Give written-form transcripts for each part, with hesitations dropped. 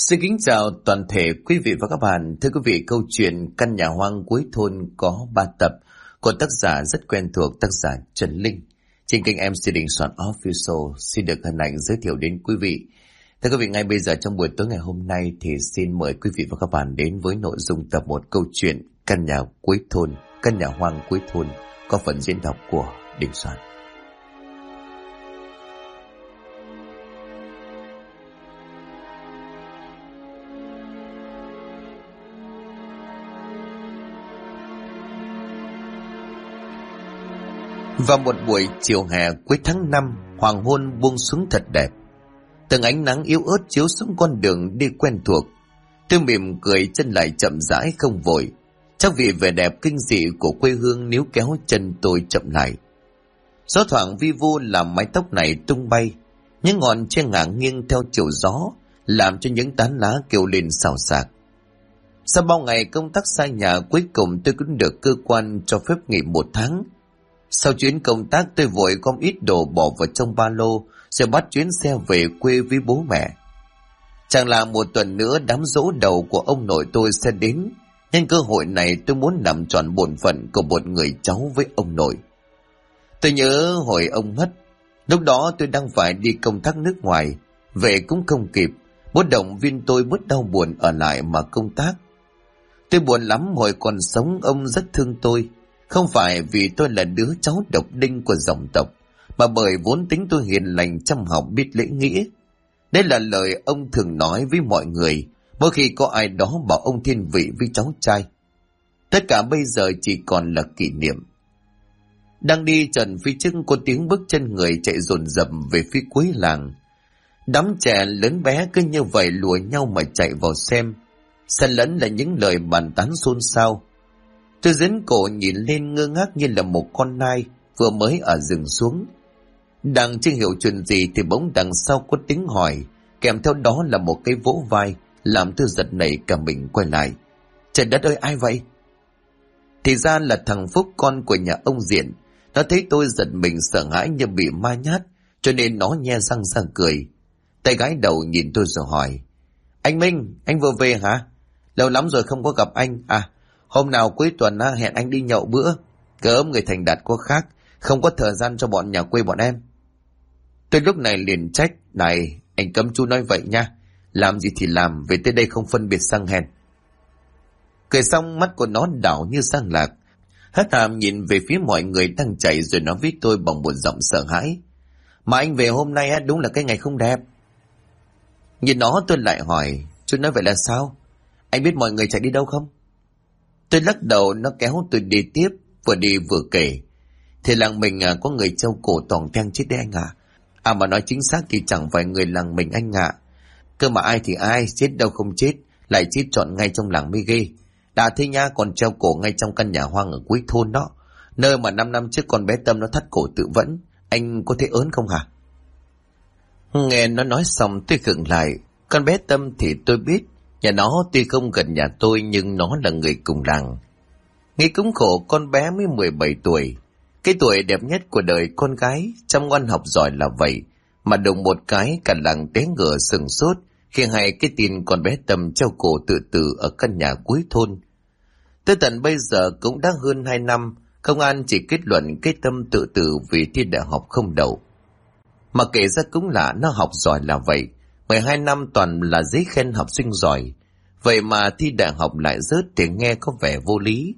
Xin kính chào toàn thể quý vị và các bạn. Thưa quý vị, câu chuyện Căn nhà hoang cuối thôn có 3 tập của tác giả rất quen thuộc, tác giả Trần Linh. Trên kênh MC Đình Soạn Official xin được hân hạnh giới thiệu đến quý vị. Thưa quý vị, ngay bây giờ trong buổi tối ngày hôm nay thì xin mời quý vị và các bạn đến với nội dung tập 1 câu chuyện Căn nhà cuối thôn, Căn nhà hoang cuối thôn có phần diễn đọc của Đình Soạn. Vào một buổi chiều hè cuối tháng 5, hoàng hôn buông xuống thật đẹp. Từng ánh nắng yếu ớt chiếu xuống con đường đi quen thuộc. Tôi mỉm cười, chân lại chậm rãi không vội. Chắc vì vẻ đẹp kinh dị của quê hương níu kéo chân tôi chậm lại. Gió thoảng vi vu làm mái tóc này tung bay. Những ngọn tre ngả nghiêng theo chiều gió, làm cho những tán lá kêu lên xào xạc. Sau bao ngày công tác xa nhà, cuối cùng tôi cũng được cơ quan cho phép nghỉ 1 tháng. Sau chuyến công tác, tôi vội gom ít đồ bỏ vào trong ba lô rồi bắt chuyến xe về quê với bố mẹ. Chẳng là 1 tuần nữa đám giỗ đầu của ông nội tôi sẽ đến. Nhân cơ hội này tôi muốn làm tròn bổn phận của một người cháu với ông nội. Tôi nhớ hồi ông mất, lúc đó tôi đang phải đi công tác nước ngoài, về cũng không kịp. Bố động viên tôi bớt đau buồn ở lại mà công tác. Tôi buồn lắm, hồi còn sống ông rất thương tôi. Không phải vì tôi là đứa cháu độc đinh của dòng tộc, mà bởi vốn tính tôi hiền lành, chăm học, biết lễ nghĩa. Đây là lời ông thường nói với mọi người mỗi khi có ai đó bảo ông thiên vị với cháu trai. Tất cả bây giờ chỉ còn là kỷ niệm. Đang đi trần phía trước có tiếng bước chân người chạy dồn dập về phía cuối làng. Đám trẻ lớn bé cứ như vậy lùa nhau mà chạy vào xem. Xen lẫn là những lời bàn tán xôn xao. Tôi dẫn cổ nhìn lên ngơ ngác như là một con nai vừa mới ở rừng xuống. Đang chưa hiểu chuyện gì thì bỗng đằng sau có tiếng hỏi, kèm theo đó là một cái vỗ vai, làm tôi giật nảy cả mình quay lại. Trời đất ơi, ai vậy? Thì ra là thằng Phúc, con của nhà ông Diện. Nó thấy tôi giật mình sợ hãi như bị ma nhát, cho nên nó nhe răng ra cười. Tay gái đầu nhìn tôi rồi hỏi, anh Minh, anh vừa về hả? Lâu lắm rồi không có gặp anh. À, hôm nào cuối tuần hẹn anh đi nhậu bữa. Gớm người thành đạt có khác, không có thời gian cho bọn nhà quê bọn em. Tôi lúc này liền trách, này, anh cấm chú nói vậy nha. Làm gì thì làm, về tới đây không phân biệt sang hèn. Cười xong mắt của nó đảo như sang lạc. Hất hàm nhìn về phía mọi người đang chạy rồi nói với tôi bằng một giọng sợ hãi. Mà anh về hôm nay đúng là cái ngày không đẹp. Nhìn nó tôi lại hỏi, chú nói vậy là sao? Anh biết mọi người chạy đi đâu không? Tôi lắc đầu, nó kéo tôi đi tiếp, vừa đi vừa kể. Thì làng mình có người treo cổ toàn tang chết đấy anh ạ. À mà nói chính xác thì chẳng phải người làng mình anh ạ. Cơ mà ai thì ai, chết đâu không chết, lại chết trọn ngay trong làng mới ghê. Đã thế nha, còn treo cổ ngay trong căn nhà hoang ở cuối thôn đó. Nơi mà 5 năm trước con bé Tâm nó thắt cổ tự vẫn. Anh có thấy ớn không hả? Nghe nó nói xong tôi khựng lại. Con bé Tâm thì tôi biết. Nhà nó tuy không gần nhà tôi nhưng nó là người cùng làng. Nghĩ cũng khổ, con bé mới 17 tuổi. Cái tuổi đẹp nhất của đời con gái, chăm ngoan học giỏi là vậy. Mà đùng một cái cả làng té ngửa sừng sốt khi hay cái tin con bé Tâm treo cổ tự tử ở căn nhà cuối thôn. Tới tận bây giờ cũng đã hơn 2 năm, công an chỉ kết luận cái Tâm tự tử vì thi đại học không đậu. Mà kể ra cũng lạ, nó học giỏi là vậy. 12 năm toàn là giấy khen học sinh giỏi. Vậy mà thi đại học lại rớt thì nghe có vẻ vô lý.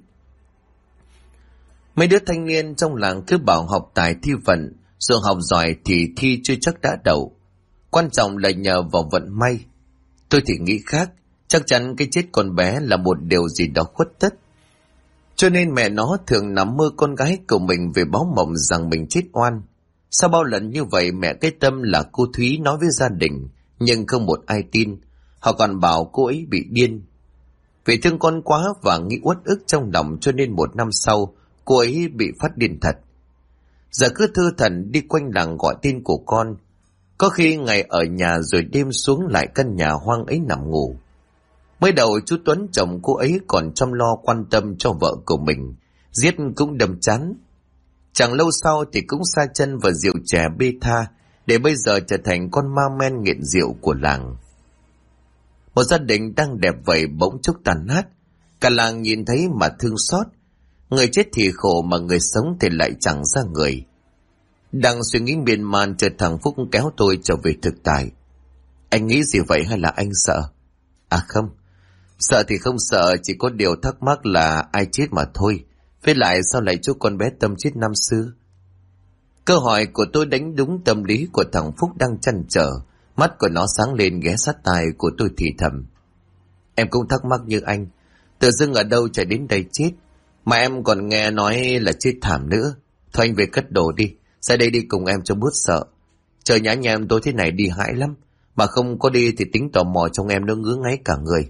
Mấy đứa thanh niên trong làng cứ bảo học tài thi vận, dù học giỏi thì thi chưa chắc đã đậu. Quan trọng là nhờ vào vận may. Tôi thì nghĩ khác, chắc chắn cái chết con bé là một điều gì đó khuất tất. Cho nên mẹ nó thường nằm mơ con gái của mình về báo mộng rằng mình chết oan. Sau bao lần như vậy mẹ cái Tâm là cô Thúy nói với gia đình, nhưng không một ai tin. Họ còn bảo cô ấy bị điên. Vì thương con quá và nghĩ uất ức trong lòng cho nên 1 năm sau cô ấy bị phát điên thật. Giờ cứ thư thần đi quanh làng gọi tên của con. Có khi ngày ở nhà rồi đêm xuống lại căn nhà hoang ấy nằm ngủ. Mới đầu chú Tuấn chồng cô ấy còn chăm lo quan tâm cho vợ của mình, giết cũng đâm chán. Chẳng lâu sau thì cũng sa chân vào rượu chè bê tha, để bây giờ trở thành con ma men nghiện rượu của làng. Một gia đình đang đẹp vậy bỗng chốc tàn nát. Cả làng nhìn thấy mà thương xót. Người chết thì khổ mà người sống thì lại chẳng ra người. Đang suy nghĩ miên man, chợt thằng Phúc kéo tôi trở về thực tại. Anh nghĩ gì vậy hay là anh sợ? À không, sợ thì không sợ, chỉ có điều thắc mắc là ai chết mà thôi. Với lại sao lại cho con bé Tâm chết năm xưa? Câu hỏi của tôi đánh đúng tâm lý của thằng Phúc đang trăn trở. Mắt của nó sáng lên ghé sát tai của tôi thì thầm. Em cũng thắc mắc như anh. Tự dưng ở đâu chạy đến đây chết. Mà em còn nghe nói là chết thảm nữa. Thôi anh về cất đồ đi. Ra đây đi cùng em cho bớt sợ. Trời nhã nhà em tối thế này đi hãi lắm. Mà không có đi thì tính tò mò trong em nó ngứa ngáy cả người.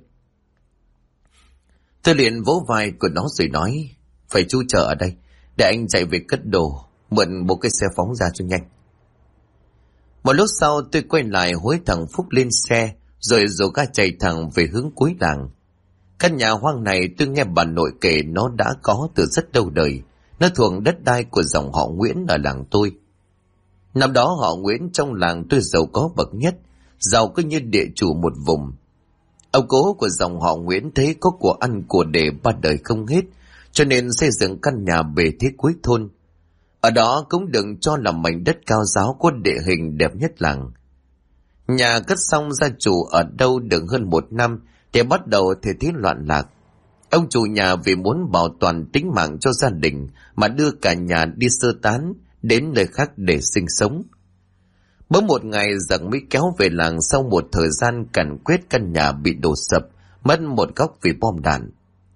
Tôi liền vỗ vai của nó rồi nói. Phải chú chờ ở đây. Để anh chạy về cất đồ. Mượn một cái xe phóng ra cho nhanh. Một lúc sau tôi quay lại hối thằng Phúc lên xe. Rồi rồ ga chạy thẳng về hướng cuối làng. Căn nhà hoang này tôi nghe bà nội kể nó đã có từ rất lâu đời. Nó thuộc đất đai của dòng họ Nguyễn ở làng tôi. Năm đó họ Nguyễn trong làng tôi giàu có bậc nhất, giàu cứ như địa chủ một vùng. Ông cố của dòng họ Nguyễn thấy có của ăn của để ba đời không hết, cho nên xây dựng căn nhà bề thế cuối thôn. Ở đó cũng được cho là mảnh đất cao ráo có địa hình đẹp nhất làng. Nhà cất xong gia chủ ở đâu được hơn 1 năm thì bắt đầu thể thế loạn lạc. Ông chủ nhà vì muốn bảo toàn tính mạng cho gia đình mà đưa cả nhà đi sơ tán đến nơi khác để sinh sống. Bỗng một ngày giặc Mỹ kéo về làng sau một thời gian càn quét, căn nhà bị đổ sập, mất một góc vì bom đạn.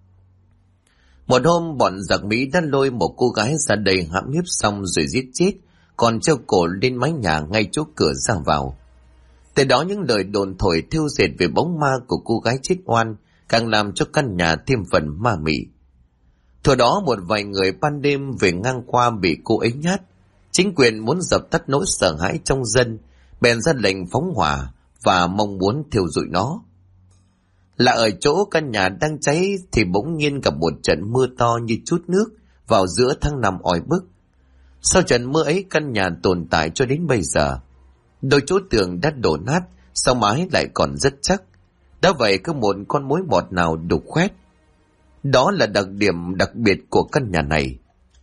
Một hôm bọn giặc Mỹ đã lôi một cô gái ra đây hãm hiếp xong rồi giết chết, còn treo cổ lên mái nhà ngay chỗ cửa ra vào. Từ đó những lời đồn thổi thêu dệt về bóng ma của cô gái chết oan càng làm cho căn nhà thêm phần ma mị. Thời đó một vài người ban đêm về ngang qua bị cô ấy nhát. Chính quyền muốn dập tắt nỗi sợ hãi trong dân, bèn ra lệnh phóng hỏa và mong muốn thiêu rụi nó. Là ở chỗ căn nhà đang cháy thì bỗng nhiên gặp một trận mưa to như trút nước vào giữa tháng 5 oi bức. Sau trận mưa ấy căn nhà tồn tại cho đến bây giờ. Đôi chỗ tường đã đổ nát, sau mái lại còn rất chắc. Đã vậy có một con mối bọt nào đục khoét. Đó là đặc điểm đặc biệt của căn nhà này.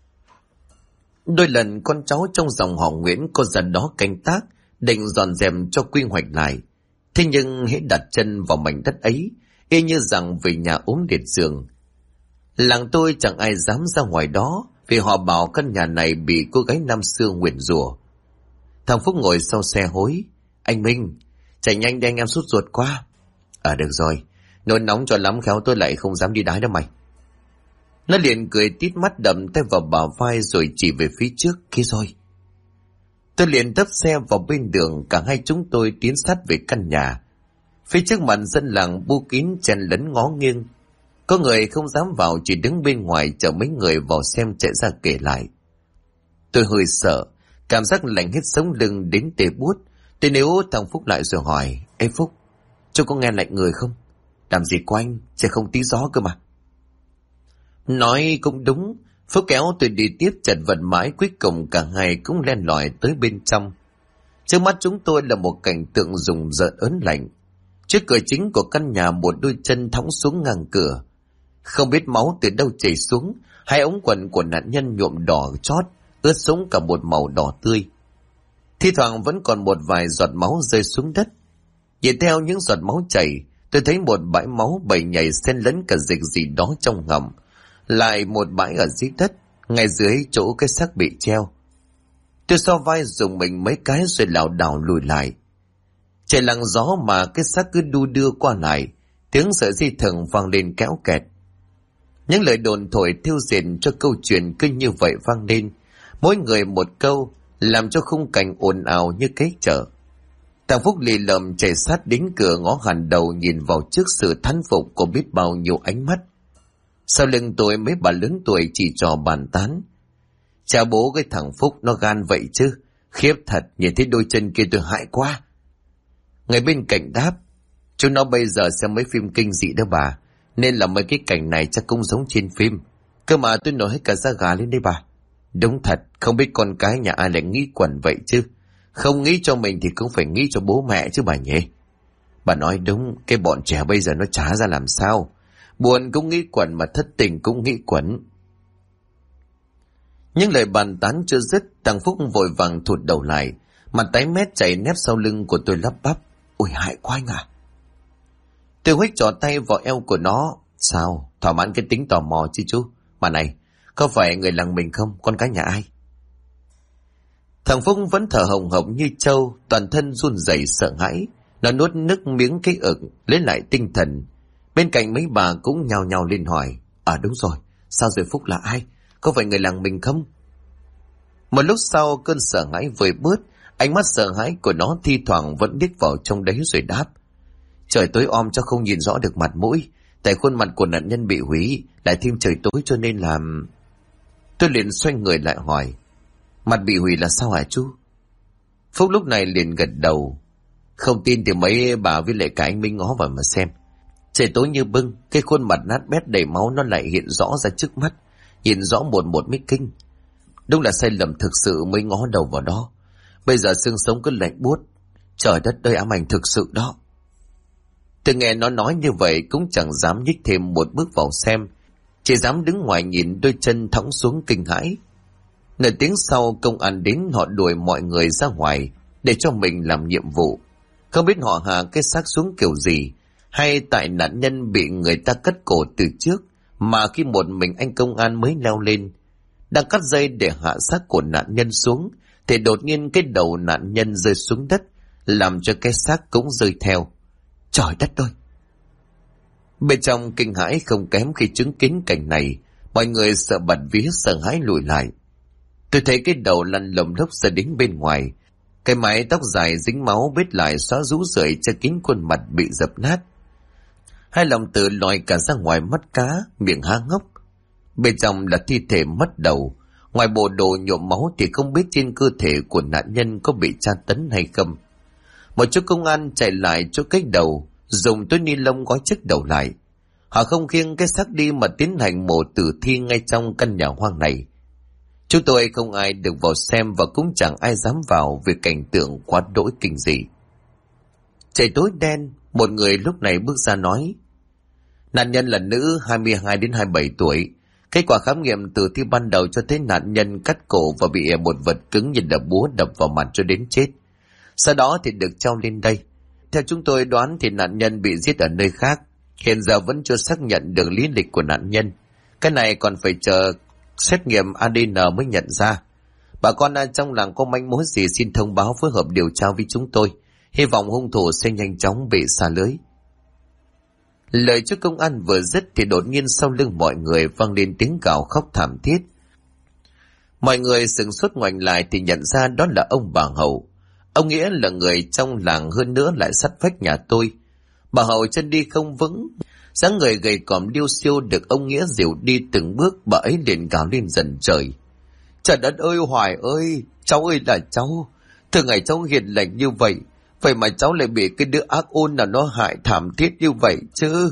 Đôi lần con cháu trong dòng họ Nguyễn có ra đó canh tác, định dọn dẹp cho quy hoạch lại. Thế nhưng hễ đặt chân vào mảnh đất ấy, y như rằng về nhà ốm liệt giường. Làng tôi chẳng ai dám ra ngoài đó, vì họ bảo căn nhà này bị cô gái năm xưa nguyền rủa. Thằng Phúc ngồi sau xe hối. Anh Minh, chạy nhanh đi anh em sốt ruột quá. Được rồi, nôn nóng cho lắm khéo tôi lại không dám đi đái đâu mày. Nó liền cười tít mắt đầm tay vào bả vai rồi chỉ về phía trước kia rồi. Tôi liền tấp xe vào bên đường, cả hai chúng tôi tiến sát về căn nhà. Phía trước mặt dân làng bu kín chen lấn ngó nghiêng. Có người không dám vào, chỉ đứng bên ngoài chờ mấy người vào xem chạy ra kể lại. Tôi hơi sợ, cảm giác lạnh hết sống lưng đến tê buốt. Tôi níu thằng Phúc lại rồi hỏi. Ê Phúc, chú có nghe lạnh người không? Làm gì của anh, sẽ không tí gió cơ mà. Nói cũng đúng. Phúc kéo tôi đi tiếp chật vật mãi, cuối cùng cả hai cũng len lỏi tới bên trong. Trước mắt chúng tôi là một cảnh tượng rùng rợn ớn lạnh. Trước cửa chính của căn nhà một đôi chân thõng xuống ngang cửa. Không biết máu từ đâu chảy xuống, hai ống quần của nạn nhân nhuộm đỏ chót, ướt sũng cả một màu đỏ tươi. Thi thoảng vẫn còn một vài giọt máu rơi xuống đất. Nhìn theo những giọt máu chảy, tôi thấy một bãi máu bầy nhảy xen lẫn cả dịch gì đó trong hầm. Lại một bãi ở dưới đất, ngay dưới chỗ cái xác bị treo. Tôi so vai dùng mình mấy cái rồi lảo đảo lùi lại. Trời lặng gió mà cái xác cứ đu đưa qua lại, tiếng sợi dây thừng vang lên kéo kẹt. Những lời đồn thổi thiêu dệt cho câu chuyện cứ như vậy vang lên, mỗi người một câu, làm cho khung cảnh ồn ào như cái chợ. Thằng Phúc lì lợm chạy sát đến cửa ngó hẳn đầu nhìn vào trước sự thán phục của biết bao nhiêu ánh mắt. Sau lưng tôi mấy bà lớn tuổi chỉ trò bàn tán. Cha bố cái thằng Phúc nó gan vậy chứ, khiếp thật, nhìn thấy đôi chân kia tôi hại quá. Người bên cạnh đáp, chúng nó bây giờ xem mấy phim kinh dị đó bà, nên là mấy cái cảnh này chắc cũng giống trên phim. Cơ mà tôi nổi hết cả da gà lên đây bà. Đúng thật, không biết con cái nhà ai lại nghĩ quẩn vậy chứ. Không nghĩ cho mình thì cũng phải nghĩ cho bố mẹ chứ bà nhỉ. Bà nói đúng, cái bọn trẻ bây giờ nó chả ra làm sao. Buồn cũng nghĩ quẩn mà thất tình cũng nghĩ quẩn. Nhưng lời bàn tán chưa dứt, thằng Phúc vội vàng thụt đầu lại, mặt tái mét chạy nép sau lưng của tôi lắp bắp. Ôi hại quá anh à. Tôi huých trỏ tay vào eo của nó. Sao? Thỏa mãn cái tính tò mò chứ chú. Mà này, có phải người làng mình không? Con cái nhà ai? Thằng Phúc vẫn thở hồng hộc như trâu, toàn thân run rẩy sợ hãi. Nó nuốt nước miếng cái ực, lấy lại tinh thần. Bên cạnh mấy bà cũng nhào nhào lên hỏi. Đúng rồi, sao rồi Phúc là ai? Có phải người làng mình không? Một lúc sau cơn sợ hãi vơi bớt, ánh mắt sợ hãi của nó thi thoảng vẫn điếc vào trong đấy rồi đáp. Trời tối om cho không nhìn rõ được mặt mũi, tại khuôn mặt của nạn nhân bị hủy, lại thêm trời tối cho nên làm... Tôi liền xoay người lại hỏi. Mặt bị hủy là sao hả chú? Phúc lúc này liền gật đầu. Không tin thì mấy bà với lại cả anh Minh ngó vào mà xem. Trời tối như bưng, cái khuôn mặt nát bét đầy máu nó lại hiện rõ ra trước mắt, nhìn rõ một một mới kinh. Đúng là sai lầm thực sự mới ngó đầu vào đó. Bây giờ xương sống cứ lạnh buốt. Trời đất ơi, ám ảnh thực sự đó. Tôi nghe nó nói như vậy cũng chẳng dám nhích thêm một bước vào xem, chỉ dám đứng ngoài nhìn, đôi chân thõng xuống kinh hãi. Nửa tiếng sau công an đến, họ đuổi mọi người ra ngoài để cho mình làm nhiệm vụ. Không biết họ hạ cái xác xuống kiểu gì, hay tại nạn nhân bị người ta cắt cổ từ trước, mà khi một mình anh công an mới leo lên, đang cắt dây để hạ xác của nạn nhân xuống, thì đột nhiên cái đầu nạn nhân rơi xuống đất, làm cho cái xác cũng rơi theo. Trời đất ơi! Bên trong kinh hãi không kém khi chứng kiến cảnh này, mọi người sợ bật vía sợ hãi lùi lại. Tôi thấy cái đầu lăn lồng lốc ra đến bên ngoài, cái mái tóc dài dính máu bết lại xóa rũ rượi che kín khuôn mặt bị dập nát. Hai lòng tự lòi cả ra ngoài, mắt cá, miệng há ngốc. Bên trong là thi thể mất đầu, ngoài bộ đồ nhuộm máu thì không biết trên cơ thể của nạn nhân có bị tra tấn hay không. Một chú công an chạy lại chỗ cái đầu, dùng túi ni lông gói chiếc đầu lại. Họ không khiêng cái xác đi mà tiến hành mổ tử thi ngay trong căn nhà hoang này. Chúng tôi không ai được vào xem và cũng chẳng ai dám vào vì cảnh tượng quá đỗi kinh dị. Trời tối đen, một người lúc này bước ra nói. Nạn nhân là nữ 22 đến 27 tuổi. Kết quả khám nghiệm tử thi ban đầu cho thấy nạn nhân cắt cổ và bị một vật cứng như đập búa đập vào mặt cho đến chết. Sau đó thì được treo lên đây. Theo chúng tôi đoán thì nạn nhân bị giết ở nơi khác. Hiện giờ vẫn chưa xác nhận được lý lịch của nạn nhân. Cái này còn phải chờ xét nghiệm ADN mới nhận ra. Bà con trong làng có manh mối gì xin thông báo phối hợp điều tra với chúng tôi. Hy vọng hung thủ sẽ nhanh chóng bị xả lưới. Lời cho công an vừa dứt thì đột nhiên sau lưng mọi người vang lên tiếng gào khóc thảm thiết. Mọi người sửng sốt ngoảnh lại thì nhận ra đó là ông bà Hậu. Ông Nghĩa là người trong làng, hơn nữa lại sát vách nhà tôi. Bà Hậu chân đi không vững, dáng người gầy còm điêu xiêu được ông Nghĩa dìu đi từng bước, bà ấy liền gào lên dần trời. Trời đất ơi, Hoài ơi, cháu ơi là cháu. Từ ngày cháu hiền lành như vậy, vậy mà cháu lại bị cái đứa ác ôn nào nó hại thảm thiết như vậy chứ.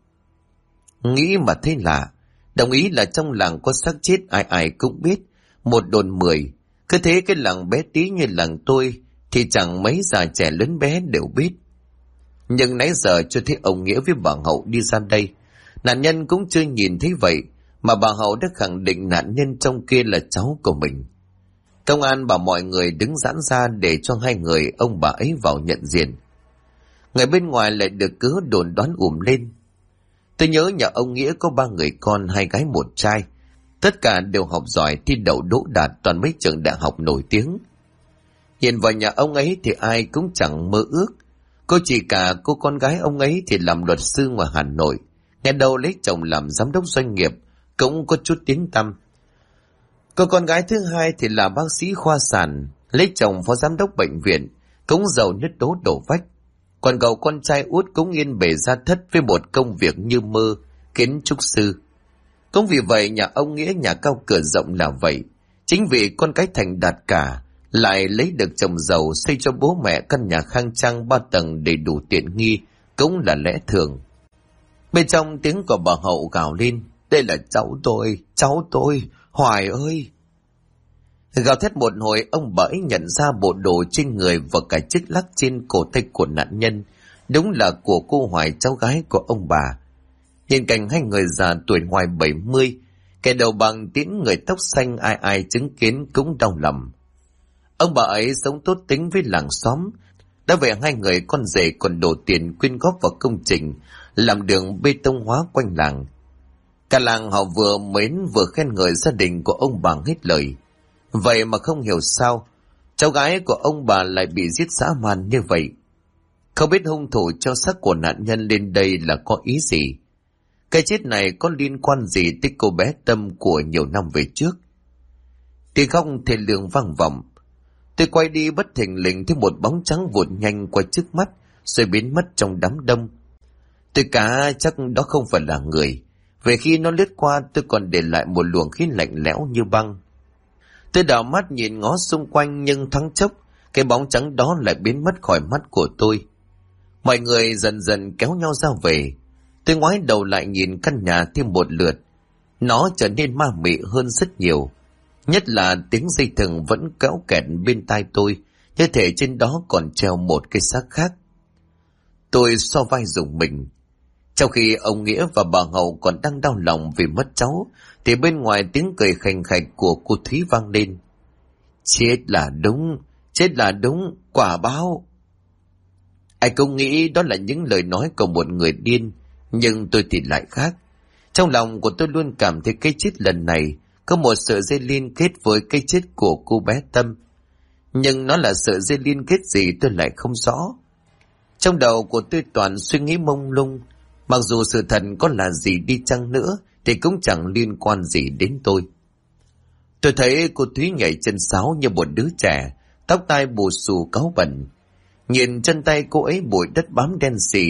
Nghĩ mà thấy lạ, đồng ý là trong làng có xác chết ai ai cũng biết, một đồn 10. Cứ thế cái làng bé tí như làng tôi thì chẳng mấy già trẻ lớn bé đều biết. Nhưng nãy giờ chưa thấy ông Nghĩa với bà Hậu đi ra đây. Nạn nhân cũng chưa nhìn thấy vậy, mà bà Hậu đã khẳng định nạn nhân trong kia là cháu của mình. Công an bảo mọi người đứng giãn ra để cho hai người ông bà ấy vào nhận diện. Người bên ngoài lại được cứ đồn đoán lên. Tôi nhớ nhà ông Nghĩa có 3 người con, 2 gái 1 trai. Tất cả đều học giỏi, thi đậu đỗ đạt toàn mấy trường đại học nổi tiếng. Nhìn vào nhà ông ấy thì ai cũng chẳng mơ ước. Cô chỉ cả cô con gái ông ấy thì làm luật sư ngoài Hà Nội, nghe đâu lấy chồng làm giám đốc doanh nghiệp, cũng có chút tiếng tăm. Cô con gái thứ hai thì là bác sĩ khoa sản, lấy chồng phó giám đốc bệnh viện, cũng giàu nứt đố đổ vách. Còn cậu con trai út cũng yên bề gia thất với một công việc như mơ, kiến trúc sư. Cũng vì vậy nhà ông Nghĩa nhà cao cửa rộng là vậy. Chính vì con cái thành đạt cả, lại lấy được chồng giàu xây cho bố mẹ căn nhà khang trang 3 tầng đầy đủ tiện nghi, cũng là lẽ thường. Bên trong tiếng của bà Hậu gào lên, đây là cháu tôi, Hoài ơi. Gào thét một hồi, ông bà ấy nhận ra bộ đồ trên người và cả chiếc lắc trên cổ tay của nạn nhân Đúng là của cô Hoài, cháu gái của ông bà. Nhìn cảnh hai người già tuổi ngoài 70, kẻ đầu bằng tiễn người tóc xanh, ai ai chứng kiến cũng đau lòng. Ông bà ấy sống tốt tính với làng xóm, đã vậy hai người con rể còn đổ tiền quyên góp vào công trình làm đường bê tông hóa quanh làng. Cả làng họ vừa mến vừa khen ngợi gia đình của ông bà hết lời. Vậy mà không hiểu sao cháu gái của ông bà lại bị giết dã man như vậy. Không biết hung thủ cho xác của nạn nhân lên đây là có ý gì. Cái chết này có liên quan gì tới cô bé Tâm của nhiều năm về trước? Tiếng khóc thê lương vang vọng. Tôi quay đi bất thình lình thấy một bóng trắng vụt nhanh qua trước mắt rồi biến mất trong đám đông. Tôi cá chắc đó không phải là người. Về khi nó lướt qua tôi còn để lại một luồng khí lạnh lẽo như băng. Tôi đảo mắt nhìn ngó xung quanh nhưng thoáng chốc cái bóng trắng đó lại biến mất khỏi mắt của tôi. Mọi người dần dần kéo nhau ra về. Tôi ngoái đầu lại nhìn căn nhà thêm một lượt. Nó trở nên ma mị hơn rất nhiều. Nhất là tiếng dây thừng vẫn kéo kẹt bên tai tôi, như thể trên đó còn treo một cái xác khác. Tôi so vai rùng mình. Trong khi ông Nghĩa và bà Hậu còn đang đau lòng vì mất cháu, thì bên ngoài tiếng cười khành khạch của cô Thúy vang lên. Chết là đúng, quả báo. Ai cũng nghĩ đó là những lời nói của một người điên, nhưng tôi thì lại khác. Trong lòng của tôi luôn cảm thấy cái chết lần này có một sợi dây liên kết với cái chết của cô bé Tâm. Nhưng nó là sợi dây liên kết gì tôi lại không rõ. Trong đầu của tôi toàn suy nghĩ mông lung. Mặc dù sự thật có là gì đi chăng nữa thì cũng chẳng liên quan gì đến tôi. Tôi thấy cô Thúy nhảy chân sáo như một đứa trẻ, tóc tai bù xù cáu bẩn. Nhìn chân tay cô ấy bụi đất bám đen xì.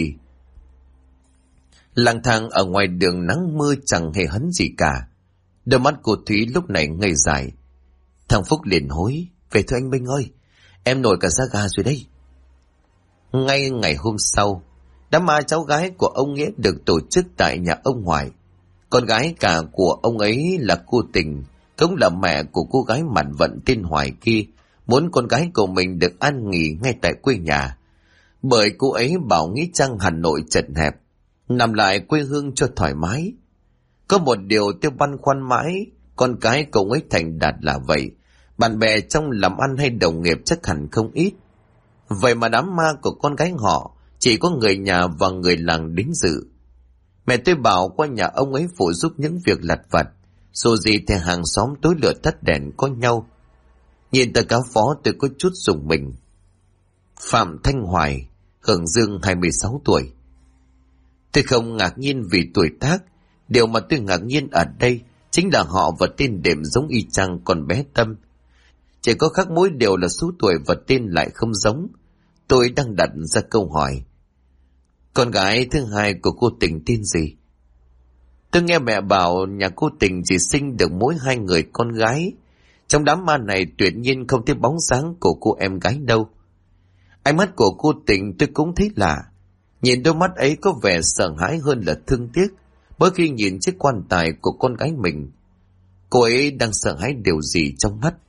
Lang thang ở ngoài đường nắng mưa chẳng hề hấn gì cả. Đôi mắt cô Thúy lúc này ngây dài. Thằng Phúc liền hối. Về thôi anh Minh ơi, em nổi cả da gà rồi đây. Ngay ngày hôm sau, đám ma cháu gái của ông Nghĩa được tổ chức tại nhà ông Hoài. Con gái cả của ông ấy là cô Tình, cũng là mẹ của cô gái mặn vận tên Hoài kia, muốn con gái của mình được an nghỉ ngay tại quê nhà. Bởi cô ấy bảo nghĩ chăng Hà Nội chật hẹp, nằm lại quê hương cho thoải mái. Có một điều tôi băn khoăn mãi, con cái cậu ấy thành đạt là vậy, bạn bè trong làm ăn hay đồng nghiệp chắc hẳn không ít. Vậy mà đám ma của con gái họ chỉ có người nhà và người làng đến dự. Mẹ tôi bảo qua nhà ông ấy phụ giúp những việc lặt vặt, dù gì thì hàng xóm tối lửa tắt đèn có nhau. Nhìn tờ cáo phó tôi có chút rùng mình. Phạm Thanh Hoài, Hưởng Dương 26 tuổi. Tôi không ngạc nhiên vì tuổi tác. Điều mà tôi ngạc nhiên ở đây chính là họ và tên đệm giống y chang con bé Tâm. Chỉ có khác mỗi điều là số tuổi và tên lại không giống. Tôi đang đặt ra câu hỏi. Con gái thứ hai của cô Tình tên gì? Tôi nghe mẹ bảo nhà cô Tình chỉ sinh được mỗi 2 người con gái. Trong đám ma này tuyệt nhiên không thấy bóng dáng của cô em gái đâu. Ánh mắt của cô Tình tôi cũng thấy lạ. Nhìn đôi mắt ấy có vẻ sợ hãi hơn là thương tiếc. Bởi khi nhìn chiếc quan tài của con gái mình, cô ấy đang sợ hãi điều gì trong mắt.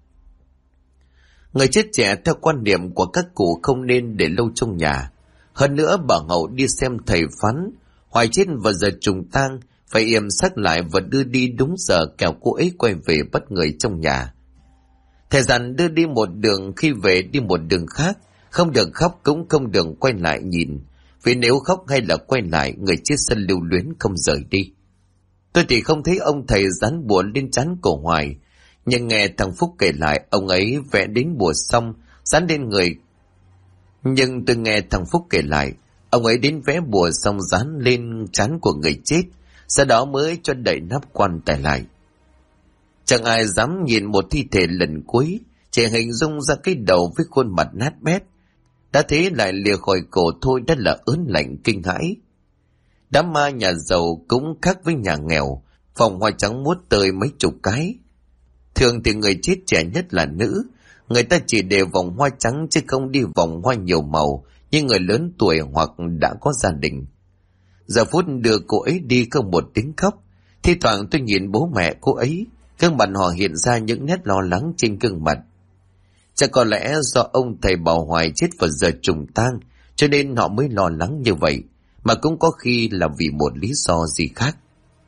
Người chết trẻ theo quan niệm của các cụ không nên để lâu trong nhà. Hơn nữa bà Hậu đi xem thầy phán Hoài chết vào giờ trùng tang, phải yểm xác lại và đưa đi đúng giờ kẻo cô ấy quay về bắt người trong nhà. Thầy dặn đưa đi một đường, khi về đi một đường khác, không được khóc cũng không được quay lại nhìn, vì nếu khóc hay là quay lại người chết sẽ lưu luyến không rời đi. Tôi thì không thấy ông thầy dán bùa lên trán cổ Hoài, nhưng nghe thằng Phúc kể lại ông ấy vẽ đến bùa xong dán lên người. Nhưng tôi nghe thằng Phúc kể lại ông ấy đến vẽ bùa xong dán lên trán của người chết, sau đó mới cho đậy nắp quan tài lại. Chẳng ai dám nhìn một thi thể lần cuối, chỉ hình dung ra cái đầu với khuôn mặt nát bét. Đã thế lại lìa khỏi cổ thôi đã là ớn lạnh kinh hãi. Đám ma nhà giàu cũng khác với nhà nghèo, vòng hoa trắng muốt tơi mấy chục cái. Thường thì người chết trẻ nhất là nữ, người ta chỉ để vòng hoa trắng chứ không đi vòng hoa nhiều màu như người lớn tuổi hoặc đã có gia đình. Giờ phút đưa cô ấy đi không một tiếng khóc. Thi thoảng tôi nhìn bố mẹ cô ấy, gương mặt họ hiện ra những nét lo lắng trên gương mặt. Chắc có lẽ do ông thầy bảo Hoài chết vào giờ trùng tang, cho nên họ mới lo lắng như vậy, mà cũng có khi là vì một lý do gì khác.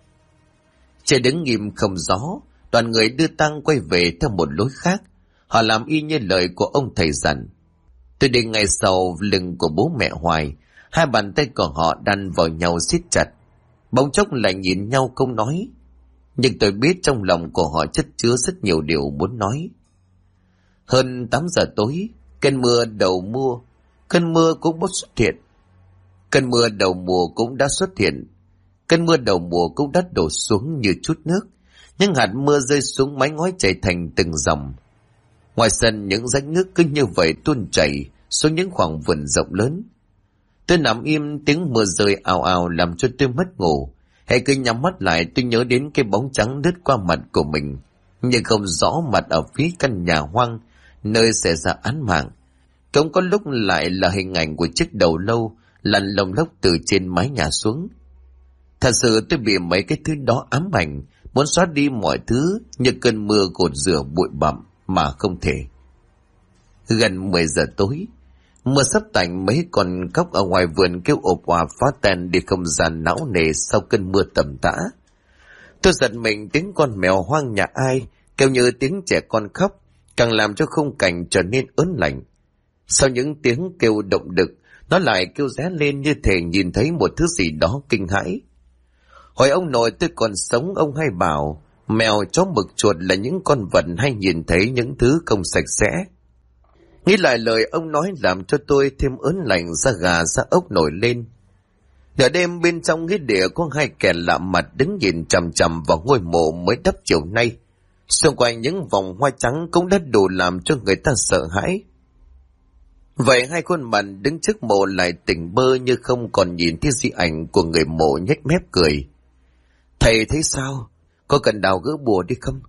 Trời đứng im không gió, đoàn người đưa tang quay về theo một lối khác. Họ làm y như lời của ông thầy dặn. Tôi đi ngay sau lưng của bố mẹ Hoài, hai bàn tay của họ đan vào nhau siết chặt. Bỗng chốc lại nhìn nhau không nói, nhưng tôi biết trong lòng của họ chất chứa rất nhiều điều muốn nói. Hơn 8 giờ tối, cơn mưa đầu mùa cũng bỗng xuất hiện. Cơn mưa đầu mùa cũng đã xuất hiện. Cơn mưa đầu mùa cũng đã đổ xuống như chút nước. Những hạt mưa rơi xuống mái ngói chảy thành từng dòng. Ngoài sân những rãnh nước cứ như vậy tuôn chảy xuống những khoảng vườn rộng lớn. Tôi nằm im, tiếng mưa rơi ào ào làm cho tôi mất ngủ. Hãy cứ nhắm mắt lại, tôi nhớ đến cái bóng trắng lướt qua mặt của mình, nhưng không rõ mặt ở phía căn nhà hoang nơi xảy ra án mạng. Cũng có lúc lại là hình ảnh của chiếc đầu lâu lăn lông lốc từ trên mái nhà xuống. Thật sự tôi bị mấy cái thứ đó ám ảnh, muốn xóa đi mọi thứ như cơn mưa gột rửa bụi bặm mà không thể. Gần 10 giờ tối, mưa sắp tạnh, mấy con cóc ở ngoài vườn kêu ộp òa phá tan đi không gian não nề sau cơn mưa tầm tã. Tôi giật mình, tiếng con mèo hoang nhà ai kêu như tiếng trẻ con khóc, càng làm cho khung cảnh trở nên ớn lạnh. Sau những tiếng kêu động đực, nó lại kêu ré lên như thể nhìn thấy một thứ gì đó kinh hãi. Hồi ông nội tôi còn sống, ông hay bảo mèo, chó, mực, chuột là những con vật hay nhìn thấy những thứ không sạch sẽ. Nghĩ lại lời ông nói làm cho tôi thêm ớn lạnh, da gà da ốc nổi lên. Nửa đêm bên trong nghĩa địa có hai kẻ lạ mặt đứng nhìn chằm chằm vào ngôi mộ mới đắp chiều nay. Xung quanh những vòng hoa trắng cũng đã đủ làm cho người ta sợ hãi. Vậy hai khuôn mặt đứng trước mộ lại tỉnh bơ như không còn nhìn thấy di ảnh của người mộ, nhếch mép cười. Thầy thấy sao? Có cần đào gỡ bùa đi không?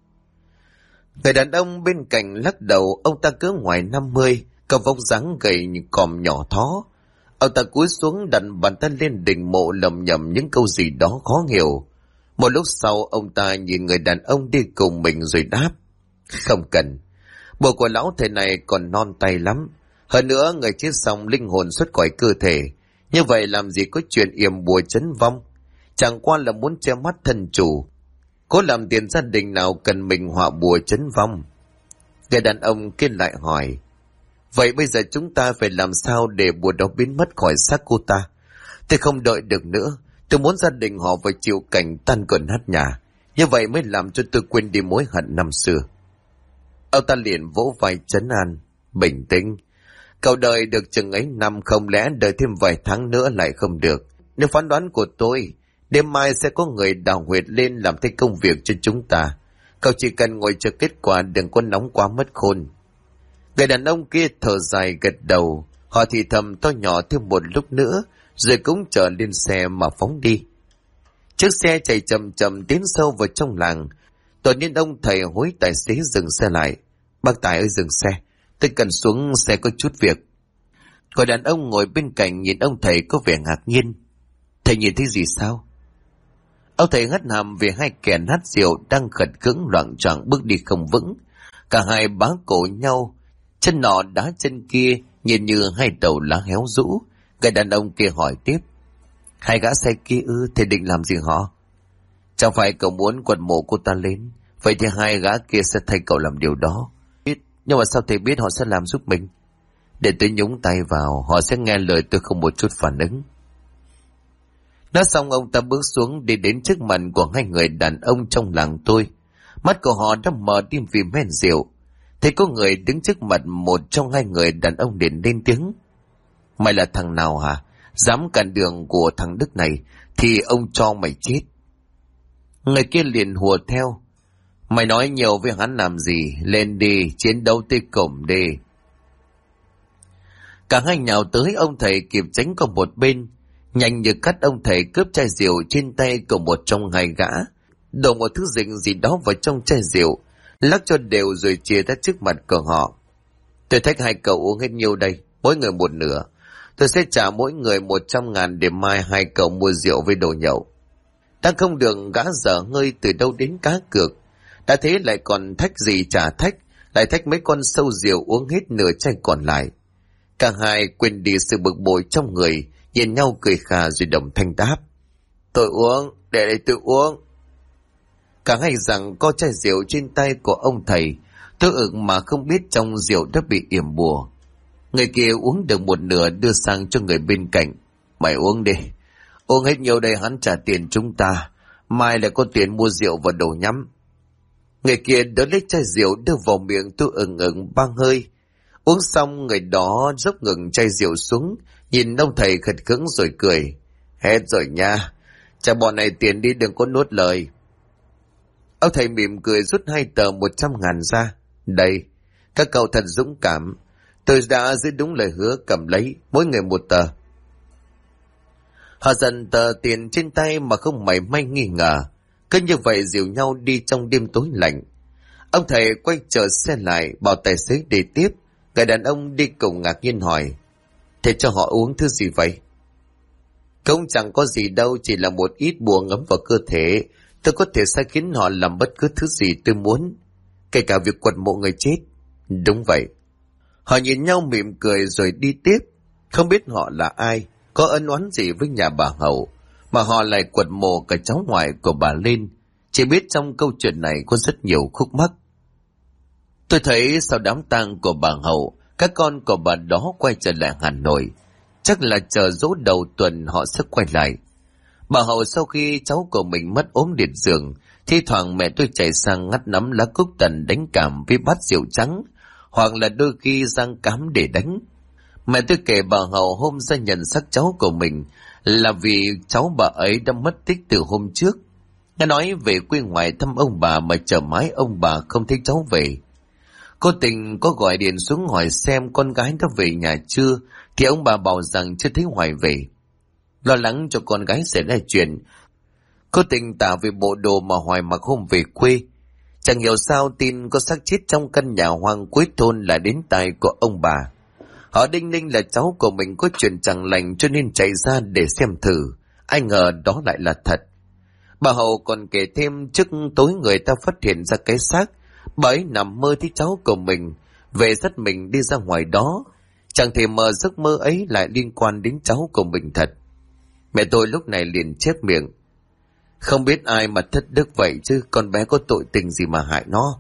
Người đàn ông bên cạnh lắc đầu. Ông ta cỡ ngoài 50, có vóc dáng gầy còm nhỏ thó. Ông ta cúi xuống đặt bàn tay lên đỉnh mộ, lầm nhầm những câu gì đó khó hiểu. Một lúc sau ông ta nhìn người đàn ông đi cùng mình rồi đáp: Không cần. Bùa của lão thầy này còn non tay lắm. Hơn nữa người chết xong linh hồn xuất khỏi cơ thể, như vậy làm gì có chuyện yểm bùa chấn vong. Chẳng qua là muốn che mắt thân chủ, cố làm tiền gia đình nào cần mình họa bùa chấn vong. Người đàn ông kia lại hỏi: Vậy bây giờ chúng ta phải làm sao để bùa đó biến mất khỏi xác cô ta? Tôi không đợi được nữa. Tôi muốn gia đình họ phải chịu cảnh tan cơn nát nhà. Như vậy mới làm cho tôi quên đi mối hận năm xưa. Ông ta liền vỗ vai trấn an: Bình tĩnh. Cậu đợi được chừng ấy năm, không lẽ đợi thêm vài tháng nữa lại không được? Nếu phán đoán của tôi, đêm mai sẽ có người đào huyệt lên làm thay công việc cho chúng ta. Cậu chỉ cần ngồi chờ kết quả, đừng có nóng quá mất khôn. Người đàn ông kia thở dài gật đầu. Họ thì thầm to nhỏ thêm một lúc nữa, rồi cũng trở lên xe mà phóng đi. Chiếc xe chạy chậm chậm tiến sâu vào trong làng. Đột nhiên ông thầy hối tài xế dừng xe lại. Bác Tài ơi, dừng xe, tôi cần xuống xe có chút việc. Người đàn ông ngồi bên cạnh nhìn ông thầy có vẻ ngạc nhiên. Thầy nhìn thấy gì sao? Ông thầy hất hàm về hai kẻ nát rượu đang khật khững loạng choạng bước đi không vững. Cả hai bá cổ nhau, chân nọ đá chân kia, nhìn như hai đầu lá héo rũ. Người đàn ông kia hỏi tiếp: Hai gã say kia ư? Thầy định làm gì họ? Chẳng phải cậu muốn quật mộ cô ta lên? Vậy thì hai gã kia sẽ thay cậu làm điều đó. Nhưng mà sao thầy biết họ sẽ làm giúp mình? Để tôi nhúng tay vào, họ sẽ nghe lời tôi không một chút phản ứng. Nói xong ông ta bước xuống đi đến trước mặt của hai người đàn ông trong làng tôi. Mắt của họ đã mờ đi vì men rượu. Thấy có người đứng trước mặt một trong hai người đàn ông liền lên tiếng: Mày là thằng nào hả? Dám cản đường của thằng Đức này thì ông cho mày chết. Người kia liền hùa theo: Mày nói nhiều với hắn làm gì? Lên đi, chiến đấu tới cùng đi. Cả hai nhào tới, ông thầy kịp tránh qua một bên. Nhanh như cắt, ông thầy cướp chai rượu trên tay của một trong hai gã, đổ một thứ dịch gì đó vào trong chai rượu, lắc cho đều rồi chia ra trước mặt của họ. Tôi thách hai cậu uống hết nhiêu đây? Mỗi người một nửa. Tôi sẽ trả mỗi người 100.000 để mai hai cậu mua rượu với đồ nhậu. Ta không được gã dở hơi từ đâu đến cá cược. Đã thế lại còn thách gì trả thách, lại thách mấy con sâu rượu uống hết nửa chai còn lại. Cả hai quên đi sự bực bội trong người, nhìn nhau cười khà rồi đồng thanh đáp: Tôi uống, để đây tự uống. Cả hai rằng có chai rượu trên tay của ông thầy. Tôi ực mà không biết trong rượu đã bị yểm bùa. Người kia uống được một nửa đưa sang cho người bên cạnh: Mày uống đi, uống hết nhiều đây hắn trả tiền chúng ta, mai lại có tiền mua rượu và đồ nhắm. Người kia đỡ lấy chai rượu đưa vào miệng tôi ừng ba hơi. Uống xong người đó dốc ngừng chai rượu xuống, nhìn ông thầy khật khững rồi cười: Hết rồi nha, trả bọn này tiền đi, đừng có nuốt lời. Ông thầy mỉm cười rút 2 tờ 100.000 ra: Đây, các cậu thật dũng cảm, tôi đã giữ đúng lời hứa, cầm lấy, mỗi người 1 tờ. Họ dần tờ tiền trên tay mà không mảy may nghi ngờ. Cứ như vậy dìu nhau đi trong đêm tối lạnh. Ông thầy quay trở xe lại, bảo tài xế đi tiếp. Người đàn ông đi cùng ngạc nhiên hỏi: Thế cho họ uống thứ gì vậy? Cũng chẳng có gì đâu, chỉ là một ít bùa ngấm vào cơ thể. Tôi có thể sai khiến họ làm bất cứ thứ gì tôi muốn, kể cả việc quật mộ người chết. Đúng vậy. Họ nhìn nhau mỉm cười rồi đi tiếp. Không biết họ là ai, có ân oán gì với nhà bà Hậu mà họ lại quật mộ cả cháu ngoại của bà Lên. Chỉ biết trong câu chuyện này có rất nhiều khúc mắc. Tôi thấy sau đám tang của bà Hậu, các con của bà đó quay trở lại Hà Nội. Chắc là chờ dỗ đầu tuần họ sẽ quay lại. Bà Hậu sau khi cháu của mình mất ốm liệt giường, thi thoảng mẹ tôi chạy sang ngắt nắm lá cúc tần đánh cảm với bát rượu trắng, hoặc là đôi khi rang cám để đánh. Mẹ tôi kể bà Hậu hôm ra nhận xác cháu của mình là vì cháu bà ấy đã mất tích từ hôm trước. Nghe nói về quê ngoài thăm ông bà mà chờ mãi ông bà không thấy cháu về. Cô tình có gọi điện xuống hỏi xem con gái đã về nhà chưa, thì ông bà bảo rằng chưa thấy Hoài về. Lo lắng cho con gái xảy ra chuyện, cô tình tả về bộ đồ mà Hoài mặc hôm về quê. Chẳng hiểu sao tin có xác chết trong căn nhà hoang cuối thôn là đến tai của ông bà. Họ đinh ninh là cháu của mình có chuyện chẳng lành cho nên chạy ra để xem thử. Ai ngờ đó lại là thật. Bà Hậu còn kể thêm trước tối người ta phát hiện ra cái xác, bà ấy nằm mơ thấy cháu của mình về dắt mình đi ra ngoài đó. Chẳng thể mơ giấc mơ ấy lại liên quan đến cháu của mình thật. Mẹ tôi lúc này liền chép miệng: Không biết ai mà thất đức vậy chứ, con bé có tội tình gì mà hại nó.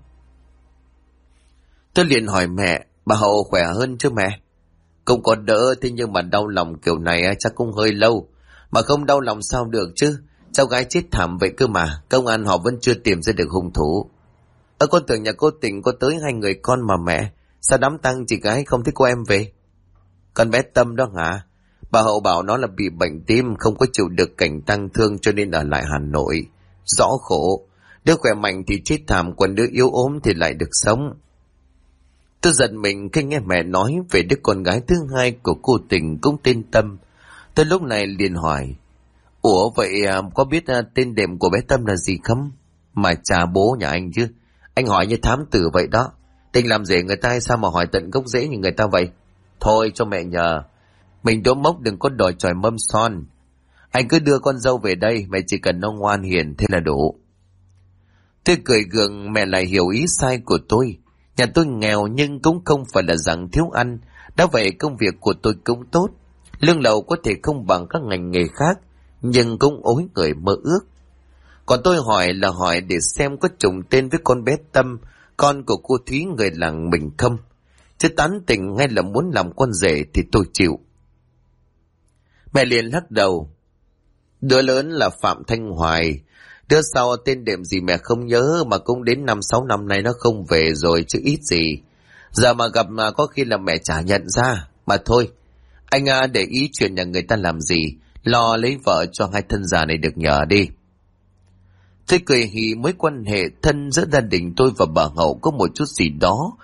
Tôi liền hỏi mẹ: Bà Hậu khỏe hơn chứ mẹ? Cũng có đỡ, thế nhưng mà đau lòng kiểu này chắc cũng hơi lâu. Mà không đau lòng sao được chứ, cháu gái chết thảm vậy cơ mà, công an họ vẫn chưa tìm ra được hung thủ. Con tưởng nhà cô tình có tới 2 người con mà mẹ, sao đám tang chị gái không thấy cô em về? Con bé Tâm đó hả? Bà Hậu bảo nó là bị bệnh tim, không có chịu được cảnh tang thương cho nên ở lại Hà Nội. Rõ khổ, đứa khỏe mạnh thì chết thảm, còn đứa yếu ốm thì lại được sống. Tôi giật mình khi nghe mẹ nói về đứa con gái thứ 2 của cô tình cũng tên Tâm. Tôi lúc này liền hỏi: Ủa vậy có biết tên đệm của bé Tâm là gì không? Mà cha bố nhà anh chứ. Anh hỏi như thám tử vậy đó. Tình làm rể người ta hay sao mà hỏi tận gốc rễ như người ta vậy? Thôi cho mẹ nhờ, mình đỗ mốc đừng có đòi chòi mâm son. Anh cứ đưa con dâu về đây, mẹ chỉ cần nó ngoan hiền thế là đủ. Tôi cười gượng, mẹ lại hiểu ý sai của tôi. Nhà tôi nghèo nhưng cũng không phải là dạng thiếu ăn. Đã vậy công việc của tôi cũng tốt. Lương lậu có thể không bằng các ngành nghề khác, nhưng cũng ối người mơ ước. Còn tôi hỏi là hỏi để xem có trùng tên với con bé Tâm, con của cô Thúy người làng mình không. Chứ tán tình hay là muốn làm con rể thì tôi chịu. Mẹ liền lắc đầu: Đứa lớn là Phạm Thanh Hoài, đứa sau tên đệm gì mẹ không nhớ, mà cũng đến 5-6 năm nay nó không về rồi chứ ít gì. Giờ mà gặp mà có khi là mẹ chả nhận ra. Mà thôi, anh để ý chuyện nhà người ta làm gì, lo lấy vợ cho 2 thân già này được nhờ đi. Tôi cười hì, mối quan hệ thân giữa gia đình tôi và bà Hậu có một chút gì đó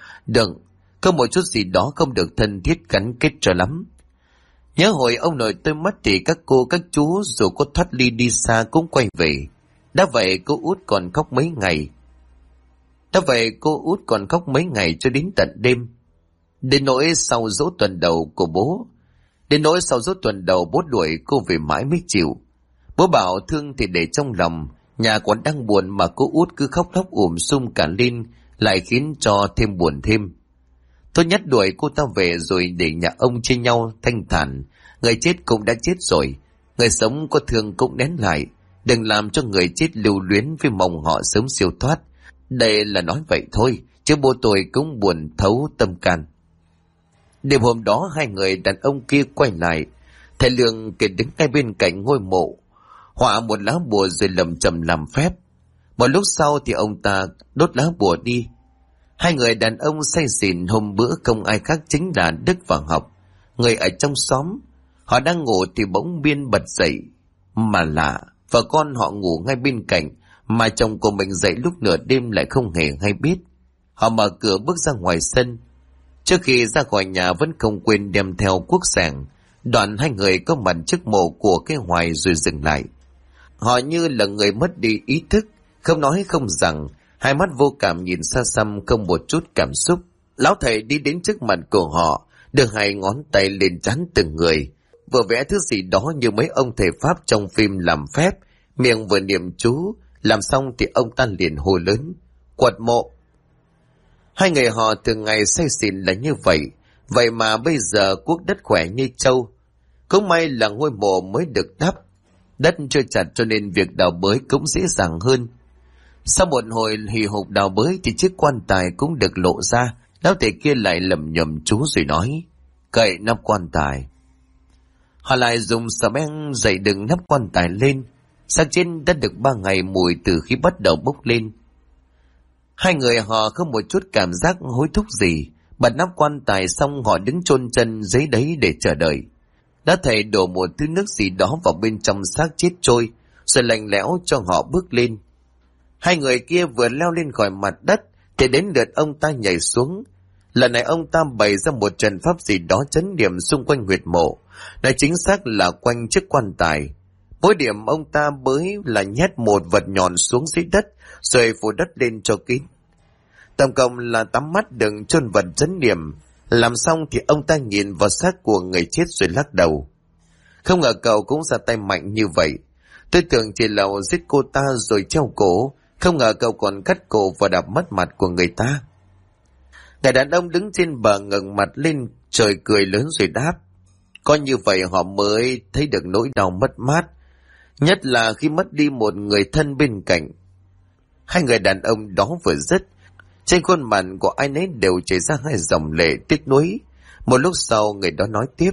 không được thân thiết gắn kết cho lắm. Nhớ hồi ông nội tôi mất thì các cô các chú dù có thoát ly đi xa cũng quay về. Đã vậy cô út còn khóc mấy ngày cho đến tận đêm. Đến nỗi sau dỗ tuần đầu bố đuổi cô về mãi mới chịu. Bố bảo thương thì để trong lòng, nhà còn đang buồn mà cô út cứ khóc lóc ùm sum cả lên, lại khiến cho thêm buồn thêm. Tốt nhất đuổi cô ta về rồi để nhà ông chia nhau thanh thản. Người chết cũng đã chết rồi, người sống có thương cũng nén lại. Đừng làm cho người chết lưu luyến với mong họ sớm siêu thoát. Đây là nói vậy thôi, chứ bố tôi cũng buồn thấu tâm can. Đêm hôm đó hai người đàn ông kia quay lại. Thầy Lương kể đứng ngay bên cạnh ngôi mộ, họa một lá bùa rồi lầm chầm làm phép. Một lúc sau thì ông ta đốt lá bùa đi. Hai người đàn ông say xỉn hôm bữa không ai khác chính là Đức và Học, người ở trong xóm. Họ đang ngủ thì bỗng Biên bật dậy. Mà lạ, vợ con họ ngủ ngay bên cạnh, mà chồng của mình dậy lúc nửa đêm lại không hề hay biết. Họ mở cửa bước ra ngoài sân. Trước khi ra khỏi nhà vẫn không quên đem theo cuốc sẻng. Đoạn hai người có mặt trước mộ của cái Hoài rồi dừng lại. Họ như là người mất đi ý thức, không nói không rằng, hai mắt vô cảm nhìn xa xăm không một chút cảm xúc. Lão thầy đi đến trước mặt của họ, đưa hai ngón tay lên trán từng người, vừa vẽ thứ gì đó như mấy ông thầy Pháp trong phim làm phép, miệng vừa niệm chú. Làm xong thì ông ta liền hô lớn: quật mộ. Hai người họ thường ngày say xỉn là như vậy, vậy mà bây giờ cuốc đất khỏe như trâu. Cũng may là ngôi mộ mới được đắp, đất chưa chặt cho nên việc đào bới cũng dễ dàng hơn. Sau một hồi hì hục đào bới thì chiếc quan tài cũng được lộ ra. Lão thầy kia lại lẩm nhẩm chú rồi nói: cậy nắp quan tài. Họ lại dùng xà beng dày đựng nắp quan tài lên. Xác chết đã được 3 ngày, mùi từ khi bắt đầu bốc lên. Hai người họ không một chút cảm giác hối thúc gì. Bật nắp quan tài xong họ đứng chôn chân dưới đấy để chờ đợi. Đã thầy đổ một thứ nước gì đó vào bên trong xác chết trôi, rồi lạnh lẽo cho họ bước lên. Hai người kia vừa leo lên khỏi mặt đất thì đến lượt ông ta nhảy xuống. Lần này ông ta bày ra một trận pháp gì đó chấn điểm xung quanh huyệt mộ, nói chính xác là quanh chiếc quan tài. Mỗi điểm ông ta bới là nhét một vật nhọn xuống dưới đất, rồi phủ đất lên cho kín. Tổng cộng là 8 mắt đựng chôn vật chấn điểm. Làm xong thì ông ta nhìn vào xác của người chết rồi lắc đầu. Không ngờ cậu cũng ra tay mạnh như vậy. Tôi tưởng chỉ là giết cô ta rồi treo cổ, không ngờ cậu còn cắt cổ và đạp mất mặt của người ta. Người đàn ông đứng trên bờ ngẩng mặt lên trời cười lớn rồi đáp: coi như vậy họ mới thấy được nỗi đau mất mát, nhất là khi mất đi một người thân bên cạnh. Hai người đàn ông đó vừa dứt, trên khuôn mặt của ai nấy đều chảy ra hai dòng lệ tiếc nuối. Một lúc sau người đó nói tiếp: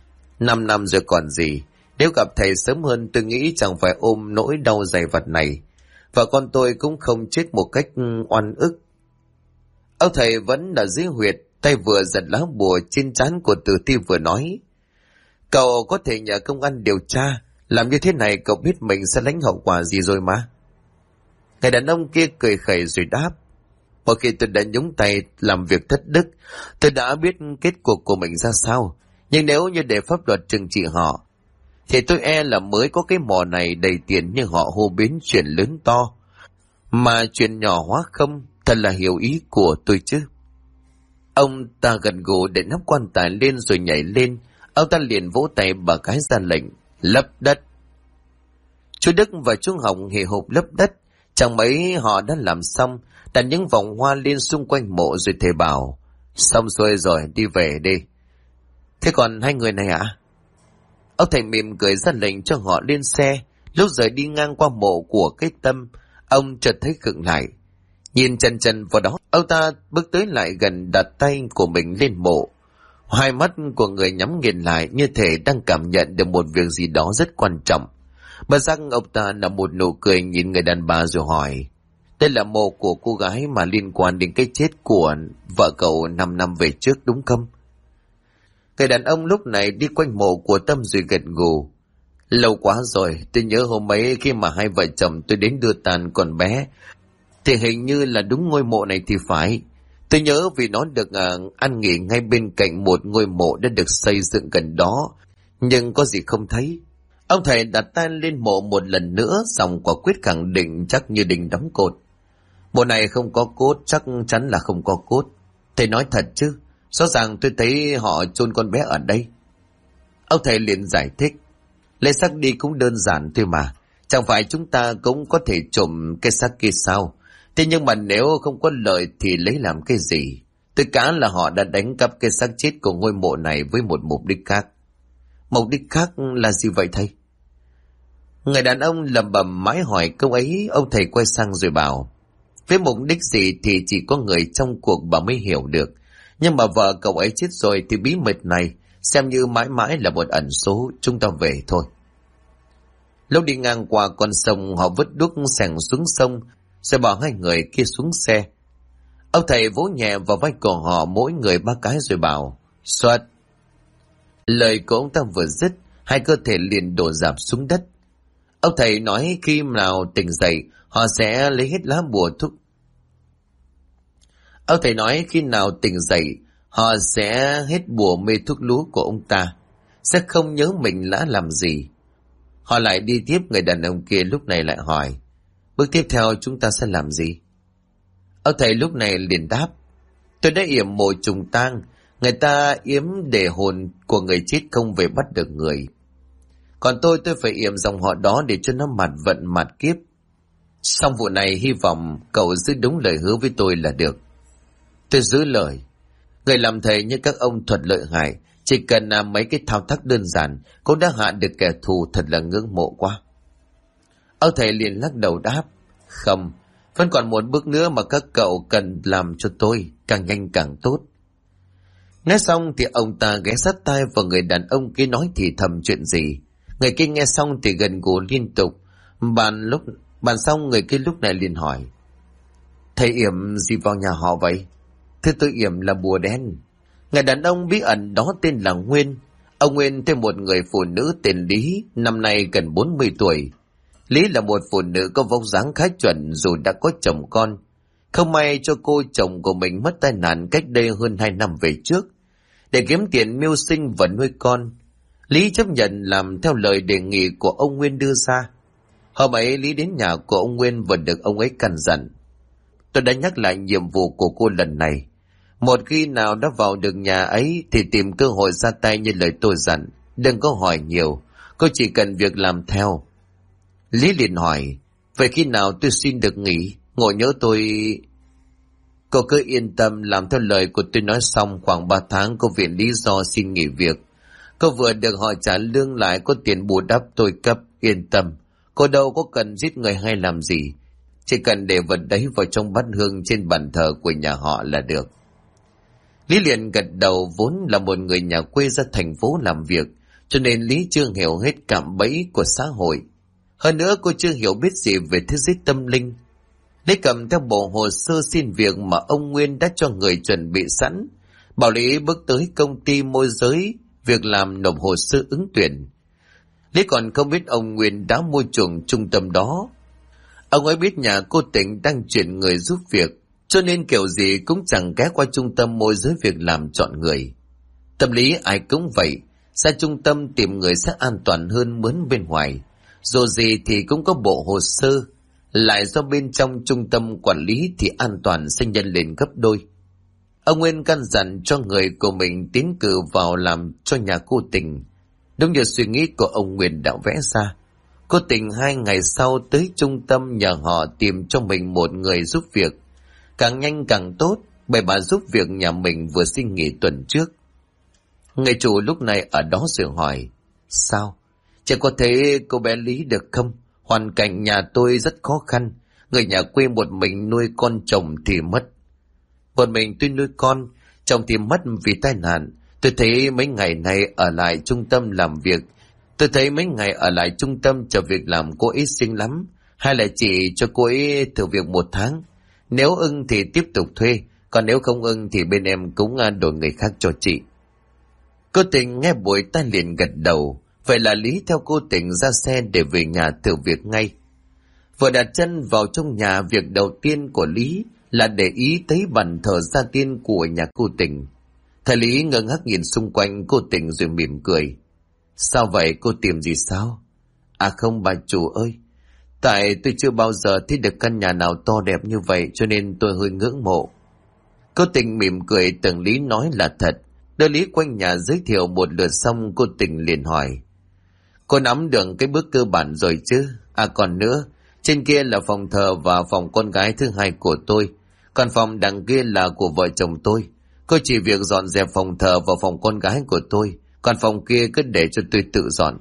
5 năm rồi còn gì, nếu gặp thầy sớm hơn tôi nghĩ chẳng phải ôm nỗi đau dày vặt này. Và con tôi cũng không chết một cách oan ức. Ông thầy vẫn ở dưới huyệt, tay vừa giật lá bùa trên trán của tử thi vừa nói: cậu có thể nhờ công an điều tra, làm như thế này cậu biết mình sẽ lãnh hậu quả gì rồi mà. Người đàn ông kia cười khẩy rồi đáp: một khi tôi đã nhúng tay làm việc thất đức, tôi đã biết kết cục của mình ra sao. Nhưng nếu như để pháp luật trừng trị họ, thì tôi e là mới có cái mỏ này đầy tiền nhưng họ hô biến chuyện lớn to, mà chuyện nhỏ hóa không. Thật là hiểu ý của tôi chứ. Ông ta gật gù để nắp quan tài lên rồi nhảy lên. Ông ta liền vỗ tay bà cái ra lệnh: lấp đất. Chú Đức và chú Hồng hì hục lấp đất. Chẳng mấy họ đã làm xong, đặt những vòng hoa lên xung quanh mộ rồi thầy bảo: xong xuôi rồi, đi về đi. Thế còn hai người này ạ? Ông thầy mỉm cười ra lệnh cho họ lên xe. Lúc rời đi ngang qua mộ của cái Tâm, ông chợt thấy khựng lại. Nhìn chần chần vào đó, ông ta bước tới lại gần, đặt tay của mình lên mộ. Hai mắt của người nhắm nghiền lại, như thể đang cảm nhận được một việc gì đó rất quan trọng. Bất giác ông ta nở một nụ cười nhìn người đàn bà rồi hỏi: đây là mộ của cô gái mà liên quan đến cái chết của vợ cậu 5 năm về trước đúng không? Người đàn ông lúc này đi quanh mộ của Tâm rồi gật gù: lâu quá rồi, tôi nhớ hôm ấy khi mà hai vợ chồng tôi đến đưa tàn còn bé, thì hình như là đúng ngôi mộ này thì phải. Tôi nhớ vì nó được ăn nghỉ ngay bên cạnh một ngôi mộ đã được xây dựng gần đó, nhưng có gì không thấy. Ông thầy đặt tay lên mộ một lần nữa, giọng quả quyết khẳng định chắc như đinh đóng cột: mộ này không có cốt, chắc chắn là không có cốt. Thầy nói thật chứ? Rõ ràng tôi thấy họ chôn con bé ở đây. Ông thầy liền giải thích: lấy xác đi cũng đơn giản thôi mà, chẳng phải chúng ta cũng có thể trộm cái xác kia sao? Thế nhưng mà nếu không có lợi thì lấy làm cái gì? Tôi cá là họ đã đánh cắp cái xác chết của ngôi mộ này với một mục đích khác. Mục đích khác là gì vậy thầy? Người đàn ông lẩm bẩm mãi hỏi câu ấy. Ông thầy quay sang rồi bảo, với mục đích gì thì chỉ có người trong cuộc bà mới hiểu được. Nhưng mà vợ cậu ấy chết rồi thì bí mật này xem như mãi mãi là một ẩn số. Chúng ta về thôi. Lúc đi ngang qua con sông, họ vứt đuốc xẻng xuống sông rồi bảo hai người kia xuống xe. Ông thầy vỗ nhẹ vào vai của họ mỗi người 3 cái rồi bảo, xoát. Lời của ông ta vừa dứt, hai cơ thể liền đổ rạp xuống đất. Ông thầy nói khi nào tỉnh dậy họ sẽ lấy hết lá bùa thuốc. Ông thầy nói khi nào tỉnh dậy họ sẽ hết bùa mê thuốc lú của ông ta, sẽ không nhớ mình đã làm gì. Họ lại đi tiếp. Người đàn ông kia lúc này lại hỏi, bước tiếp theo chúng ta sẽ làm gì? Ông thầy lúc này liền đáp, tôi đã yểm mộ trùng tang. Người ta yếm để hồn của người chết không về bắt được người. Còn tôi phải yểm dòng họ đó để cho nó mạt vận mạt kiếp. Xong vụ này hy vọng cậu giữ đúng lời hứa với tôi là được. Tôi giữ lời. Người làm thầy như các ông thuật lợi hại, chỉ cần làm mấy cái thao tác đơn giản cũng đã hạ được kẻ thù, thật là ngưỡng mộ quá. Ông thầy liền lắc đầu đáp, không, vẫn còn một bước nữa mà các cậu cần làm cho tôi, càng nhanh càng tốt. Nói xong thì ông ta ghé sát tai vào người đàn ông kia nói thì thầm chuyện gì. Người kia nghe xong thì gần gù liên tục. Bàn xong người kia lúc này liền hỏi, thầy yểm gì vào nhà họ vậy? Thưa tôi yểm là bùa đen. Người đàn ông bí ẩn đó tên là Nguyên. Ông Nguyên thêm một người phụ nữ tên Lý, năm nay gần 40 tuổi. Lý là một phụ nữ có vóc dáng khá chuẩn dù đã có chồng con. Không may cho cô, chồng của mình mất tai nạn cách đây hơn 2 năm về trước. Để kiếm tiền mưu sinh và nuôi con, Lý chấp nhận làm theo lời đề nghị của ông Nguyên đưa ra. Hôm ấy Lý đến nhà của ông Nguyên và được ông ấy căn dặn, tôi đã nhắc lại nhiệm vụ của cô lần này. Một khi nào đã vào được nhà ấy thì tìm cơ hội ra tay như lời tôi dặn. Đừng có hỏi nhiều, cô chỉ cần việc làm theo. Lý liền hỏi, vậy khi nào tôi xin được nghỉ? Ngộ nhớ tôi... Cô cứ yên tâm làm theo lời của tôi nói. Xong khoảng 3 tháng cô viện lý do xin nghỉ việc. Cô vừa được họ trả lương lại, có tiền bù đắp tôi cấp. Yên tâm, cô đâu có cần giết người hay làm gì, chỉ cần để vật đấy vào trong bát hương trên bàn thờ của nhà họ là được. Lý liền gật đầu. Vốn là một người nhà quê ra thành phố làm việc, cho nên Lý chưa hiểu hết cạm bẫy của xã hội. Hơn nữa cô chưa hiểu biết gì về thế giới tâm linh. Lý cầm theo bộ hồ sơ xin việc mà ông Nguyên đã cho người chuẩn bị sẵn, bảo Lý bước tới công ty môi giới việc làm nộp hồ sơ ứng tuyển. Lý còn không biết ông Nguyên đã mua chuộc trung tâm đó. Ông ấy biết nhà cô Tịnh đang chuyển người giúp việc, cho nên kiểu gì cũng chẳng ghé qua trung tâm môi giới việc làm chọn người. Tâm lý ai cũng vậy, ra trung tâm tìm người sẽ an toàn hơn mướn bên ngoài. Dù gì thì cũng có bộ hồ sơ, lại do bên trong trung tâm quản lý thì an toàn sẽ nhân lên gấp đôi. Ông Nguyên căn dặn cho người của mình tiến cử vào làm cho nhà cô Tình. Đúng như suy nghĩ của ông Nguyên đã vẽ ra. Cô Tình 2 ngày sau tới trung tâm nhờ họ tìm cho mình một người giúp việc. Càng nhanh càng tốt, bởi bà giúp việc nhà mình vừa xin nghỉ tuần trước. Người chủ lúc này ở đó rồi hỏi, sao? Chị có thấy cô bé Lý được không? Hoàn cảnh nhà tôi rất khó khăn. Người nhà quê một mình nuôi con, chồng thì mất. Một mình tôi nuôi con, chồng thì mất vì tai nạn. Tôi thấy mấy ngày này ở lại trung tâm làm việc. Tôi thấy mấy ngày ở lại trung tâm chờ việc làm cô ấy xinh lắm. Hay là chị cho cô ấy thử việc 1 tháng. Nếu ưng thì tiếp tục thuê, còn nếu không ưng thì bên em cũng đổi người khác cho chị. Cô Tình nghe buổi tai liền gật đầu. Vậy là Lý theo cô Tình ra xe để về nhà thử việc ngay. Vừa đặt chân vào trong nhà, việc đầu tiên của Lý là để ý thấy bàn thờ gia tiên của nhà cô Tình. Thầy Lý ngơ ngác nhìn xung quanh cô Tình rồi mỉm cười. Sao vậy, cô tìm gì sao? À không bà chủ ơi, tại tôi chưa bao giờ thấy được căn nhà nào to đẹp như vậy cho nên tôi hơi ngưỡng mộ. Cô Tình mỉm cười, tưởng Lý nói là thật. Đưa Lý quanh nhà giới thiệu một lượt xong, cô Tình liền hỏi, cô nắm được cái bước cơ bản rồi chứ? À còn nữa, trên kia là phòng thờ và phòng con gái thứ 2 của tôi, còn phòng đằng kia là của vợ chồng tôi. Cô chỉ việc dọn dẹp phòng thờ và phòng con gái của tôi, còn phòng kia cứ để cho tôi tự dọn.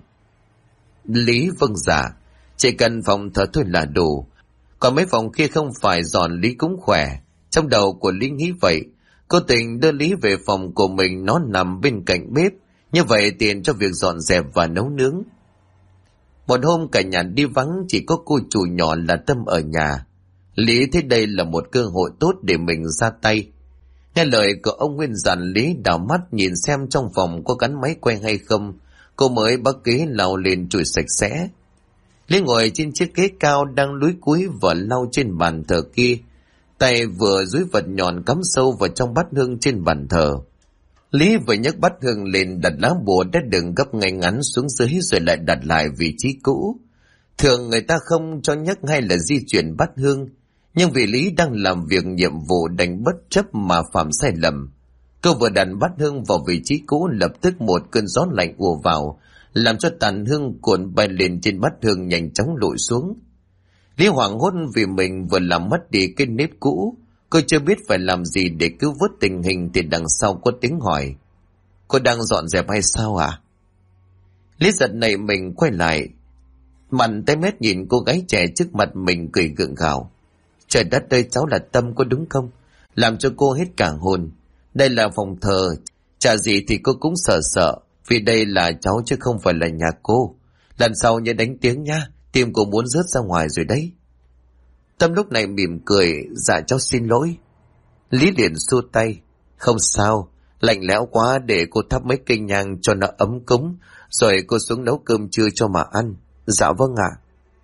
Lý vâng dạ, chỉ cần phòng thờ thôi là đủ. Còn mấy phòng kia không phải dọn Lý cũng khỏe. Trong đầu của Lý nghĩ vậy, cô Tình đưa Lý về phòng của mình, nó nằm bên cạnh bếp. Như vậy tiện cho việc dọn dẹp và nấu nướng. Một hôm cả nhà đi vắng, chỉ có cô chủ nhỏ là Tâm ở nhà. Lý thấy đây là một cơ hội tốt để mình ra tay. Nghe lời của ông Nguyên dặn, Lý đảo mắt nhìn xem trong phòng có gắn máy quay hay không. Cô mới bắt ghế lau lên chùi sạch sẽ. Lý ngồi trên chiếc ghế cao đang lúi cúi và lau trên bàn thờ kia. Tay vừa dúi vật nhọn cắm sâu vào trong bát hương trên bàn thờ. Lý vừa nhấc bát hương lên, đặt lá bùa đã đựng gấp ngay ngắn xuống dưới rồi lại đặt lại vị trí cũ. Thường người ta không cho nhấc hay là di chuyển bát hương, nhưng vì Lý đang làm việc nhiệm vụ đành bất chấp mà phạm sai lầm. Cô vừa đặt bát hương vào vị trí cũ, lập tức một cơn gió lạnh ùa vào, làm cho tàn hương cuộn bay lên trên bát hương nhanh chóng lụi xuống. Lý hoảng hốt vì mình vừa làm mất đi cái nếp cũ. Cô chưa biết phải làm gì để cứu vớt tình hình thì đằng sau có tiếng hỏi: cô đang dọn dẹp hay sao à? Lý giật nảy mình quay lại, mặt tái mét nhìn cô gái trẻ trước mặt mình cười gượng gạo. Trời đất ơi, cháu là Tâm có đúng không? Làm cho cô hết cả hồn. Đây là phòng thờ, chả gì thì cô cũng sợ sợ, vì đây là cháu chứ không phải là nhà cô. Lần sau nhớ đánh tiếng nha, tim cô muốn rớt ra ngoài rồi đấy. Tâm lúc này mỉm cười: dạ cháu xin lỗi. Lý liền xua tay: không sao, lạnh lẽo quá, để cô thắp mấy cây nhang cho nó ấm cúng, rồi cô xuống nấu cơm trưa cho mà ăn. Dạ vâng ạ.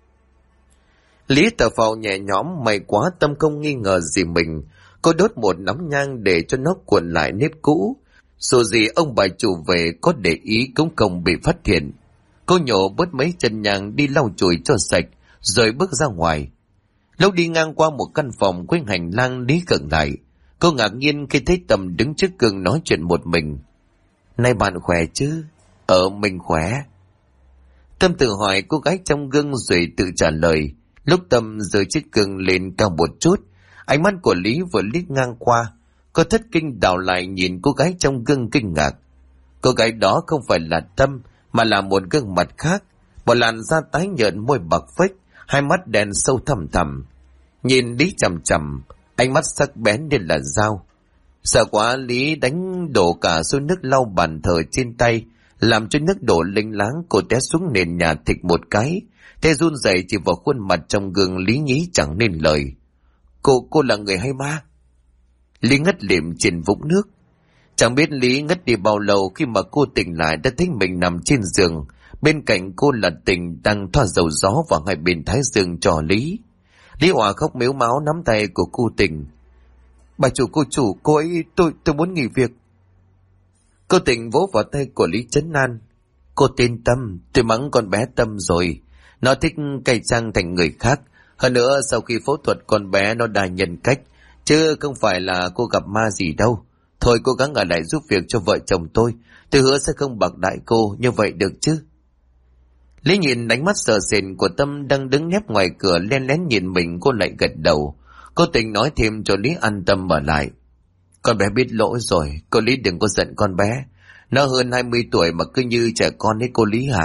Lý thở phào nhẹ nhõm, may quá Tâm không nghi ngờ gì mình. Cô đốt một nắm nhang để cho nó cuộn lại nếp cũ. Dù gì ông bà chủ về có để ý cũng không bị phát hiện. Cô nhổ bớt mấy chân nhang đi lau chùi cho sạch, rồi bước ra ngoài. Lúc đi ngang qua một căn phòng quanh hành lang, Lý khựng lại. Cô ngạc nhiên khi thấy Tâm đứng trước gương nói chuyện một mình. Này bạn khỏe chứ? Mình khỏe. Tâm tự hỏi cô gái trong gương rồi tự trả lời. Lúc Tâm giơ chiếc gương lên cao một chút, ánh mắt của Lý vừa liếc ngang qua, cô thất kinh đảo lại nhìn cô gái trong gương kinh ngạc. Cô gái đó không phải là Tâm, mà là một gương mặt khác, một làn da tái nhợt, môi bạc phếch, hai mắt đen sâu thẳm thẳm. Nhìn Lý chằm chằm, ánh mắt sắc bén như là dao. Sợ quá, Lý đánh đổ cả số nước lau bàn thờ trên tay, làm cho nước đổ lênh láng. Cô té xuống nền nhà thịch một cái, thế run rẩy chỉ vào khuôn mặt trong gương. Lý nhí chẳng nên lời. Cô là người hay ma? Lý ngất lịm trên vũng nước. Chẳng biết Lý ngất đi bao lâu, khi mà cô tỉnh lại đã thấy mình nằm trên giường. Bên cạnh cô là Tình đang thoa dầu gió vào hai bên thái dương cho Lý. Lý òa khóc mếu máo nắm tay của cô Tình. Bà chủ, cô chủ, cô ấy, tôi muốn nghỉ việc. Cô Tình vỗ vào tay của Lý trấn an. Cô tên Tâm, tôi mắng con bé Tâm rồi. Nó thích cải trang thành người khác. Hơn nữa sau khi phẫu thuật con bé nó đa nhân cách, chứ không phải là cô gặp ma gì đâu. Thôi cố gắng ở lại giúp việc cho vợ chồng tôi hứa sẽ không bạc đãi cô, như vậy được chứ? Lý nhìn ánh mắt sợ sệt của Tâm đang đứng nép ngoài cửa len lén nhìn mình, cô lại gật đầu. Cô Tình nói thêm cho Lý an tâm ở lại. Con bé biết lỗi rồi, cô Lý đừng có giận con bé. Nó hơn 20 tuổi mà cứ như trẻ con ấy cô Lý hả?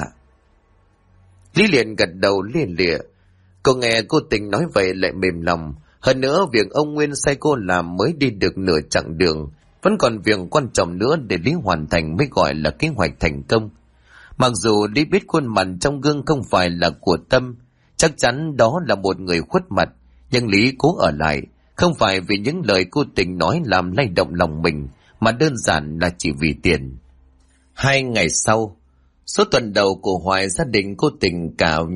Lý liền gật đầu lia lịa. Cô nghe cô Tình nói vậy lại mềm lòng. Hơn nữa việc ông Nguyên sai cô làm mới đi được nửa chặng đường, vẫn còn việc quan trọng nữa để Lý hoàn thành mới gọi là kế hoạch thành công. Mặc dù Lý biết khuôn mặt trong gương không phải là của Tâm, chắc chắn đó là một người khuất mặt, nhưng Lý cố ở lại, không phải vì những lời cô Tình nói làm lay động lòng mình, mà đơn giản là chỉ vì tiền. 2 ngày sau, số tuần đầu của Hoài, gia đình cô Tình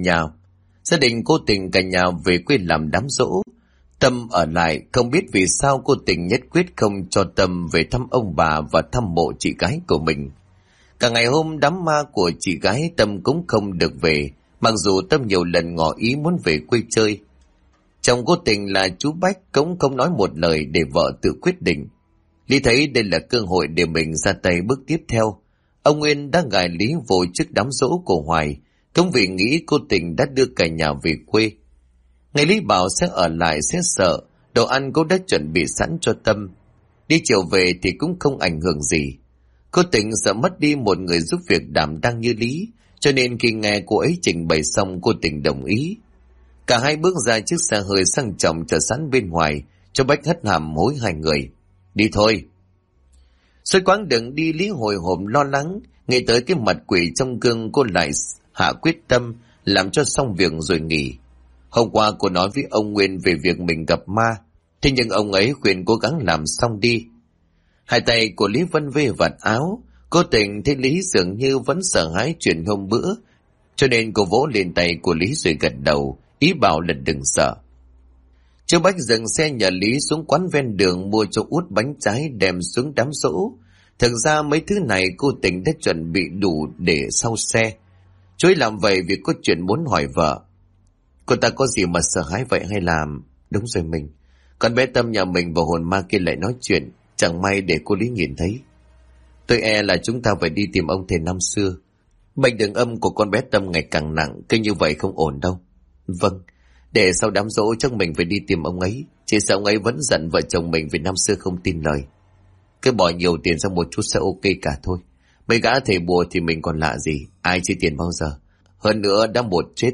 cả nhà về quê làm đám giỗ. Tâm ở lại, không biết vì sao cô Tình nhất quyết không cho Tâm về thăm ông bà và thăm mộ chị gái của mình. Cả ngày hôm đám ma của chị gái, Tâm cũng không được về, mặc dù Tâm nhiều lần ngỏ ý muốn về quê chơi. Chồng cô Tình là chú Bách cũng không nói một lời để vợ tự quyết định. Lý thấy đây là cơ hội để mình ra tay bước tiếp theo. Ông Nguyên đã gài Lý vô trước đám giỗ của Hoài, cũng vì nghĩ cô Tình đã đưa cả nhà về quê. Ngày Lý bảo sẽ ở lại sẽ sợ, đồ ăn cũng đã chuẩn bị sẵn cho Tâm. Đi chiều về thì cũng không ảnh hưởng gì. Cô Tịnh sợ mất đi một người giúp việc đảm đang như Lý, cho nên khi nghe cô ấy trình bày xong, cô Tịnh đồng ý. Cả hai bước ra chiếc xe hơi sang trọng chờ sẵn bên ngoài, cho Bách hất hàm hối hai người. Đi thôi. Suốt quãng đường đi, Lý hồi hộp lo lắng, nghĩ tới cái mặt quỷ trong gương, cô lại hạ quyết tâm làm cho xong việc rồi nghỉ. Hôm qua cô nói với ông Nguyên về việc mình gặp ma, thế nhưng ông ấy khuyên cố gắng làm xong đi. Hai tay của Lý vân vê vạt áo, cô Tình thấy Lý dường như vẫn sợ hãi chuyện hôm bữa, cho nên cô vỗ lên tay của Lý rồi gật đầu, ý bảo là đừng sợ. Chú Bách dừng xe nhờ Lý xuống quán ven đường mua cho út bánh trái đem xuống đám giỗ. Thực ra mấy thứ này cô Tình đã chuẩn bị đủ để sau xe. Chú ấy làm vậy vì có chuyện muốn hỏi vợ. Cô ta có gì mà sợ hãi vậy hay làm? Đúng rồi mình. Con bé Tâm nhà mình và hồn ma kia lại nói chuyện, chẳng may để cô Lý nhìn thấy. Tôi e là chúng ta phải đi tìm ông thầy năm xưa. Bệnh đường âm của con bé Tâm ngày càng nặng, cứ như vậy không ổn đâu. Vâng, để sau đám dỗ chắc mình phải đi tìm ông ấy. Chỉ sợ ông ấy vẫn giận vợ chồng mình vì năm xưa không tin lời. Cứ bỏ nhiều tiền ra một chút sẽ ok cả thôi. Mấy gã thầy bùa thì mình còn lạ gì, ai chi tiền bao giờ. Hơn nữa đã một chết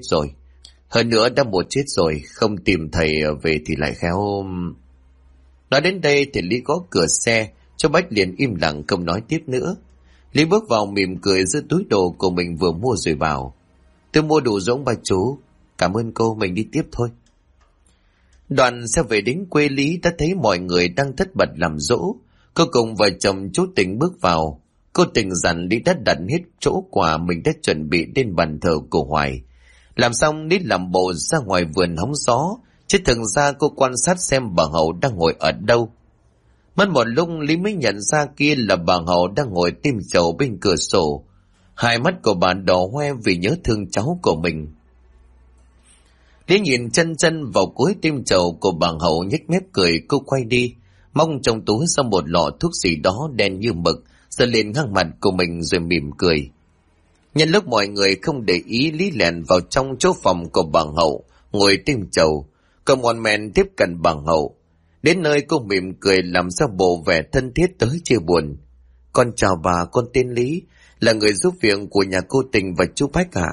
rồi, không tìm thầy về thì lại khéo. Nói đến đây thì Lý gõ cửa xe, cho Bách liền im lặng không nói tiếp nữa. Lý bước vào mỉm cười giữa túi đồ của mình vừa mua rồi bảo: Tôi mua đủ giống bà chú. Cảm ơn cô, mình đi tiếp thôi. Đoàn xe về đến quê Lý đã thấy mọi người đang tất bật làm dỗ. Cô cùng vợ chồng chú Tình bước vào. Cô Tình dặn Lý đã đặt hết chỗ quà mình đã chuẩn bị lên bàn thờ của Hoài. Làm xong Lý làm bộ ra ngoài vườn hóng gió, chứ thực ra cô quan sát xem bà Hậu đang ngồi ở đâu. Mất một lúc Lý mới nhận ra kia là bà Hậu đang ngồi tim chầu bên cửa sổ. Hai mắt của bà đỏ hoe vì nhớ thương cháu của mình. Lý nhìn chân chân vào cuối tim chầu của bà Hậu, nhếch mép cười. Cô quay đi, mong trong túi ra một lọ thuốc gì đó đen như mực, giơ lên ngang mặt của mình rồi mỉm cười. Nhân lúc mọi người không để ý, Lý lèn vào trong chỗ phòng của bà Hậu, ngồi tim chầu, cầm ngọn men tiếp cận bà Hậu. Đến nơi cô mỉm cười làm ra bộ vẻ thân thiết tới chia buồn. Con chào bà, con tên Lý, là người giúp việc của nhà cô Tình và chú Bách ạ.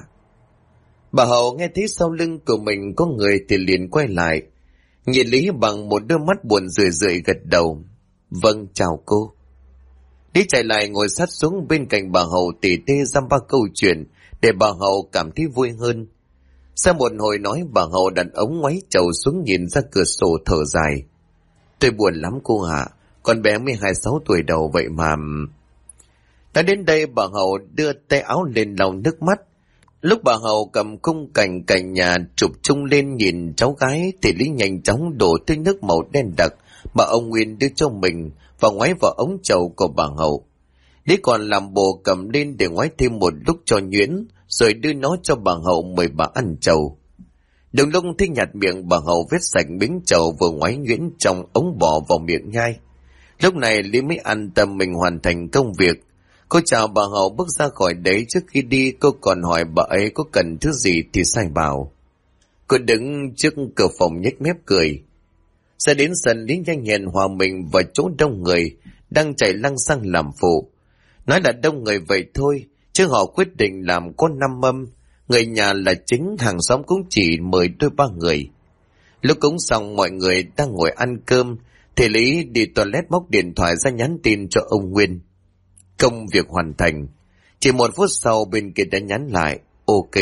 Bà Hậu nghe thấy sau lưng của mình có người thì liền quay lại, nhìn Lý bằng một đôi mắt buồn rười rượi gật đầu. Vâng, chào cô. Lý chạy lại ngồi sát xuống bên cạnh bà Hậu tỉ tê dăm ba câu chuyện để bà Hậu cảm thấy vui hơn. Sau một hồi nói, bà Hậu đặt ống ngoáy trầu xuống nhìn ra cửa sổ thở dài. Tôi buồn lắm cô ạ, con bé mới 26 tuổi đầu vậy mà. Đã đến đây bà Hậu đưa tay áo lên lau nước mắt. Lúc bà Hậu cầm khung cảnh cạnh nhà chụp chung lên nhìn cháu gái thì Lý nhanh chóng đổ thứ nước màu đen đặc mà ông Nguyên đưa cho mình và ngoáy vào ống trầu của bà Hậu. Lý còn làm bộ cầm lên để ngoáy thêm một lúc cho nhuyễn, rồi đưa nó cho bà Hậu mời bà ăn trầu. Đừng lúc thích nhạt miệng, bà Hậu vết sạch miếng trầu vừa ngoáy nhuyễn trong ống bỏ vào miệng nhai. Lúc này Lý mới an tâm mình hoàn thành công việc. Cô chào bà Hậu bước ra khỏi đấy. Trước khi đi cô còn hỏi bà ấy có cần thứ gì thì sai bảo. Cô đứng trước cửa phòng nhếch mép cười. Ra đến sân, Lý nhanh nhẹn hòa mình vào chỗ đông người đang chạy lăng xăng làm phụ. Nói là đông người vậy thôi, chứ họ quyết định làm có 5 mâm. Người nhà là chính, hàng xóm cũng chỉ mời đôi ba người. Lúc cúng xong mọi người đang ngồi ăn cơm thì Lý đi toilet móc điện thoại ra nhắn tin cho ông Nguyên. Công việc hoàn thành. Chỉ 1 phút sau bên kia đã nhắn lại ok.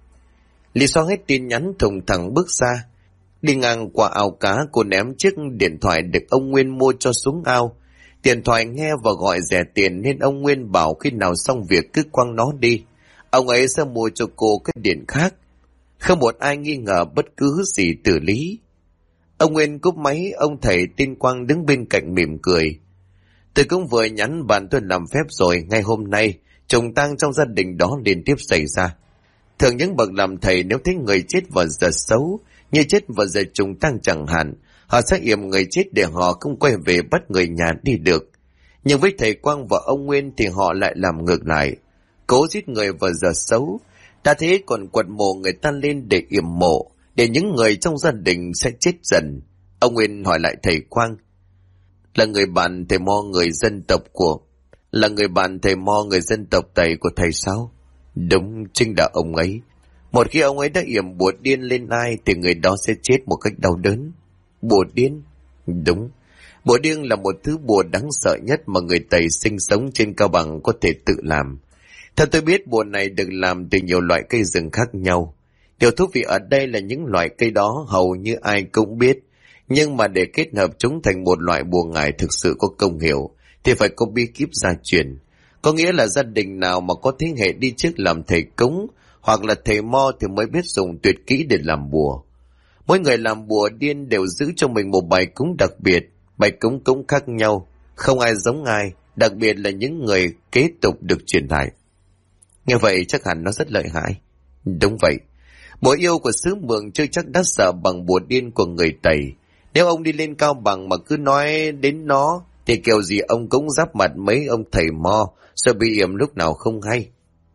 Lý xóa hết tin nhắn thùng thẳng bước ra. Đi ngang qua ao cá, cô ném chiếc điện thoại được ông Nguyên mua cho xuống ao. Điện thoại nghe và gọi rẻ tiền nên ông Nguyên bảo khi nào xong việc cứ quăng nó đi. Ông ấy sẽ mua cho cô cái điện khác. Không một ai nghi ngờ bất cứ gì từ Lý. Ông Nguyên cúp máy, ông thầy tên Quang đứng bên cạnh mỉm cười. Tôi cũng vừa nhắn bạn tôi làm phép rồi, ngay hôm nay trùng tang trong gia đình đó liên tiếp xảy ra. Thường những bậc làm thầy nếu thấy người chết vào giờ xấu, như chết vào giờ trùng tang chẳng hạn, họ sẽ yểm người chết để họ không quay về bắt người nhà đi được. Nhưng với thầy Quang và ông Nguyên thì họ lại làm ngược lại, cố giết người vào giờ xấu, đã thế còn quật mộ người ta lên để yểm mộ, để những người trong gia đình sẽ chết dần. Ông Nguyên hỏi lại thầy Quang, là người bạn thầy Mo người dân tộc của... Là người bạn thầy Mo người dân tộc Tây của thầy sao? Đúng, chính là ông ấy. Một khi ông ấy đã yểm bùa điên lên ai thì người đó sẽ chết một cách đau đớn. Bùa điên? Đúng. Bùa điên là một thứ bùa đáng sợ nhất mà người Tây sinh sống trên Cao Bằng có thể tự làm. Theo tôi biết, bùa này được làm từ nhiều loại cây rừng khác nhau. Điều thú vị ở đây là những loại cây đó hầu như ai cũng biết, nhưng mà để kết hợp chúng thành một loại bùa ngải thực sự có công hiệu thì phải có bí kíp gia truyền. Có nghĩa là gia đình nào mà có thế hệ đi trước làm thầy cúng hoặc là thầy Mo thì mới biết dùng tuyệt kỹ để làm bùa. Mỗi người làm bùa điên đều giữ cho mình một bài cúng đặc biệt, bài cúng cũng khác nhau, không ai giống ai, đặc biệt là những người kế tục được truyền lại. Nghe vậy chắc hẳn nó rất lợi hại. Đúng vậy. Bùa yêu của xứ Mường chưa chắc đã sợ bằng bùa điên của người Tây. Nếu ông đi lên Cao Bằng mà cứ nói đến nó thì kiểu gì ông cũng giáp mặt mấy ông thầy Mo, sợ bị yểm lúc nào không hay.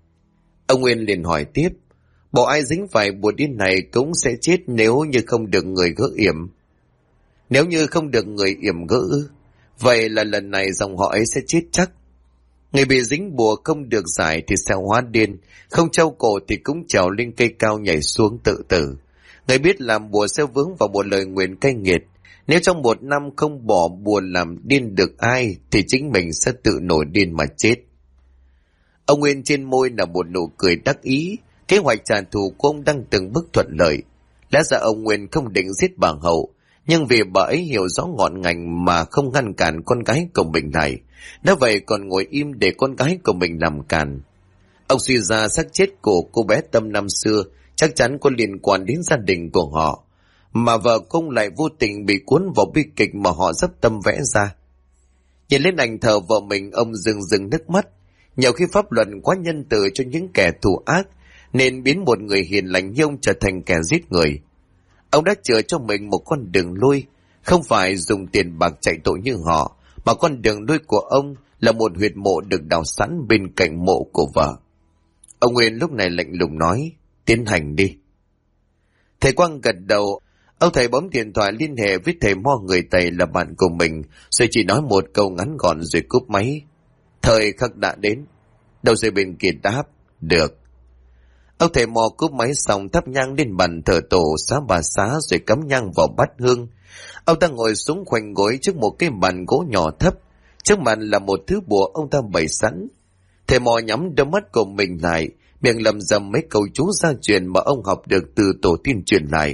Ông Nguyên liền hỏi tiếp, bộ ai dính phải bùa điên này cũng sẽ chết nếu như không được người gỡ yểm. Nếu như không được người yểm gỡ, vậy là lần này dòng họ ấy sẽ chết chắc. Người bị dính bùa không được giải thì sẽ hóa điên, không treo cổ thì cũng trèo lên cây cao nhảy xuống tự tử. Người biết làm bùa sẽ vướng vào một lời nguyền cay nghiệt. Nếu trong 1 năm không bỏ bùa làm điên được ai thì chính mình sẽ tự nổi điên mà chết. Ông Nguyên trên môi là một nụ cười đắc ý. Kế hoạch trả thù của ông đang từng bước thuận lợi. Lẽ ra ông Nguyên không định giết bà Hậu, nhưng vì bà ấy hiểu rõ ngọn ngành mà không ngăn cản con gái của mình lại. Đã vậy còn ngồi im để con gái của mình làm càn. Ông suy ra xác chết của cô bé Tâm năm xưa chắc chắn có liên quan đến gia đình của họ, mà vợ công lại vô tình bị cuốn vào bi kịch mà họ dấp tâm vẽ ra. Nhìn lên ảnh thờ vợ mình, ông rưng rưng nước mắt. Nhiều khi pháp luật quá nhân từ cho những kẻ thù ác nên biến một người hiền lành như ông trở thành kẻ giết người. Ông đã chừa cho mình một con đường lui, không phải dùng tiền bạc chạy tội như họ, mà con đường lui của ông là một huyệt mộ được đào sẵn bên cạnh mộ của vợ. Ông Nguyên lúc này lạnh lùng nói, tiến hành đi. Thầy Quang gật đầu. Ông thầy bấm điện thoại liên hệ với thầy Mo người Tây là bạn của mình, rồi chỉ nói một câu ngắn gọn rồi cúp máy. Thời khắc đã đến. Đầu dây bên kia đáp, được. Ông thầy Mo cúp máy xong thắp nhang lên bàn thờ tổ xá bà xá rồi cắm nhang vào bát hương. Ông ta ngồi xuống khoanh gối trước một cái bàn gỗ nhỏ thấp. Trước mặt là một thứ bùa ông ta bày sẵn. Thầy Mo nhắm đôi mắt của mình lại, miệng lầm rầm mấy câu chú gia truyền mà ông học được từ tổ tiên truyền lại.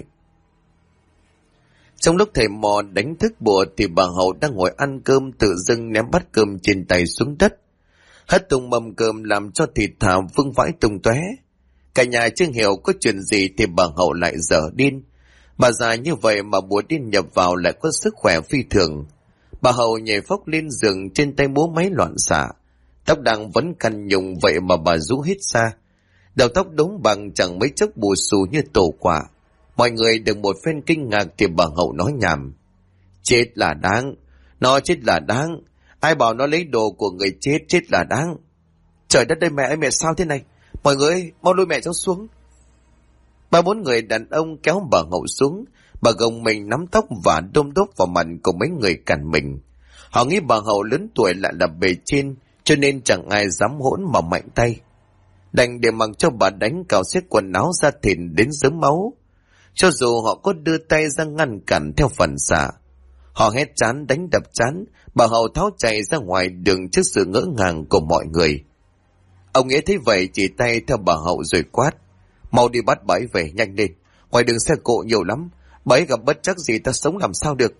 Trong lúc thầy Mo đánh thức bùa thì bà Hậu đang ngồi ăn cơm tự dưng ném bát cơm trên tay xuống đất. Hất tung mâm cơm làm cho thịt thảo vương vãi tung tóe. Cả nhà chưa hiểu có chuyện gì thì bà Hậu lại dở điên. Bà già như vậy mà bùa điên nhập vào lại có sức khỏe phi thường. Bà Hậu nhảy phóc lên giường, trên tay múa máy loạn xạ. Tóc đang vẫn cằn nhùng vậy mà bà rũ hết ra. Đầu tóc đống bằng chẳng mấy chốc bù xù như tổ quả. Mọi người được một phen kinh ngạc thì bà Hậu nói nhảm. Chết là đáng. Nó chết là đáng. Ai bảo nó lấy đồ của người chết, chết là đáng. Trời đất ơi, mẹ ơi, mẹ sao thế này? Mọi người ơi, mau lôi mẹ cháu xuống. 3-4 người đàn ông kéo bà Hậu xuống. Bà gồng mình nắm tóc và đôm đốp vào mặt của mấy người cản mình. Họ nghĩ bà Hậu lớn tuổi lại là bề trên, cho nên chẳng ai dám hỗn mà mạnh tay. Đành để mặc cho bà đánh cào xếp quần áo ra thịt đến giớm máu. Cho dù họ có đưa tay ra ngăn cản theo phản xạ, họ hét chán đánh đập chán, bà Hậu tháo chạy ra ngoài đường trước sự ngỡ ngàng của mọi người. Ông Nghĩa thấy vậy chỉ tay theo bà Hậu rồi quát, mau đi bắt bà ấy về nhanh lên, ngoài đường xe cộ nhiều lắm, bà ấy gặp bất trắc gì ta sống làm sao được.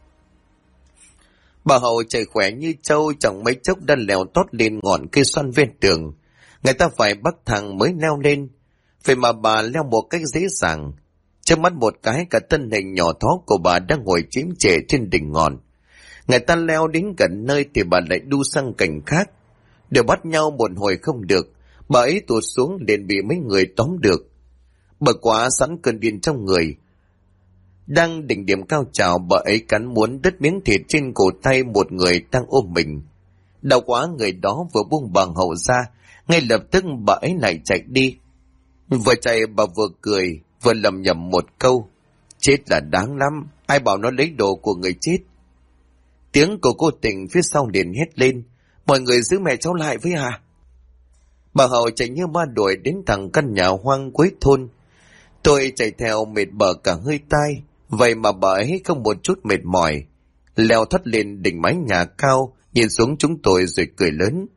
Bà Hậu chạy khỏe như trâu, chẳng mấy chốc đã leo tót lên ngọn cây xoan ven đường. Người ta phải bắt thang mới leo lên, vậy mà bà leo một cách dễ dàng. Trước mắt một cái, cả thân hình nhỏ thó của bà đang ngồi chiếm trệ trên đỉnh ngọn. Người ta leo đến gần nơi thì bà lại đu sang cạnh khác. Đều bắt nhau một hồi không được, bà ấy tụt xuống liền bị mấy người tóm được. Bực quá sẵn cơn điên trong người, đang đỉnh điểm cao trào, bà ấy cắn muốn đứt miếng thịt trên cổ tay một người đang ôm mình. Đau quá, người đó vừa buông bà Hậu ra, ngay lập tức bà ấy lại chạy đi. Vừa chạy bà vừa cười, vừa lầm nhầm một câu, chết là đáng lắm, ai bảo nó lấy đồ của người chết. Tiếng của cô Tình phía sau liền hét lên: mọi người giữ mẹ cháu lại với à? Bà Hậu chạy như ma đuổi đến thẳng căn nhà hoang cuối thôn. Tôi chạy theo mệt bở cả hơi tai, vậy mà bà ấy không một chút mệt mỏi, leo thoát lên đỉnh mái nhà cao, nhìn xuống chúng tôi rồi cười lớn: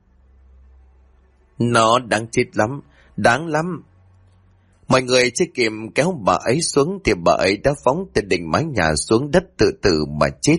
nó đáng chết lắm, đáng lắm. Mọi người chưa kịp kéo bà ấy xuống thì bà ấy đã phóng từ đỉnh mái nhà xuống đất tự tử mà chết.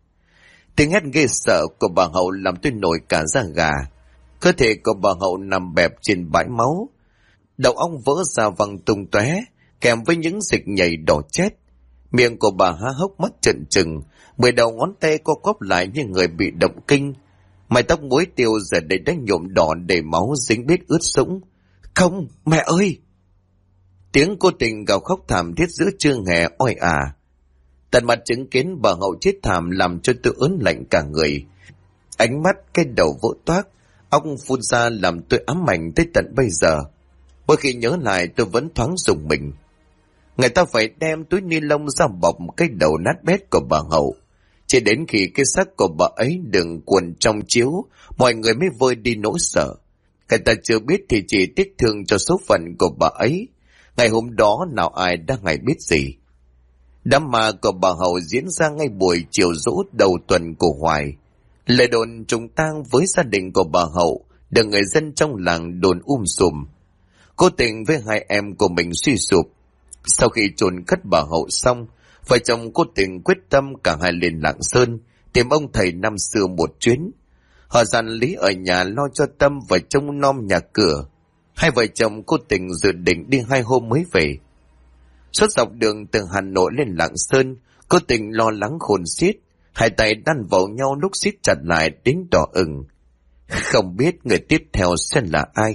Tiếng hét ghê sợ của bà Hậu làm tôi nổi cả da gà. Cơ thể của bà Hậu nằm bẹp trên bãi máu, đầu óc vỡ ra văng tung tóe, kèm với những dịch nhầy đỏ chét. Miệng của bà há hốc mắt trợn trừng, 10 đầu ngón tay co quắp lại như người bị động kinh. Mái tóc muối tiêu giờ đây đã nhuộm đỏ để máu dính bết ướt sũng. Không, mẹ ơi! Tiếng cô Tình gào khóc thảm thiết giữa trưa hè oi ả. Tận mặt chứng kiến bà Hậu chết thảm làm cho tôi ớn lạnh cả người. Ánh mắt, cái đầu vỡ toác, óc phun ra làm tôi ám ảnh tới tận bây giờ. Mỗi khi nhớ lại tôi vẫn thoáng rùng mình. Người ta phải đem túi ni lông ra bọc cái đầu nát bét của bà Hậu. Chỉ đến khi cái xác của bà ấy đừng cuộn trong chiếu, mọi người mới vơi đi nỗi sợ. Người ta chưa biết thì chỉ tiếc thương cho số phận của bà ấy. Ngày hôm đó nào ai đã ngày biết gì. Đám ma của bà Hậu diễn ra ngay buổi chiều giỗ đầu tuần của Hoài. Lời đồn trùng tang với gia đình của bà Hậu được người dân trong làng đồn sùm. Cô Tình với hai em của mình suy sụp. Sau khi chôn cất bà Hậu xong, vợ chồng cô Tình quyết tâm cả hai lên Lạng Sơn tìm ông thầy năm xưa một chuyến. Họ dặn Lý ở nhà lo cho Tâm và trông nom nhà cửa. Hai vợ chồng cô Tình dự định đi 2 hôm mới về. Suốt dọc đường từ Hà Nội lên Lạng Sơn, cô Tình lo lắng khôn xiết, hai tay đan vào nhau lúc siết chặt lại đến đỏ ửng. Không biết người tiếp theo sẽ là ai.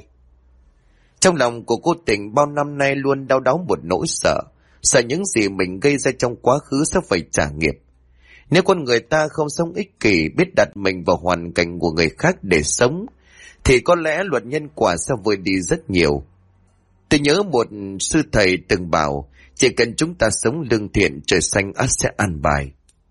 Trong lòng của cô Tình bao năm nay luôn đau đáu một nỗi sợ, sợ những gì mình gây ra trong quá khứ sẽ phải trả nghiệp. Nếu con người ta không sống ích kỷ, biết đặt mình vào hoàn cảnh của người khác để sống, thì có lẽ luật nhân quả sẽ vơi đi rất nhiều. Tôi nhớ một sư thầy từng bảo, chỉ cần chúng ta sống lương thiện, trời xanh ắt sẽ an bài.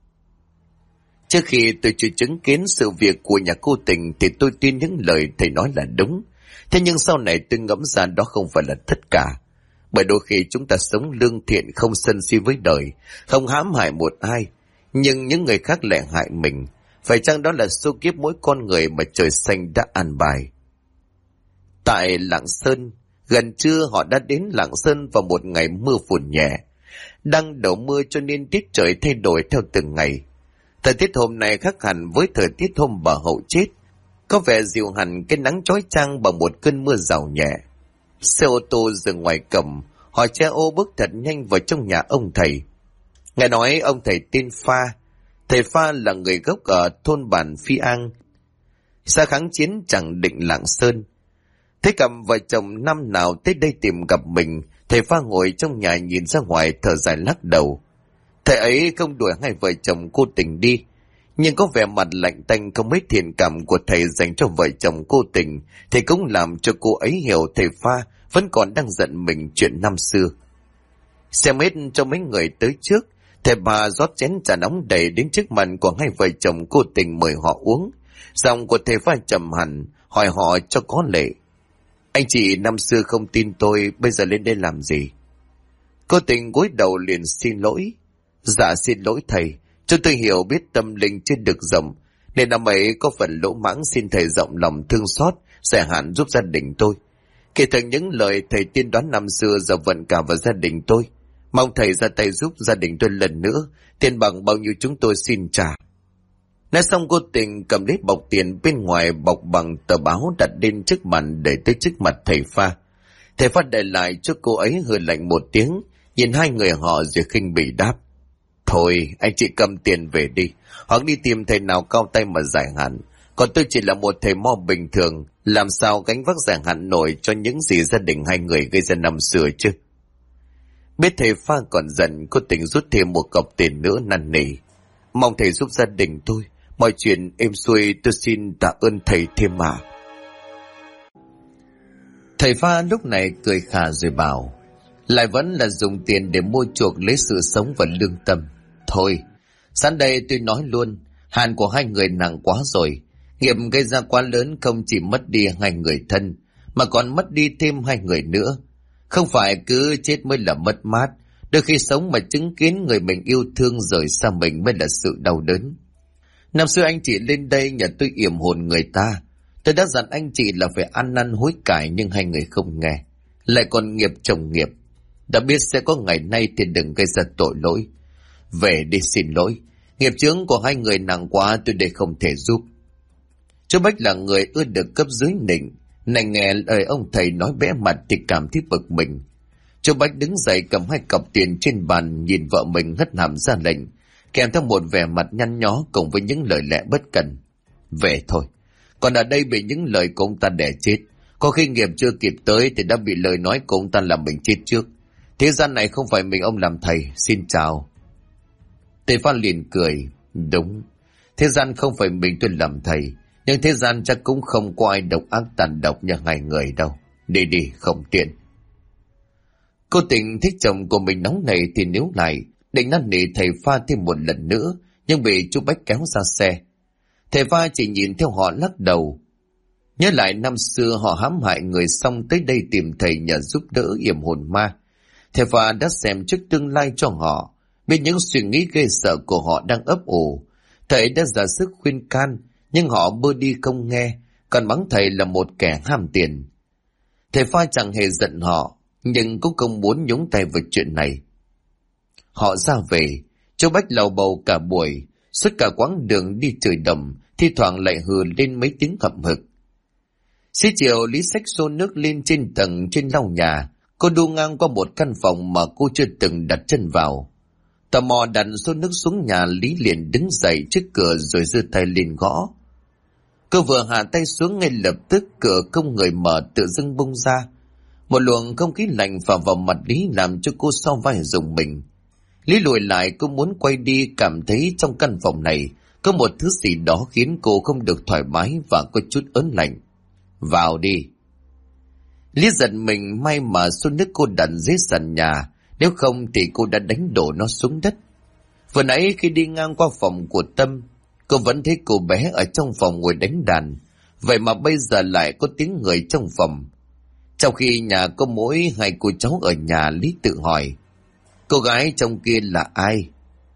Trước khi tôi chưa chứng kiến sự việc của nhà cô Tình thì tôi tin những lời thầy nói là đúng. Thế nhưng sau này tôi ngẫm ra đó không phải là tất cả. Bởi đôi khi chúng ta sống lương thiện, không sân si với đời, không hãm hại một ai, nhưng những người khác lại hại mình. Phải chăng đó là số kiếp mỗi con người mà trời xanh đã an bài? Tại Lạng Sơn, gần trưa họ đã đến Lạng Sơn vào một ngày mưa phùn nhẹ. Đang đổ mưa cho nên tiết trời thay đổi theo từng ngày. Thời tiết hôm nay khác hẳn với thời tiết hôm bà Hậu chết. Có vẻ dịu hẳn cái nắng chói chang bằng một cơn mưa rào nhẹ. Xe ô tô dừng ngoài cổng, họ che ô bước thật nhanh vào trong nhà ông thầy. Nghe nói ông thầy tên Pha. Thầy Pha là người gốc ở thôn bản Phi An, xa kháng chiến chẳng định Lạng Sơn. Thấy cặp vợ chồng năm nào tới đây tìm gặp mình, thầy Pha ngồi trong nhà nhìn ra ngoài thở dài lắc đầu. Thầy ấy không đuổi hai vợ chồng cô Tình đi, nhưng có vẻ mặt lạnh tanh không mấy thiện cảm của thầy dành cho vợ chồng cô Tình thì cũng làm cho cô ấy hiểu thầy Pha vẫn còn đang giận mình chuyện năm xưa. Xem hết cho mấy người tới trước, thầy bà rót chén trà nóng đầy đến trước mặt của hai vợ chồng cô Tình mời họ uống. Giọng của thầy Pha trầm hẳn, hỏi họ cho có lệ. Anh chị năm xưa không tin tôi, bây giờ lên đây làm gì? Cô Tình gối đầu liền xin lỗi. Dạ xin lỗi thầy, cho tôi hiểu biết tâm linh chưa được rộng, nên năm ấy có phần lỗ mãng, xin thầy rộng lòng thương xót, sẽ hạn giúp gia đình tôi. Kể từ những lời thầy tiên đoán năm xưa giờ vận cả vào gia đình tôi. Mong thầy ra tay giúp gia đình tôi lần nữa, tiền bằng bao nhiêu chúng tôi xin trả. Nói xong cô Tình cầm lấy bọc tiền bên ngoài bọc bằng tờ báo đặt lên trước bàn để tới trước mặt thầy Pha. Thầy Pha để lại cho cô ấy hừ lạnh một tiếng, nhìn hai người họ rồi khinh bỉ đáp. Thôi anh chị cầm tiền về đi, hoặc đi tìm thầy nào cao tay mà giải hạn. Còn tôi chỉ là một thầy mo bình thường, làm sao gánh vác giải hạn nổi cho những gì gia đình hai người gây ra năm xưa chứ. Biết thầy Pha còn giận, cô Tình rút thêm một cọc tiền nữa năn nỉ. Mong thầy giúp gia đình tôi, mọi chuyện êm xuôi, tôi xin tạ ơn thầy thêm mà. Thầy Pha lúc này cười khà rồi bảo, lại vẫn là dùng tiền để mua chuộc lấy sự sống và lương tâm. Thôi, sẵn đây tôi nói luôn, Hạn của hai người nặng quá rồi. Nghiệp gây ra quá lớn không chỉ mất đi hai người thân, mà còn mất đi thêm hai người nữa. Không phải cứ chết mới là mất mát. Đôi khi sống mà chứng kiến người mình yêu thương rời xa mình mới là sự đau đớn. Năm xưa anh chị lên đây nhà tôi yểm hồn người ta. Tôi đã dặn anh chị là phải ăn năn hối cải, nhưng hai người không nghe. Lại còn nghiệp chồng nghiệp. Đã biết sẽ có ngày nay thì đừng gây ra tội lỗi. Về đi xin lỗi. Nghiệp chướng của hai người nặng quá, tôi đây không thể giúp. Chú Bách là người ưa được cấp dưới nịnh. Này nghe lời ông thầy nói bẽ mặt thì cảm thấy bực mình. Chú Bách đứng dậy cầm hai cọc tiền trên bàn, nhìn vợ mình hất hàm ra lệnh, kèm theo một vẻ mặt nhăn nhó cùng với những lời lẽ bất cần. Về thôi. Còn ở đây bị những lời của ông ta đè chết. Có khi nghiệp chưa kịp tới thì đã bị lời nói của ông ta làm mình chết trước. Thế gian này không phải mình ông làm thầy. Xin chào. Thầy Phan liền cười. Đúng. Thế gian không phải mình tôi làm thầy. Nhưng thế gian chắc cũng không có ai độc ác tàn độc như hai người đâu. Đi đi, không tiện. Cô Tình thích chồng của mình nóng này thì níu lại, định năn nỉ thầy Pha thêm một lần nữa, nhưng bị chú Bách kéo ra xe. Thầy Pha chỉ nhìn theo họ lắc đầu. Nhớ lại năm xưa họ hãm hại người xong tới đây tìm thầy nhờ giúp đỡ yểm hồn ma. Thầy Pha đã xem trước tương lai cho họ, biết những suy nghĩ ghê sợ của họ đang ấp ủ. Thầy đã ra sức khuyên can, nhưng họ bơ đi không nghe, còn mắng thầy là một kẻ ham tiền. Thầy Pha chẳng hề giận họ, nhưng cũng không muốn nhúng tay vào chuyện này. Họ ra về, chú Bách lầu bầu cả buổi, suốt cả quãng đường đi trời đầm, thi thoảng lại hừ lên mấy tiếng hậm hực. Xế chiều, Lý xách xô nước lên trên tầng trên lau nhà. Cô đu ngang qua một căn phòng mà cô chưa từng đặt chân vào. Tò mò đặt xô nước xuống nhà, Lý liền đứng dậy trước cửa rồi giơ tay lên gõ. Cô vừa hạ tay xuống, ngay lập tức cửa không người mở tự dưng bung ra. Một luồng không khí lạnh phả vào mặt Lý làm cho cô sau vai rùng mình. Lý lùi lại, cô muốn quay đi, cảm thấy trong căn phòng này có một thứ gì đó khiến cô không được thoải mái và có chút ớn lạnh. Vào đi. Lý giật mình, may mà xô nước cô đặt dưới sàn nhà, nếu không thì cô đã đánh đổ nó xuống đất. Vừa nãy khi đi ngang qua phòng của Tâm, cô vẫn thấy cô bé ở trong phòng ngồi đánh đàn, vậy mà bây giờ lại có tiếng người trong phòng. Trong khi nhà có mỗi hai cô cháu ở nhà, Lý tự hỏi, cô gái trong kia là ai?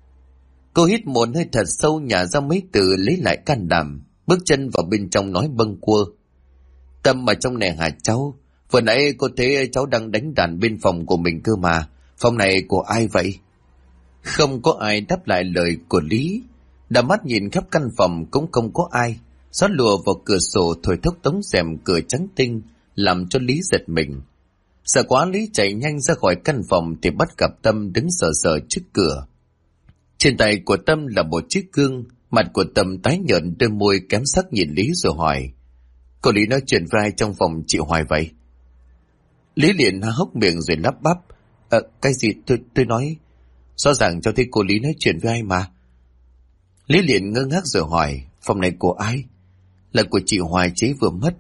Cô hít một hơi thật sâu, nhả ra mấy từ lấy lại can đảm, bước chân vào bên trong nói bâng quơ. Tâm ở trong này hả cháu? Vừa nãy cô thấy cháu đang đánh đàn bên phòng của mình cơ mà. Phòng này của ai vậy? Không có ai đáp lại lời của Lý. Đảo mắt nhìn khắp căn phòng cũng không có ai. Gió lùa vào cửa sổ thổi thốc tấm rèm cửa trắng tinh, làm cho Lý giật mình. Sợ quá, Lý chạy nhanh ra khỏi căn phòng thì bắt gặp Tâm đứng sờ sờ trước cửa. Trên tay của Tâm là một chiếc gương. Mặt của Tâm tái nhợt, đôi môi kém sắc nhìn Lý rồi hỏi, cô Lý nói chuyện với ai trong phòng chị Hoài vậy? Lý liền há hốc miệng rồi lắp bắp, cái gì? Tôi nói, rõ ràng cho thấy cô Lý nói chuyện với ai mà. Lý liền ngơ ngác rồi hỏi, phòng này của ai? Là của chị Hoài chế vừa mất.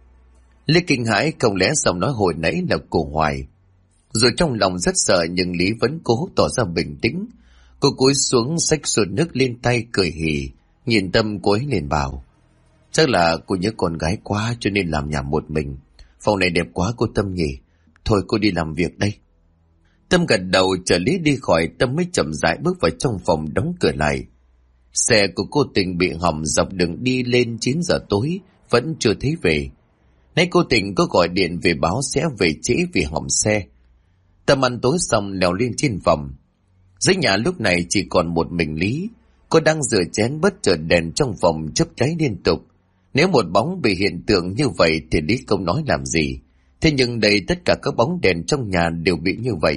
Lý kinh hãi, không lẽ giọng nói hồi nãy là của Hoài? Rồi trong lòng rất sợ, nhưng Lý vẫn cố tỏ ra bình tĩnh. Cô cúi xuống xách sột nước lên tay cười hì, nhìn Tâm cô ấy liền bảo, chắc là cô nhớ con gái quá cho nên làm nhà một mình. Phòng này đẹp quá cô Tâm nhỉ? Thôi cô đi làm việc đây. Tâm gật đầu, chờ Lý đi khỏi, Tâm mới chậm rãi bước vào trong phòng đóng cửa lại. Xe của cô Tình bị hỏng dọc đường đi lên 9 giờ tối, vẫn chưa thấy về. Nay cô Tình có gọi điện về báo sẽ về trễ vì hỏng xe. Tâm ăn tối xong leo lên trên phòng. Dưới nhà lúc này chỉ còn một mình Lý. Cô đang rửa chén, bất chợt đèn trong phòng chớp cháy liên tục. Nếu một bóng bị hiện tượng như vậy thì Lý không nói làm gì. Thế nhưng đây tất cả các bóng đèn trong nhà đều bị như vậy.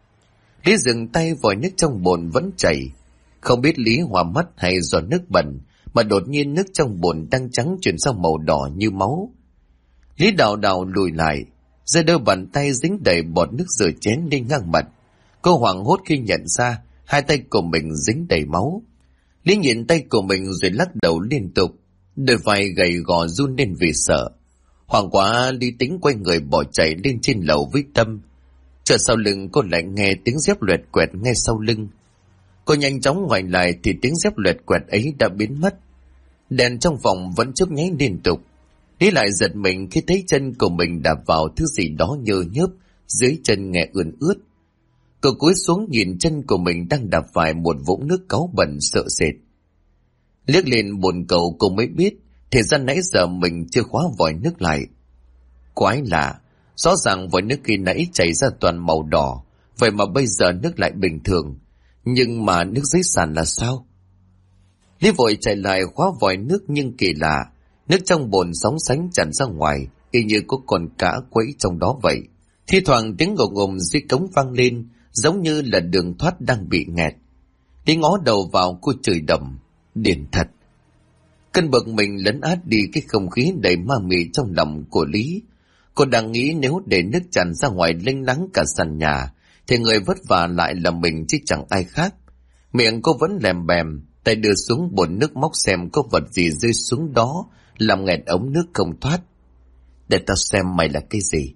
Lý dừng tay, vòi nước trong bồn vẫn chảy. Không biết Lý hòa mắt hay do nước bẩn mà đột nhiên nước trong bồn đang trắng chuyển sang màu đỏ như máu. Lý đảo đảo lùi lại, giơ đôi bàn tay dính đầy bọt nước rửa chén lên ngang mặt. Cô hoảng hốt khi nhận ra hai tay của mình dính đầy máu. Lý nhìn tay của mình rồi lắc đầu liên tục, đôi vai gầy gò run lên vì sợ. Hoảng quá, Lý tính quay người bỏ chạy lên trên lầu với Tâm. Chợt sau lưng cô lại nghe tiếng dép loẹt quẹt ngay sau lưng. Cô nhanh chóng ngoảnh lại thì tiếng dép loẹt quẹt ấy đã biến mất. Đèn trong phòng vẫn chớp nháy liên tục. Lý lại giật mình khi thấy chân của mình đạp vào thứ gì đó nhơ nhớp, dưới chân nghe ươn ướt. Cô cúi xuống nhìn chân của mình đang đạp phải một vũng nước cáu bẩn sợ sệt. Liếc lên bồn cầu cô mới biết, thì ra nãy giờ mình chưa khóa vòi nước lại. Quái lạ, rõ ràng vòi nước khi nãy chảy ra toàn màu đỏ, vậy mà bây giờ nước lại bình thường. Nhưng mà nước dưới sàn là sao? Lý vội chạy lại khóa vòi nước, nhưng kỳ lạ, nước trong bồn sóng sánh tràn ra ngoài, y như có con cá quẫy trong đó vậy. Thi thoảng tiếng ngồm ngồm dưới cống vang lên, giống như là đường thoát đang bị nghẹt. Lý ngó đầu vào, cô chửi đầm, điên thật. Cơn bực mình lấn át đi cái không khí đầy ma mị trong lòng của Lý. Cô đang nghĩ nếu để nước tràn ra ngoài lênh láng cả sàn nhà, thì người vất vả lại là mình chứ chẳng ai khác. Miệng cô vẫn lèm bèm, tay đưa xuống bồn nước móc xem có vật gì rơi xuống đó, làm nghẹt ống nước không thoát. Để tao xem mày là cái gì.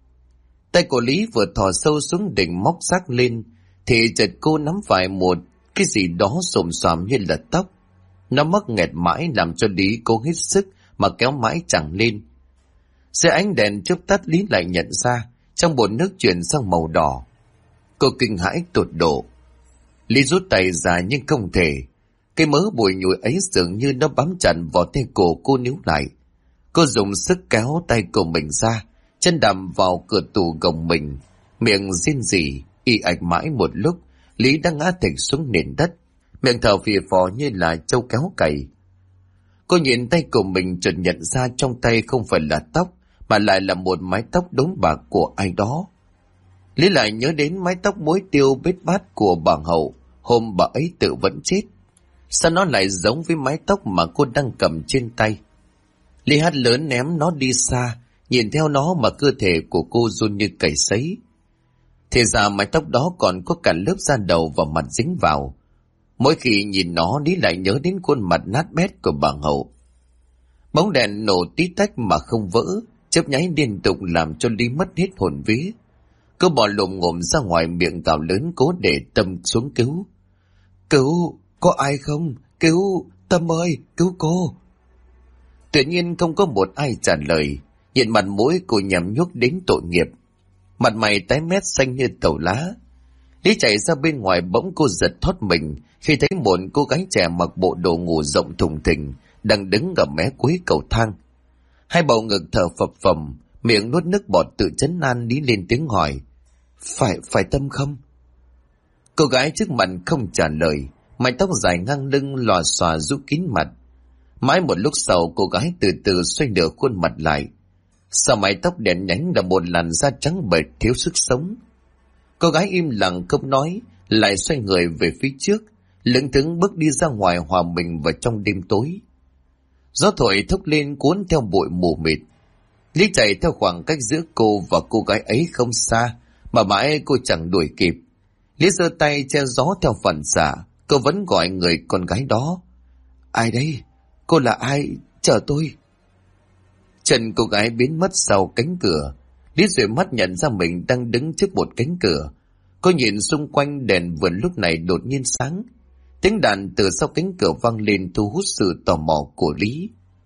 Tay của Lý vừa thò sâu xuống đỉnh móc xác lên, thì chợt cô nắm phải một cái gì đó xồm xoàm như là tóc. Nó mắc nghẹt mãi làm cho Lý cố hết sức mà kéo mãi chẳng lên. Dưới ánh đèn chớp tắt, Lý lại nhận ra trong bồn nước chuyển sang màu đỏ. Cô kinh hãi tột độ. Lý rút tay ra nhưng không thể. Cái mớ bùi nhùi ấy dường như nó bám chặt vào tay cổ cô níu lại. Cô dùng sức kéo tay của mình ra, chân đầm vào cửa tủ gồng mình, miệng rên rỉ, y ạch mãi một lúc. Lý đã ngã thịch xuống nền đất, miệng thở phì phò như là trâu kéo cày. Cô nhìn tay của mình chợt nhận ra trong tay không phải là tóc, mà lại là một mái tóc đốm bạc của ai đó. Lý lại nhớ đến mái tóc muối tiêu bết bát của bà Hậu hôm bà ấy tự vẫn chết. Sao nó lại giống với mái tóc mà cô đang cầm trên tay? Lý hát lớn ném nó đi xa, nhìn theo nó mà cơ thể của cô run như cầy sấy. Thì ra mái tóc đó còn có cả lớp da đầu và mặt dính vào. Mỗi khi nhìn nó, Lý lại nhớ đến khuôn mặt nát bét của bà Hậu. Bóng đèn nổ tí tách mà không vỡ, chớp nháy liên tục làm cho Lý mất hết hồn vía. Cô bò lồm ngồm ra ngoài, miệng gào lớn cố để Tâm xuống cứu. Cứu, có ai không? Cứu, Tâm ơi, cứu cô. Tự nhiên không có một ai trả lời. Nhìn mặt mũi cô nhằm nhuốc đến tội nghiệp, mặt mày tái mét xanh như tàu lá. Lý chạy ra bên ngoài, bỗng cô giật thoát mình khi thấy một cô gái trẻ mặc bộ đồ ngủ rộng thùng thình đang đứng ở mé cuối cầu thang. Hai bầu ngực thở phập phồng, miệng nuốt nước bọt tự trấn an. Lý lên tiếng hỏi, phải Tâm không? Cô gái trước mặt không trả lời, mái tóc dài ngang lưng lòa xòa rũ kín mặt. Mãi một lúc sau, cô gái từ từ xoay nửa khuôn mặt lại. Sau mái tóc đen nhánh là một làn da trắng bệch thiếu sức sống. Cô gái im lặng không nói, lại xoay người về phía trước, lững thững bước đi ra ngoài, hòa mình vào trong đêm tối. Gió thổi thốc lên cuốn theo bụi mù mịt. Lý chạy theo khoảng cách giữa cô và cô gái ấy không xa, mà mãi cô chẳng đuổi kịp. Lý giơ tay che gió theo phản xạ, cô vẫn gọi người con gái đó. Ai đây? Cô là ai? Chờ tôi. Chân cô gái biến mất sau cánh cửa. Lý dụi mắt nhận ra mình đang đứng trước một cánh cửa. Cô nhìn xung quanh, đèn vườn lúc này đột nhiên sáng. Tiếng đàn từ sau cánh cửa vang lên thu hút sự tò mò của Lý.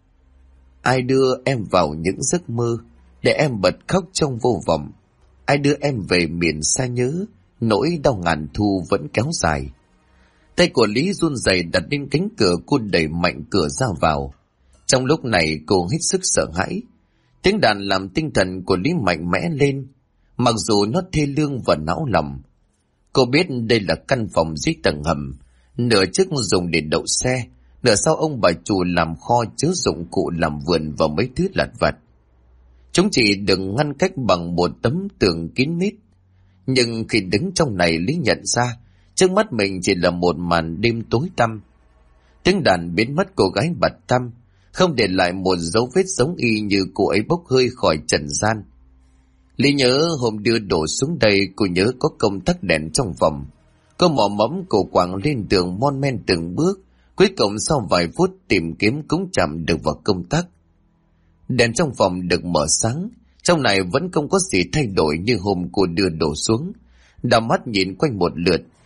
Ai đưa em vào những giấc mơ để em bật khóc trong vô vọng? Ai đưa em về miền xa nhớ, nỗi đau ngàn thu vẫn kéo dài? Tay của Lý run rẩy đặt lên cánh cửa, cô đẩy mạnh cửa ra vào. Trong lúc này cô hết sức sợ hãi. Tiếng đàn làm tinh thần của Lý mạnh mẽ lên, mặc dù nó thê lương và não lòng. Cô biết đây là căn phòng dưới tầng hầm, nửa trước dùng để đậu xe, nửa sau ông bà chủ làm kho chứa dụng cụ làm vườn và mấy thứ lặt vặt. Chúng chỉ đừng ngăn cách bằng một tấm tường kín mít. Nhưng khi đứng trong này, Lý nhận ra trước mắt mình chỉ là một màn đêm tối tăm. Tiếng đàn biến mất, cô gái bặt tăm, không để lại một dấu vết giống y như cô ấy bốc hơi khỏi trần gian. Lý nhớ hôm đưa đổ xuống đây, cô nhớ có công tắc đèn trong phòng. Cô mò mẫm cổ quạng lên tường, mon men từng bước, cuối cùng sau vài phút tìm kiếm cũng chạm được vào công tắc. Đèn trong phòng được mở sáng, trong này vẫn không có gì thay đổi như hôm cô đưa đổ xuống. Đảo mắt nhìn quanh một lượt,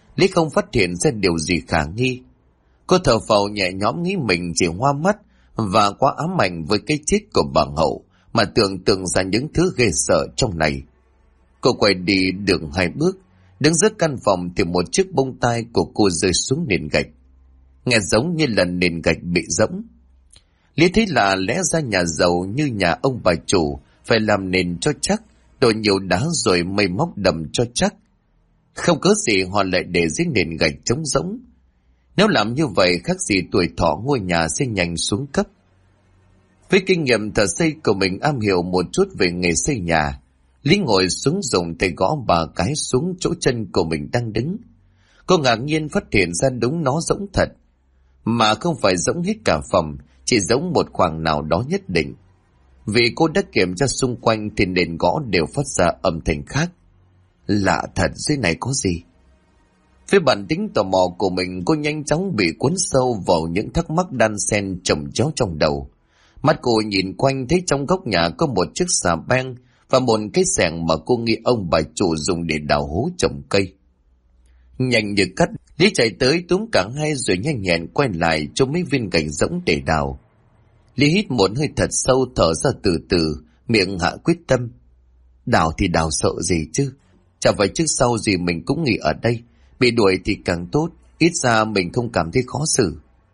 Lý không phát hiện ra điều gì khả nghi. Cô thở phào nhẹ nhõm nghĩ mình chỉ hoa mắt và quá ám ảnh với cái chết của bà Hậu mà tưởng tượng ra những thứ ghê sợ trong này. Cô quay đi được 2 bước, đứng giữa căn phòng thì một chiếc bông tai của cô rơi xuống nền gạch. Nghe giống như là nền gạch bị rỗng. Lý thấy là lẽ ra nhà giàu như nhà ông bà chủ phải làm nền cho chắc, đổ nhiều đá rồi mây móc đầm cho chắc. Không cớ gì họ lại để dưới nền gạch trống rỗng. Nếu làm như vậy khác gì tuổi thọ ngôi nhà sẽ nhanh xuống cấp. Với kinh nghiệm thợ xây của mình am hiểu một chút về nghề xây nhà, Lý ngồi xuống dùng tay gõ 3 cái xuống chỗ chân của mình đang đứng. Cô ngạc nhiên phát hiện ra đúng nó rỗng thật, mà không phải rỗng hết cả phòng, chỉ rỗng một khoảng nào đó nhất định. Vì cô đã kiểm tra xung quanh thì nền gõ đều phát ra âm thanh khác. Lạ thật, dưới này có gì? Với bản tính tò mò của mình, cô nhanh chóng bị cuốn sâu vào những thắc mắc đan xen chồng chéo trong đầu. Mắt cô nhìn quanh thấy trong góc nhà có một chiếc xà beng và một cái xẻng mà cô nghĩ ông bà chủ dùng để đào hố trồng cây. Nhanh như cắt, Lý chạy tới túm cả hai rồi nhanh nhẹn quay lại cho mấy viên gạch rỗng để đào. Lý hít một hơi thật sâu, thở ra từ từ, miệng hạ quyết tâm. Đào thì đào sợ gì chứ? Chả phải trước sau gì mình cũng nghỉ ở đây. Bị đuổi thì càng tốt, ít ra mình không cảm thấy khó xử.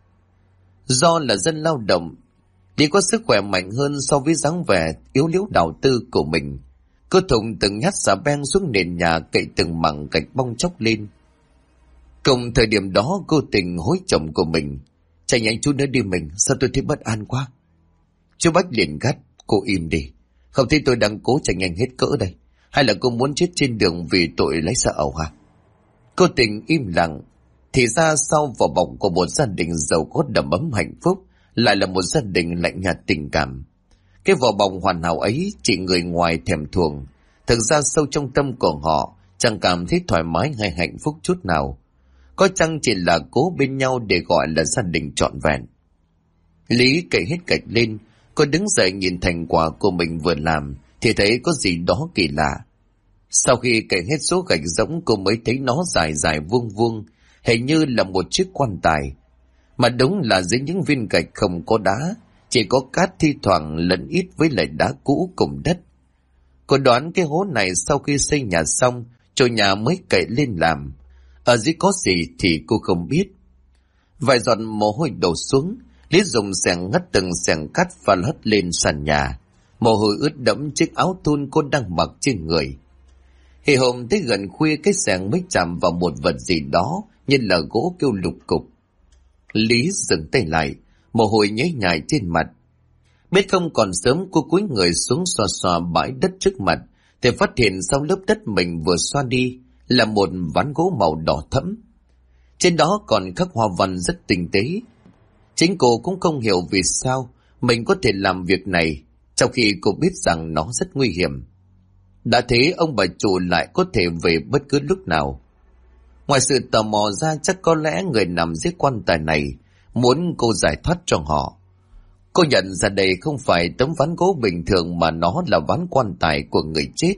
Do là dân lao động, Lý có sức khỏe mạnh hơn so với dáng vẻ yếu đuối đào tư của mình. Cô thùng từng nhát xà beng xuống nền nhà, cậy từng mảng gạch bong chóc lên. Cùng thời điểm đó cô tình hối chồng của mình. Chạy nhanh chút nữa đi mình, sao tôi thấy bất an quá. Chú Bách liền gắt, cô im đi. Không thấy tôi đang cố chạy nhanh hết cỡ đây. Hay là cô muốn chết trên đường vì tội lấy xà ẩu hả? Cô tình im lặng. Thì ra sau vỏ bọc của một gia đình giàu có đầm ấm hạnh phúc lại là một gia đình lạnh nhạt tình cảm. Cái vỏ bọc hoàn hảo ấy chỉ người ngoài thèm thuồng. Thực ra sâu trong tâm của họ chẳng cảm thấy thoải mái hay hạnh phúc chút nào. Có chăng chỉ là cố bên nhau để gọi là gia đình trọn vẹn. Lý cậy hết gạch lên. Cô đứng dậy nhìn thành quả của mình vừa làm thì thấy có gì đó kỳ lạ. Sau khi cậy hết số gạch rỗng, cô mới thấy nó dài dài vuông vuông, hình như là một chiếc quan tài. Mà đúng là dưới những viên gạch không có đá, chỉ có cát thi thoảng lẫn ít với lại đá cũ cùng đất. Cô đoán cái hố này sau khi xây nhà xong, chủ nhà mới cậy lên làm. Ở dưới có gì thì cô không biết. Vài giọt mồ hôi đổ xuống, Lý dùng xẻng ngắt từng xẻng cát và hất lên sàn nhà. Mồ hôi ướt đẫm chiếc áo thun cô đang mặc trên người. Hì hồn tới gần khuya, cái xẻng mới chạm vào một vật gì đó như là gỗ kêu lục cục. Lý dừng tay lại, mồ hôi nhễ nhại trên mặt. Biết không còn sớm, cô cúi người xuống xoa xoa bãi đất trước mặt thì phát hiện sau lớp đất mình vừa xoa đi là một ván gỗ màu đỏ thẫm. Trên đó còn khắc hoa văn rất tinh tế. Chính cô cũng không hiểu vì sao mình có thể làm việc này, trong khi cô biết rằng nó rất nguy hiểm. Đã thế ông bà chủ lại có thể về bất cứ lúc nào. Ngoài sự tò mò ra, chắc có lẽ người nằm dưới quan tài này muốn cô giải thoát cho họ. Cô nhận ra đây không phải tấm ván gỗ bình thường mà nó là ván quan tài của người chết.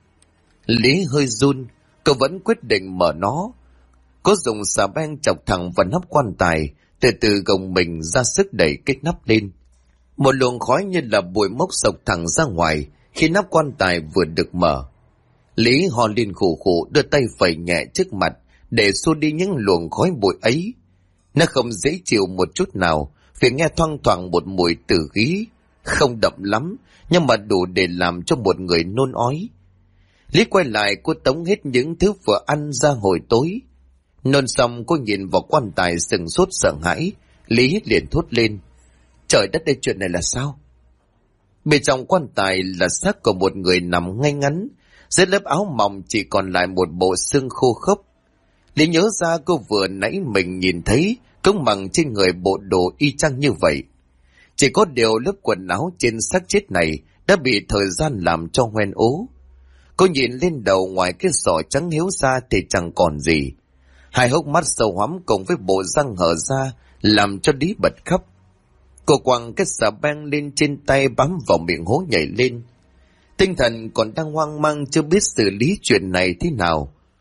Lý hơi run, cô vẫn quyết định mở nó. Cô dùng xà beng chọc thẳng vào nắp quan tài, từ từ gồng mình ra sức đẩy cái nắp lên. Một luồng khói như là bụi mốc sộc thẳng ra ngoài khi nắp quan tài vừa được mở. Lý ho lên khủ khủ, đưa tay phẩy nhẹ trước mặt để xua đi những luồng khói bụi ấy. Nó không dễ chịu một chút nào, vì nghe thoang thoảng một mùi tử khí, không đậm lắm, nhưng mà đủ để làm cho một người nôn ói. Lý quay lại, cô tống hết những thứ vừa ăn ra hồi tối. Nôn xong, cô nhìn vào quan tài sừng sốt sợ hãi. Lý liền thốt lên, trời đất ơi, chuyện này là sao? Bên trong quan tài là xác của một người nằm ngay ngắn, dưới lớp áo mỏng chỉ còn lại một bộ xương khô khốc. Lý nhớ ra cô vừa nãy mình nhìn thấy công bằng trên người bộ đồ y chang như vậy. Chỉ có điều lớp quần áo trên xác chết này đã bị thời gian làm cho hoen ố. Cô nhìn lên đầu, ngoài cái sọ trắng hiếu ra thì chẳng còn gì. Hai hốc mắt sâu hoắm cùng với bộ răng hở ra làm cho Lý bật khóc. Cô quăng cái xà beng lên trên tay, bám vào miệng hố nhảy lên. Tinh thần còn đang hoang mang chưa biết xử lý chuyện này thế nào.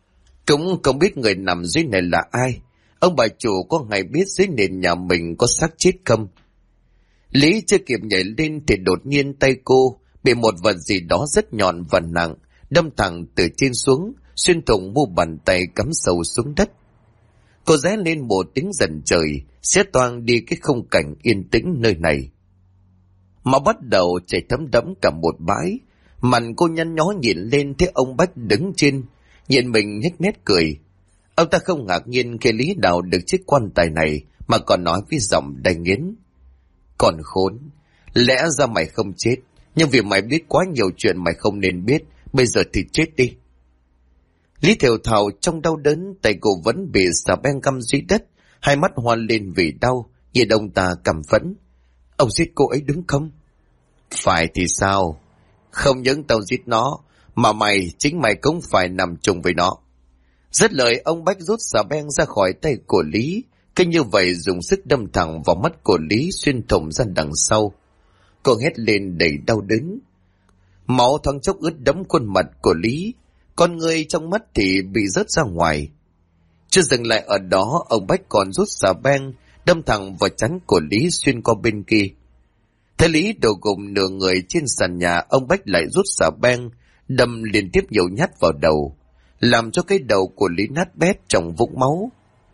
Cũng không biết người nằm dưới này là ai. Ông bà chủ có ngày biết dưới nền nhà mình có xác chết không? Lý chưa kịp nhảy lên thì đột nhiên tay cô bị một vật gì đó rất nhọn và nặng đâm thẳng từ trên xuống, xuyên thủng mu bàn tay cắm sâu xuống đất. Cô ré lên một tiếng dần trời, xé toang đi cái khung cảnh yên tĩnh nơi này. Máu bắt đầu chảy thấm đẫm cả một bãi. Mặt cô nhăn nhó nhìn lên thấy ông Bách đứng trên, nhìn mình nhếch mép cười. Ông ta không ngạc nhiên khi Lý đào được chiếc quan tài này, mà còn nói với giọng đầy nghiến: "Còn khốn, lẽ ra mày không chết, nhưng vì mày biết quá nhiều chuyện mày không nên biết, bây giờ thì chết đi." Lý thều thào trong đau đớn, tay cô vẫn bị xà beng găm dưới đất, hai mắt hoa lên vì đau, nhìn ông ta căm phẫn: "Ông giết cô ấy đúng không?" "Phải thì sao? Không những tao giết nó, mà chính mày cũng phải nằm chung với nó." Dứt lời, ông Bách rút xà beng ra khỏi tay của Lý, cứ như vậy dùng sức đâm thẳng vào mắt của Lý, xuyên thủng ra đằng sau. Cô hét lên đầy đau đớn. Máu thoáng chốc ướt đẫm khuôn mặt của Lý, con người trong mắt thì bị rớt ra ngoài. Chưa dừng lại ở đó, ông Bách còn rút xà beng đâm thẳng vào trán của Lý xuyên qua bên kia. Thấy Lý đổ gục nửa người trên sàn nhà, ông Bách lại rút xà beng đâm liên tiếp nhiều nhát vào đầu, làm cho cái đầu của Lý nát bét trong vũng máu.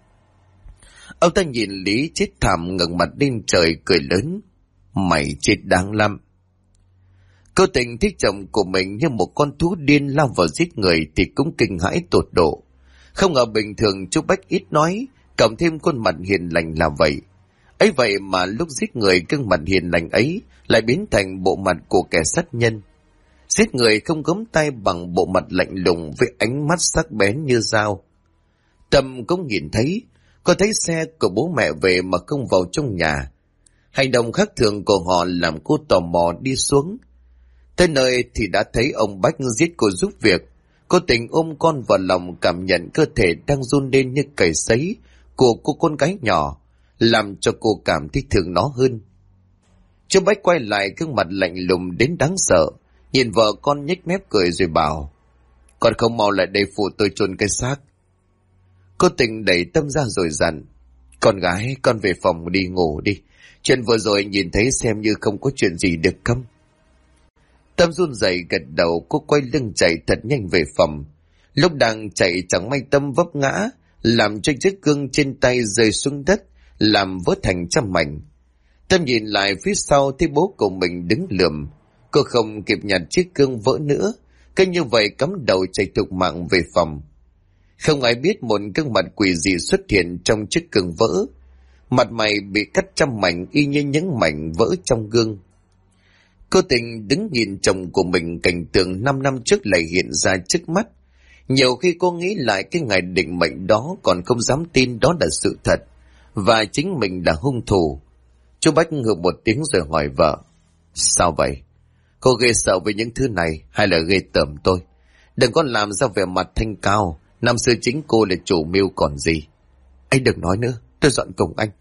Ông ta nhìn Lý chết thảm ngẩng mặt lên trời cười lớn: "Mày chết đáng lắm." Cô Tình thích chồng của mình như một con thú điên lao vào giết người thì cũng kinh hãi tột độ. Không ngờ bình thường chú Bách ít nói, cộng thêm khuôn mặt hiền lành là vậy. Ấy vậy mà lúc giết người, gương mặt hiền lành ấy lại biến thành bộ mặt của kẻ sát nhân. Giết người không gấm tay bằng bộ mặt lạnh lùng với ánh mắt sắc bén như dao. Tâm cũng nhìn thấy, có thấy xe của bố mẹ về mà không vào trong nhà. Hành động khác thường của họ làm cô tò mò đi xuống. Tới nơi thì đã thấy ông Bách giết cô giúp việc. Cô Tình ôm con vào lòng, cảm nhận cơ thể đang run lên như cầy sấy của cô con gái nhỏ, làm cho cô cảm thấy thương nó hơn. Chú Bách quay lại, gương mặt lạnh lùng đến đáng sợ, nhìn vợ con nhếch mép cười rồi bảo: "Con không mau lại đây phụ tôi chôn cái xác." Cô Tình đẩy Tâm ra rồi dặn: "Con gái, con về phòng đi ngủ đi. Chuyện vừa rồi nhìn thấy xem như không có chuyện gì được không?" Tâm run rẩy gật đầu, cô quay lưng chạy thật nhanh về phòng. Lúc đang chạy chẳng may Tâm vấp ngã, làm cho chiếc gương trên tay rơi xuống đất, làm vỡ thành trăm mảnh. Tâm nhìn lại phía sau thấy bố của mình đứng lườm. Cô không kịp nhặt chiếc gương vỡ nữa, cứ như vậy cắm đầu chạy thục mạng về phòng. Không ai biết một gương mặt quỷ dị xuất hiện trong chiếc gương vỡ. Mặt mày bị cắt trăm mảnh y như những mảnh vỡ trong gương. Cô Tình đứng nhìn chồng của mình, cảnh tượng 5 năm trước lại hiện ra trước mắt. Nhiều khi cô nghĩ lại cái ngày định mệnh đó còn không dám tin đó là sự thật, và chính mình là hung thủ. Chú Bách ngừ một tiếng rồi hỏi vợ: "Sao vậy? Cô ghê sợ với những thứ này hay là ghê tởm tôi? Đừng có làm ra vẻ mặt thanh cao, năm xưa chính cô là chủ mưu còn gì." "Anh đừng nói nữa, tôi dọn cùng anh."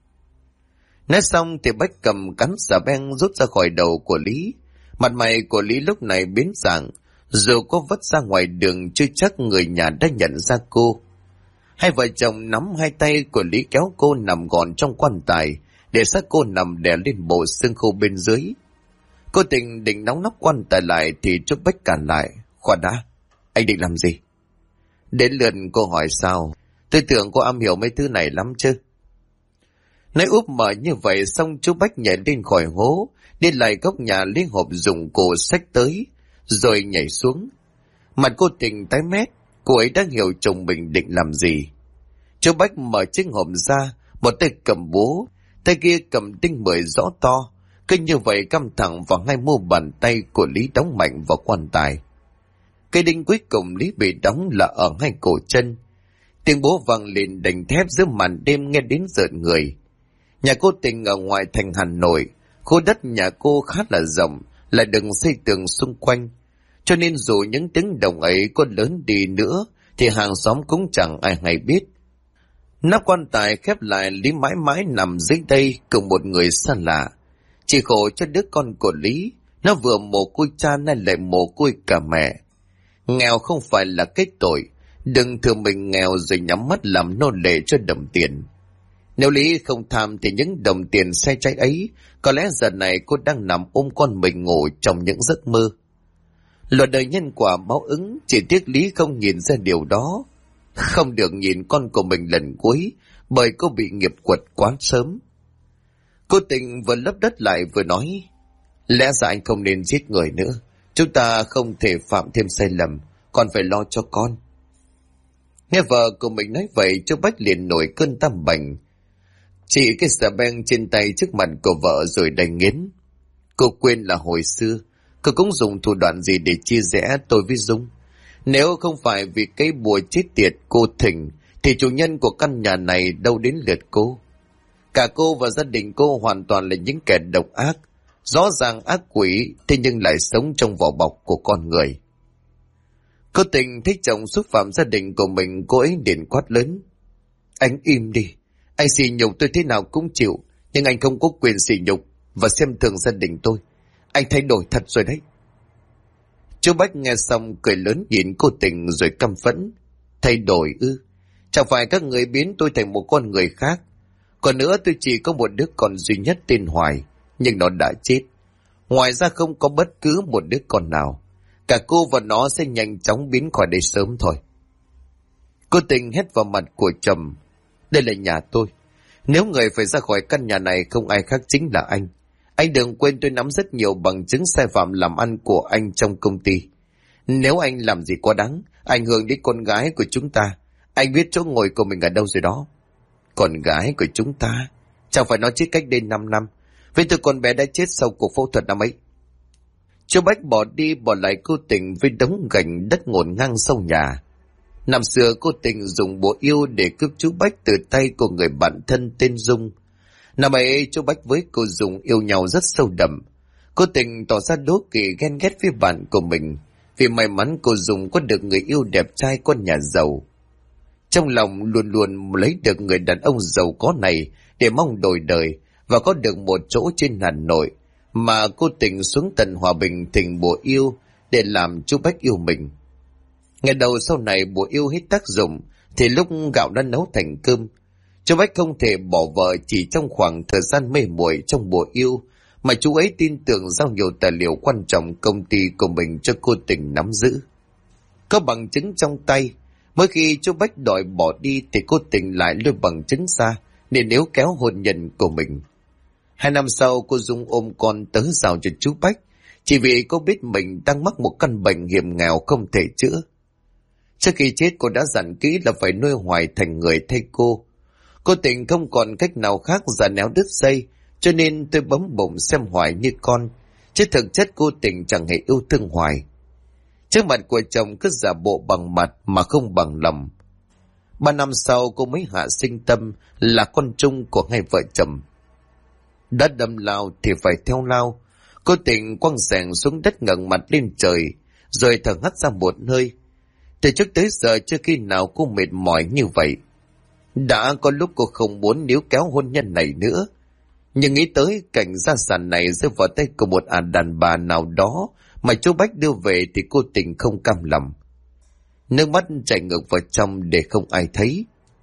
Nói xong thì Bách cầm cán xà beng rút ra khỏi đầu của Lý. Mặt mày của Lý lúc này biến dạng, dù có vất ra ngoài đường chưa chắc người nhà đã nhận ra cô. Hai vợ chồng nắm hai tay của Lý kéo cô nằm gọn trong quan tài, để xác cô nằm đè lên bộ xương khô bên dưới. Cô Tình định nóng nóc quan tài lại thì Trúc Bách cản lại: "Khoan đã, anh định làm gì?" Đến lượt cô hỏi sao, tôi tưởng cô am hiểu mấy thứ này lắm chứ. Nói úp mở như vậy xong, chú Bách nhảy lên khỏi hố, đi lại góc nhà lấy hộp dụng cụ xách tới, rồi nhảy xuống. Mặt cô Tình tái mét, cô ấy đã hiểu chồng mình định làm gì. Chú Bách mở chiếc hộp ra, một tay cầm búa, tay kia cầm đinh 10 rõ to, cứ như vậy cắm thẳng vào ngay mu bàn tay của Lý, đóng mạnh vào quan tài. Cây đinh cuối cùng Lý bị đóng là ở ngay cổ chân. Tiếng búa vang lên đành thép giữa màn đêm nghe đến rợn người. Nhà cô Tình ở ngoại thành Hà Nội, khu đất nhà cô khá là rộng, lại đừng xây tường xung quanh, cho nên dù những tiếng động ấy có lớn đi nữa thì hàng xóm cũng chẳng ai hay biết. Nắp quan tài khép lại, Lý mãi mãi nằm dưới đây cùng một người xa lạ. Chỉ khổ cho đứa con của Lý, nó vừa mồ côi cha nay lại mồ côi cả mẹ. Nghèo không phải là cái tội, Đừng thừa mình nghèo rồi nhắm mắt làm nô lệ cho đồng tiền. Nếu Lý không tham thì những đồng tiền xe cháy ấy, có lẽ giờ này cô đang nằm ôm con mình ngủ trong những giấc mơ. Luật đời nhân quả báo ứng, chỉ tiếc Lý không nhìn ra điều đó. Không được nhìn con của mình lần cuối, bởi cô bị nghiệp quật quá sớm. Cô Tình vừa lấp đất lại vừa nói, lẽ ra anh không nên giết người nữa. Chúng ta không thể phạm thêm sai lầm, còn phải lo cho con. Nghe vợ của mình nói vậy, chú Bách liền nổi cơn tam bành. Chỉ cái xà beng trên tay trước mặt của vợ rồi đành nghiến. Cô quên là hồi xưa, cô cũng dùng thủ đoạn gì để chia rẽ tôi với Dung. Nếu không phải vì cái bùa chết tiệt cô Thịnh, thì chủ nhân của căn nhà này đâu đến lượt cô. Cả cô và gia đình cô hoàn toàn là những kẻ độc ác, rõ ràng ác quỷ, thế nhưng lại sống trong vỏ bọc của con người. Cô Tình thấy chồng xúc phạm gia đình của mình, cô ấy liền quát lớn. Anh im đi, anh xỉ nhục tôi thế nào cũng chịu, nhưng anh không có quyền xỉ nhục và xem thường gia đình tôi. Anh thay đổi thật rồi đấy. Chú Bách nghe xong cười lớn nhìn cô Tình rồi căm phẫn. Thay đổi ư? Chẳng phải các người biến tôi thành một con người khác. Còn nữa, tôi chỉ có một đứa con duy nhất tên Hoài, nhưng nó đã chết. Ngoài ra không có bất cứ một đứa con nào. Cả cô và nó sẽ nhanh chóng biến khỏi đây sớm thôi. Cô Tình hét vào mặt của chồng. Đây là nhà tôi. Nếu người phải ra khỏi căn nhà này không ai khác chính là anh. Anh đừng quên tôi nắm rất nhiều bằng chứng sai phạm làm ăn của anh trong công ty. Nếu anh làm gì quá đáng, ảnh hưởng đến con gái của chúng ta, anh biết chỗ ngồi của mình ở đâu rồi đó. Con gái của chúng ta? Chẳng phải nó chết cách đây 5 năm. Vậy từ con bé đã chết sau cuộc phẫu thuật năm ấy. Chú Bách bỏ đi bỏ lại cô Tình với đống gạch đất ngổn ngang sau nhà. Năm xưa cô Tình dùng bùa yêu để cướp chú Bách từ tay của người bạn thân tên Dung. Năm ấy chú Bách với cô Dung yêu nhau rất sâu đậm. Cô Tình tỏ ra đố kỵ ghen ghét với bạn của mình, vì may mắn cô Dung có được người yêu đẹp trai con nhà giàu. Trong lòng luôn luôn lấy được người đàn ông giàu có này để mong đổi đời và có được một chỗ trên Hà Nội, mà cô Tình xuống tận Hòa Bình thỉnh bùa yêu để làm chú Bách yêu mình. Ngày đầu sau này bùa yêu hết tác dụng thì lúc gạo đã nấu thành cơm. Chú Bách không thể bỏ vợ chỉ trong khoảng thời gian mê muội trong bùa yêu, mà chú ấy tin tưởng giao nhiều tài liệu quan trọng công ty của mình cho cô Tình nắm giữ. Có bằng chứng trong tay, mỗi khi chú Bách đòi bỏ đi thì cô Tình lại lôi bằng chứng ra để níu kéo hôn nhân của mình. 2 năm sau, cô Dung ôm con tới giao cho chú Bách, chỉ vì cô biết mình đang mắc một căn bệnh hiểm nghèo không thể chữa. Trước khi chết, cô đã dặn kỹ là phải nuôi Hoài thành người thay cô. Cô Tình không còn cách nào khác ra néo đứt dây, cho nên tôi bấm bụng xem Hoài như con, chứ thực chất cô Tình chẳng hề yêu thương Hoài. Trước mặt của chồng cứ giả bộ bằng mặt mà không bằng lòng. 3 năm sau cô mới hạ sinh tâm là con chung của hai vợ chồng. Đã đâm lao thì phải theo lao. Cô Tình quăng xẻng xuống đất ngẩng mặt lên trời, rồi thở hắt ra một hơi. Từ trước tới giờ chưa khi nào cô mệt mỏi như vậy. Đã có lúc cô không muốn níu kéo hôn nhân này nữa, nhưng nghĩ tới cảnh gia sản này rơi vào tay của một đàn bà nào đó mà chú Bách đưa về thì cô Tình không cam lòng. Nước mắt chảy ngược vào trong để không ai thấy.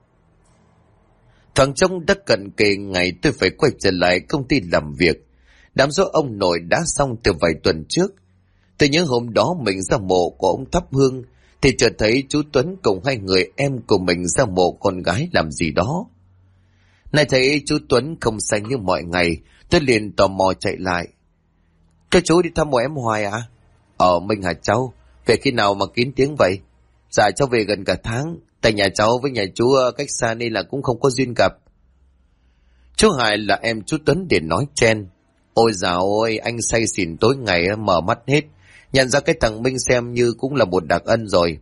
Thoáng trông đã cận kề ngày tôi phải quay trở lại công ty làm việc. Đám dỗ ông nội đã xong từ vài tuần trước. Tôi nhớ hôm đó mình ra mộ của ông thắp hương thì chợt thấy chú Tuấn cùng 2 người em của mình ra mộ con gái làm gì đó. Này thấy chú Tuấn không xanh như mọi ngày, tôi liền tò mò chạy lại. Các chú đi thăm mộ em Hoài à? Mình hả cháu? Về khi nào mà kín tiếng vậy? Dạ cháu về gần cả tháng, tại nhà cháu với nhà chú cách xa nên là cũng không có duyên gặp. Chú Hải là em chú Tuấn để nói chen. Ôi dào ôi, anh say xỉn tối ngày mở mắt hết, nhận ra cái thằng Minh xem như cũng là một đặc ân rồi.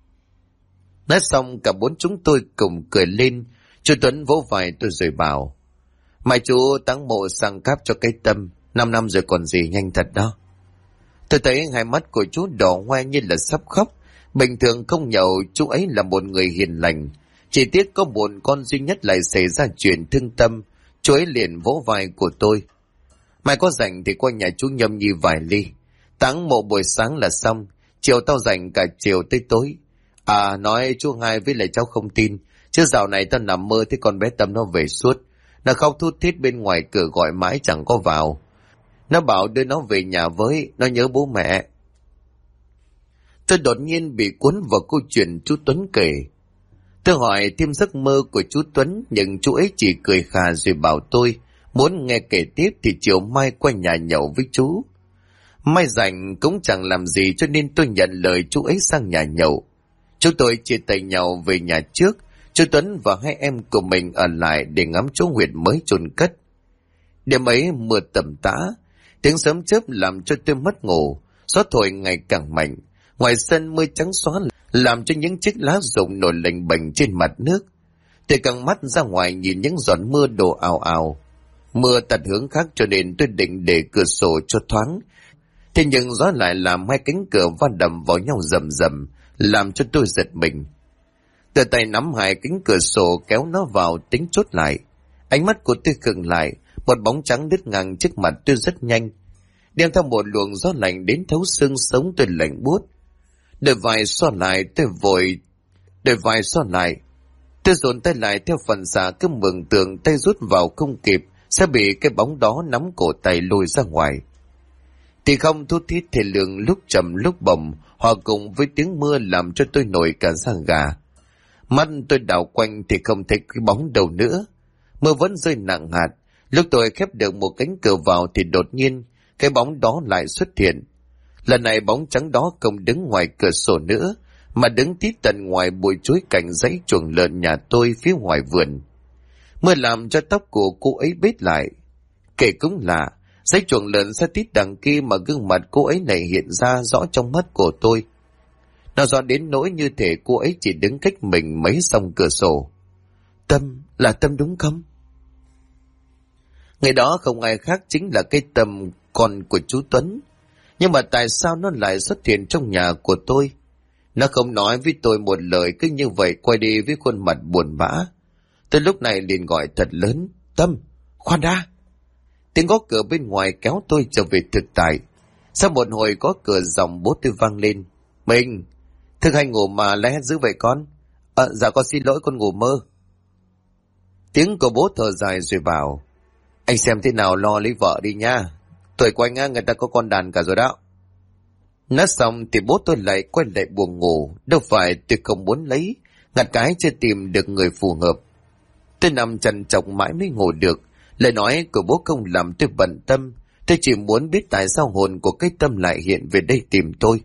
Nói xong cả 4 chúng tôi cùng cười lên. Chú Tuấn vỗ vai tôi rồi bảo, mai chú táng mộ sang cáp cho cái Tâm, 5 năm rồi còn gì, nhanh thật đó. Tôi thấy hai mắt của chú đỏ hoe như là sắp khóc. Bình thường không nhậu chú ấy là một người hiền lành, chỉ tiếc có một con duy nhất lại xảy ra chuyện thương tâm. Chú ấy liền vỗ vai của tôi. Mai có rảnh thì qua nhà chú nhâm nhi vài ly. Táng mộ buổi sáng là xong, chiều tao rảnh cả chiều tới tối. Nói chú Hai với lại cháu không tin, chứ dạo này tao nằm mơ thấy con bé Tâm nó về suốt. Nó khóc thút thít bên ngoài cửa gọi mãi chẳng có vào. Nó bảo đưa nó về nhà với, nó nhớ bố mẹ. Tôi đột nhiên bị cuốn vào câu chuyện chú Tuấn kể. Tôi hỏi thêm giấc mơ của chú Tuấn, nhưng chú ấy chỉ cười khà rồi bảo tôi muốn nghe kể tiếp thì chiều mai qua nhà nhậu với chú. Mai rảnh cũng chẳng làm gì cho nên tôi nhận lời chú ấy sang nhà nhậu. Chúng tôi chia tay nhau về nhà trước, chú Tuấn và hai em của mình ở lại để ngắm chỗ huyệt mới chôn cất. Đêm ấy mưa tầm tã, tiếng sấm chớp làm cho tôi mất ngủ, gió thổi ngày càng mạnh. Ngoài sân mưa trắng xóa làm cho những chiếc lá rụng nổi lềnh bềnh trên mặt nước. Tôi căng mắt ra ngoài nhìn những giọt mưa đổ ào ào. Mưa tạt hướng khác cho nên tôi định để cửa sổ cho thoáng. Thế nhưng gió lại làm hai cánh cửa va đập vào nhau rầm rầm, làm cho tôi giật mình. Tôi tay nắm hai cánh cửa sổ kéo nó vào tính chốt lại. Ánh mắt của tôi khựng lại, một bóng trắng đứt ngang trước mặt tôi rất nhanh. Đem theo một luồng gió lạnh đến thấu xương sống tôi lạnh buốt. Đôi vai xoa lại. Tôi dồn tay lại theo phần xạ cứ mường tượng tay rút vào không kịp sẽ bị cái bóng đó nắm cổ tay lôi ra ngoài. Thì không thút thít thì lượng lúc trầm lúc bồng hòa cùng với tiếng mưa làm cho tôi nổi cả da gà. Mắt tôi đảo quanh thì không thấy cái bóng đâu nữa. Mưa vẫn rơi nặng hạt. Lúc tôi khép được một cánh cửa vào thì đột nhiên cái bóng đó lại xuất hiện. Lần này bóng trắng đó không đứng ngoài cửa sổ nữa, mà đứng tít tận ngoài bụi chuối cạnh dãy chuồng lợn nhà tôi phía ngoài vườn. Mưa làm cho tóc của cô ấy bết lại. Kể cũng lạ, dãy chuồng lợn xa tít đằng kia mà gương mặt cô ấy này hiện ra rõ trong mắt của tôi. Nó rõ đến nỗi như thể cô ấy chỉ đứng cách mình mấy song cửa sổ. Tâm, là Tâm đúng không? Người đó không ai khác chính là cái Tâm con của chú Tuấn. Nhưng mà tại sao nó lại xuất hiện trong nhà của tôi? Nó không nói với tôi một lời, cứ như vậy quay đi với khuôn mặt buồn bã. Tôi lúc này liền gọi thật lớn. Tâm, khoan đã! Tiếng gõ cửa bên ngoài kéo tôi trở về thực tại. Sau một hồi có cửa giọng bố tôi vang lên. Mình, thức hay ngủ mà lẽ giữ vậy con? Dạ con xin lỗi, con ngủ mơ. Tiếng của bố thở dài rồi bảo. Anh xem thế nào lo lấy vợ đi nha. Tuổi của anh á, người ta có con đàn cả rồi đó. Nói xong thì bố tôi lại quay lại buồn ngủ. Đâu phải tôi không muốn lấy, ngặt cái chưa tìm được người phù hợp. Tôi nằm trằn trọc mãi mới ngủ được. Lời nói của bố không làm tôi bận tâm. Tôi chỉ muốn biết tại sao hồn của cái Tâm lại hiện về đây tìm tôi.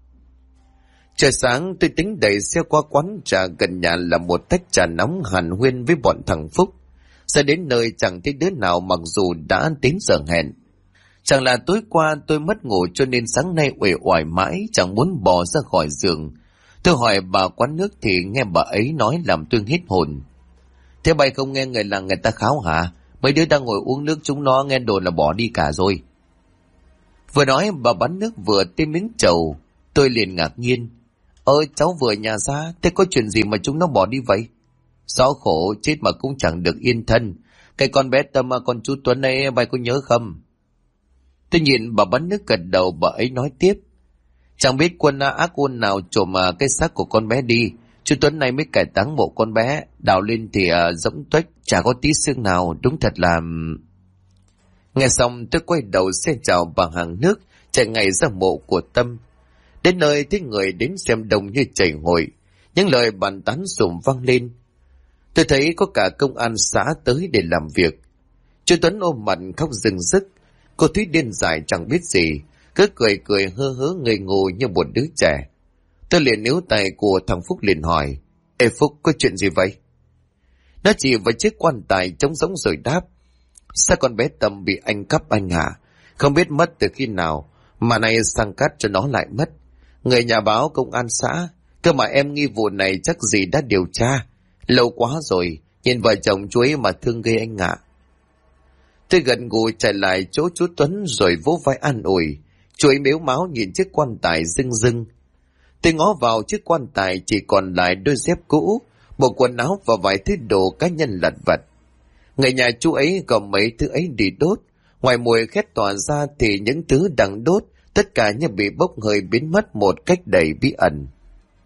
Trời sáng tôi tính đẩy xe qua quán trà gần nhà là một tách trà nóng hàn huyên với bọn thằng Phúc. Sẽ đến nơi chẳng thấy đứa nào mặc dù đã đến giờ hẹn. Chẳng là tối qua tôi mất ngủ cho nên sáng nay uể oải mãi chẳng muốn bỏ ra khỏi giường. Tôi hỏi bà quán nước thì nghe bà ấy nói làm tôi hết hồn. Thế bay không nghe người làng người ta kháo hả? Mấy đứa đang ngồi uống nước chúng nó nghe đồn là bỏ đi cả rồi. Vừa nói bà bán nước vừa tìm miếng trầu. Tôi liền ngạc nhiên. Cháu vừa nhà ra, thế có chuyện gì mà chúng nó bỏ đi vậy? Xó khổ chết mà cũng chẳng được yên thân. Cái con bé Tâm con chú Tuấn ấy bay có nhớ không? Tôi nhìn bà bán nước gật đầu, bà ấy nói tiếp. Chẳng biết quân ác ôn nào trộm cái xác của con bé đi. Chú Tuấn này mới cải táng mộ con bé, đào lên thì rỗng tuếch, chả có tí xương nào, đúng thật là... Nghe xong tôi quay đầu xe chào bà hàng nước, chạy ngay ra mộ của Tâm. Đến nơi thấy người đến xem đông như chảy hội, những lời bàn tán sùm vang lên. Tôi thấy có cả công an xã tới để làm việc. Chú Tuấn ôm mặt khóc rưng rức, cô Thúy điên dại chẳng biết gì, cứ cười cười hơ hớ ngây ngô như một đứa trẻ. Tôi liền níu tay của thằng Phúc liền hỏi. Ê Phúc, có chuyện gì vậy? Nó chỉ vào chiếc quan tài trống rỗng rồi đáp. Sao con bé Tâm bị anh cắp anh hả? Không biết mất từ khi nào, mà nay sang cát cho nó lại mất. Người nhà báo công an xã, cơ mà em nghi vụ này chắc gì đã điều tra. Lâu quá rồi, nhìn vợ chồng chú ấy mà thương ghê anh ạ. Tôi gần gù chạy lại chỗ chú Tuấn rồi vỗ vai an ủi. Chú ấy mếu máo nhìn chiếc quan tài rưng rưng. Tôi ngó vào chiếc quan tài chỉ còn lại đôi dép cũ, bộ quần áo và vài thứ đồ cá nhân lặt vặt. Người nhà chú ấy gom mấy thứ ấy đi đốt. Ngoài mùi khét tỏa ra thì những thứ đang đốt, tất cả như bị bốc hơi biến mất một cách đầy bí ẩn.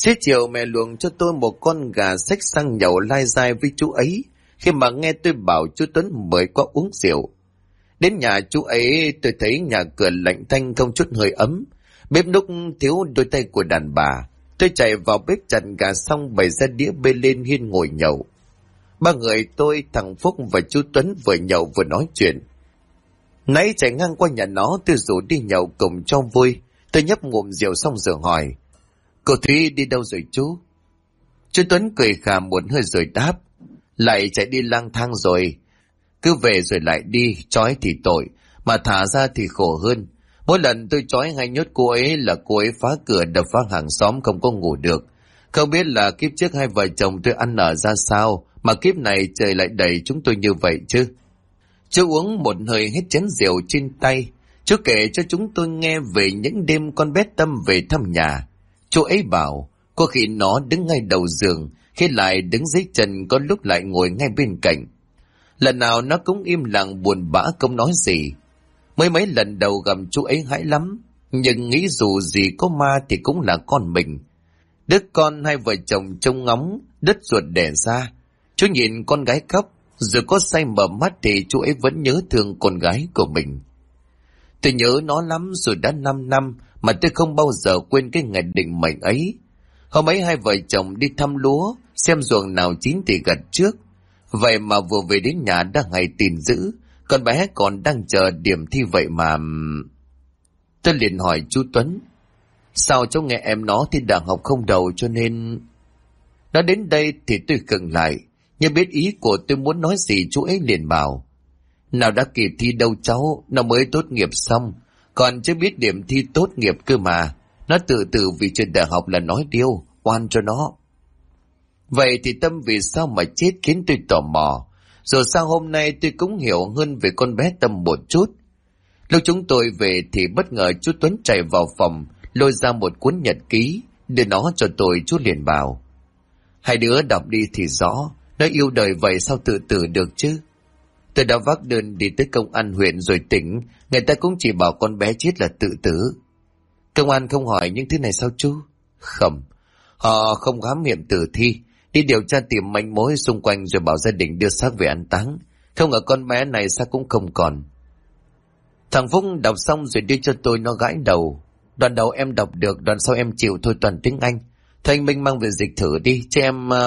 Xế chiều mẹ luồng cho tôi một con gà xách sang nhậu lai dai với chú ấy, khi mà nghe tôi bảo chú Tuấn mới có uống rượu. Đến nhà chú ấy tôi thấy nhà cửa lạnh tanh không chút hơi ấm, bếp núc thiếu đôi tay của đàn bà. Tôi chạy vào bếp chặt gà xong bày ra đĩa bê lên hiên ngồi nhậu. Ba người tôi, thằng Phúc và chú Tuấn vừa nhậu vừa nói chuyện. Nãy chạy ngang qua nhà nó tôi rủ đi nhậu cùng cho vui. Tôi nhấp ngụm rượu xong rồi hỏi: "Cô Thúy đi đâu rồi chú?" Chú Tuấn cười khà một hơi rồi đáp: "Lại chạy đi lang thang rồi. Cứ về rồi lại đi, trói thì tội, mà thả ra thì khổ hơn. Mỗi lần tôi trói hay nhốt cô ấy là cô ấy phá cửa đập phá hàng xóm không có ngủ được. Không biết là kiếp trước hai vợ chồng tôi ăn ở ra sao, mà kiếp này trời lại đẩy chúng tôi như vậy chứ." Chú uống một hơi hết chén rượu trên tay. Chú kể cho chúng tôi nghe về những đêm con bé Tâm về thăm nhà. Chú ấy bảo, có khi nó đứng ngay đầu giường, khi lại đứng dưới chân, có lúc lại ngồi ngay bên cạnh. Lần nào nó cũng im lặng buồn bã không nói gì. Mấy lần đầu gặp chú ấy hãi lắm, nhưng nghĩ dù gì có ma thì cũng là con mình. Đứa con hai vợ chồng trông ngóng, đứt ruột đẻ ra. Chú nhìn con gái khóc, rồi có say mở mắt thì chú ấy vẫn nhớ thương con gái của mình. Tôi nhớ nó lắm rồi đã 5 năm mà tôi không bao giờ quên cái ngày định mệnh ấy. Hôm ấy hai vợ chồng đi thăm lúa, xem ruộng nào chín thì gặt trước. Vậy mà vừa về đến nhà đã ngày tin dữ, con bé còn đang chờ điểm thi vậy mà. Tôi liền hỏi chú Tuấn: "Sao cháu nghe em nói thì đang học không đầu cho nên..." Nói đến đây thì tôi khựng lại, nhưng biết ý của tôi muốn nói gì chú ấy liền bảo: "Nào đã kịp thi đâu cháu, nó mới tốt nghiệp xong, còn chưa biết điểm thi tốt nghiệp cơ mà. Nó tự tử vì chuyện đại học là nói điêu, oan cho nó." Vậy thì Tâm vì sao mà chết khiến tôi tò mò. Rồi sang hôm nay tôi cũng hiểu hơn về con bé Tâm một chút. Lúc chúng tôi về thì bất ngờ chú Tuấn chạy vào phòng, lôi ra một cuốn nhật ký, đưa nó cho tôi. Chú liền bảo: "Hai đứa đọc đi thì rõ, nó yêu đời vậy sao tự tử được chứ?" Tôi đã vác đơn đi tới công an huyện rồi tỉnh, người ta cũng chỉ bảo con bé chết là tự tử. Công an không hỏi những thứ này sao chú? Không, họ không khám nghiệm tử thi, đi điều tra tìm manh mối xung quanh rồi bảo gia đình đưa xác về an táng. Không ngờ con bé này sao cũng không còn. Thằng Phúc đọc xong rồi đưa cho tôi, nó gãi đầu: "Đoạn đầu em đọc được, đoạn sau em chịu thôi, toàn tiếng Anh. Thôi anh Minh mang về dịch thử đi, cho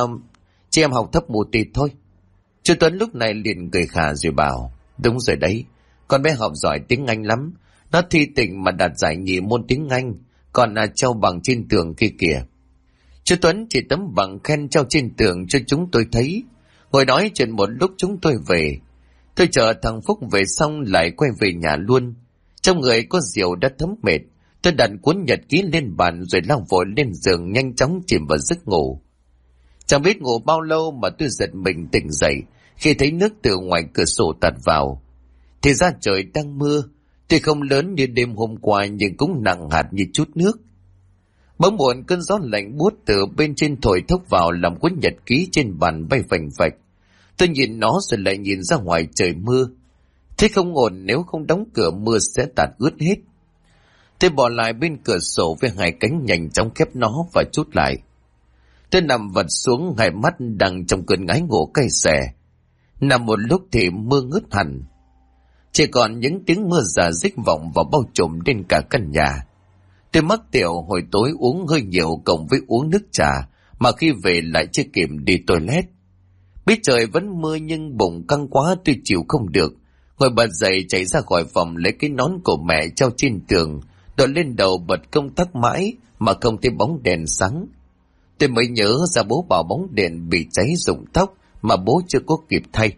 em học thấp mù tịt thôi." Chú Tuấn lúc này liền cười khà rồi bảo: "Đúng rồi đấy, con bé học giỏi tiếng Anh lắm. Nó thi tỉnh mà đạt giải nhì môn tiếng Anh, còn treo bằng trên tường kia kìa." Chú Tuấn chỉ tấm bằng khen treo trên tường cho chúng tôi thấy. Ngồi nói chuyện một lúc chúng tôi về. Tôi chờ thằng Phúc về xong lại quay về nhà luôn. Trong người có rượu đã thấm mệt, tôi đặt cuốn nhật ký lên bàn rồi lao vội lên giường nhanh chóng chìm vào giấc ngủ. Chẳng biết ngủ bao lâu mà tôi giật mình tỉnh dậy khi thấy nước từ ngoài cửa sổ tạt vào. Thì ra trời đang mưa, tuy không lớn như đêm hôm qua nhưng cũng nặng hạt như chút nước. Bỗng một cơn gió lạnh buốt từ bên trên thổi thốc vào làm cuốn nhật ký trên bàn bay phành phạch. Tôi nhìn nó rồi lại nhìn ra ngoài trời mưa. Thế không ổn, nếu không đóng cửa mưa sẽ tạt ướt hết. Tôi bỏ lại bên cửa sổ với hai cánh nhanh chóng khép nó và chốt lại. Tôi nằm vật xuống, hai mắt đang trong cơn ngái ngủ cay xè. Nằm một lúc thì mưa ngớt hẳn. Chỉ còn những tiếng mưa rả rích vọng và bao trùm lên cả căn nhà. Tôi mắc tiểu hồi tối uống hơi nhiều cộng với uống nước trà, mà khi về lại chưa kịp đi toilet. Biết trời vẫn mưa nhưng bụng căng quá tôi chịu không được. Ngồi bật dậy chạy ra khỏi phòng lấy cái nón của mẹ treo trên tường, đội lên đầu bật công tắc mãi mà không thấy bóng đèn sáng. Tôi mới nhớ ra bố bảo bóng đèn bị cháy rụng tóc mà bố chưa có kịp thay.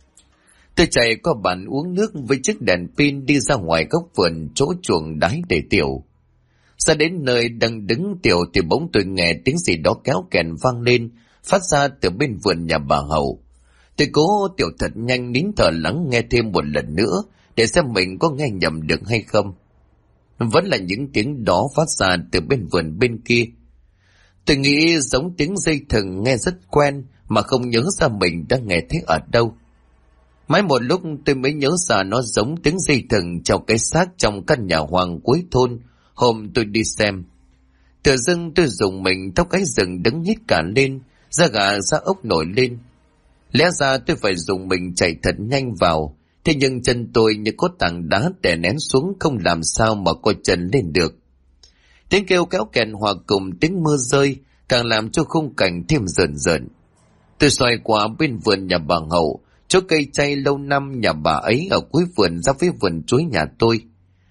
Tôi chạy qua bàn uống nước với chiếc đèn pin đi ra ngoài góc vườn chỗ chuồng đái để tiểu. Ra đến nơi đang đứng tiểu thì bỗng tôi nghe tiếng gì đó kéo kèn vang lên, phát ra từ bên vườn nhà bà Hậu. Tôi cố tiểu thật nhanh nín thở lắng nghe thêm một lần nữa để xem mình có nghe nhầm được hay không. Vẫn là những tiếng đó phát ra từ bên vườn bên kia. Tôi nghĩ giống tiếng dây thừng nghe rất quen mà không nhớ ra mình đã nghe thấy ở đâu. Mãi một lúc tôi mới nhớ ra nó giống tiếng dây thừng treo cái xác trong căn nhà hoang cuối thôn hôm tôi đi xem. Tự dưng tôi dùng mình, tóc gáy dựng đứng nhít cả lên, da gà da ốc nổi lên. Lẽ ra tôi phải dùng mình chạy thật nhanh vào, thế nhưng chân tôi như có tảng đá đè nén xuống, không làm sao mà coi chân lên được. Tiếng kêu kéo kẹt hòa cùng tiếng mưa rơi càng làm cho khung cảnh thêm rợn rợn. Tôi xoay qua bên vườn nhà bà Hậu, chỗ cây chai lâu năm nhà bà ấy ở cuối vườn ra phía vườn chuối nhà tôi.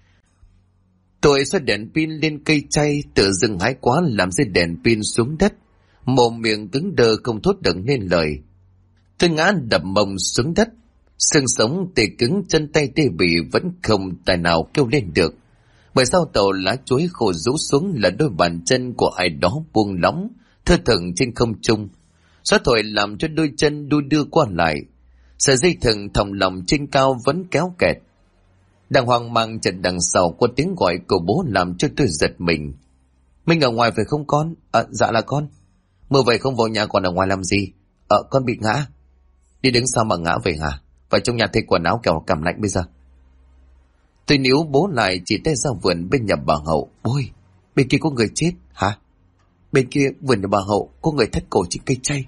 Tôi xoay đèn pin lên cây chai, tự dưng hái quá làm rơi đèn pin xuống đất, mồm miệng cứng đơ không thốt được nên lời. Tôi ngã đập mông xuống đất, xương sống tê cứng, chân tay tê bì, vẫn không tài nào kêu lên được. Bởi sau tàu lá chuối khô rũ xuống là đôi bàn chân của ai đó buông lỏng, thơ thẩn trên không trung. Gió thổi làm cho đôi chân đu đưa qua lại, sợi dây thừng thòng lòng trên cao vẫn kéo kẹt. Đang hoang mang chợt đằng sau có tiếng gọi của bố làm cho tôi giật mình. Mình ở ngoài phải không con? Dạ là con. Mưa vậy không vào nhà còn ở ngoài làm gì? Con bị ngã. Đi đứng sao mà ngã vậy hả? Phải trong nhà thay quần áo kẻo cảm lạnh bây giờ. Tôi níu bố lại chỉ tay ra vườn bên nhà bà Hậu. Ôi, bên kia có người chết hả? Bên kia vườn nhà bà Hậu có người thắt cổ trên cây chai.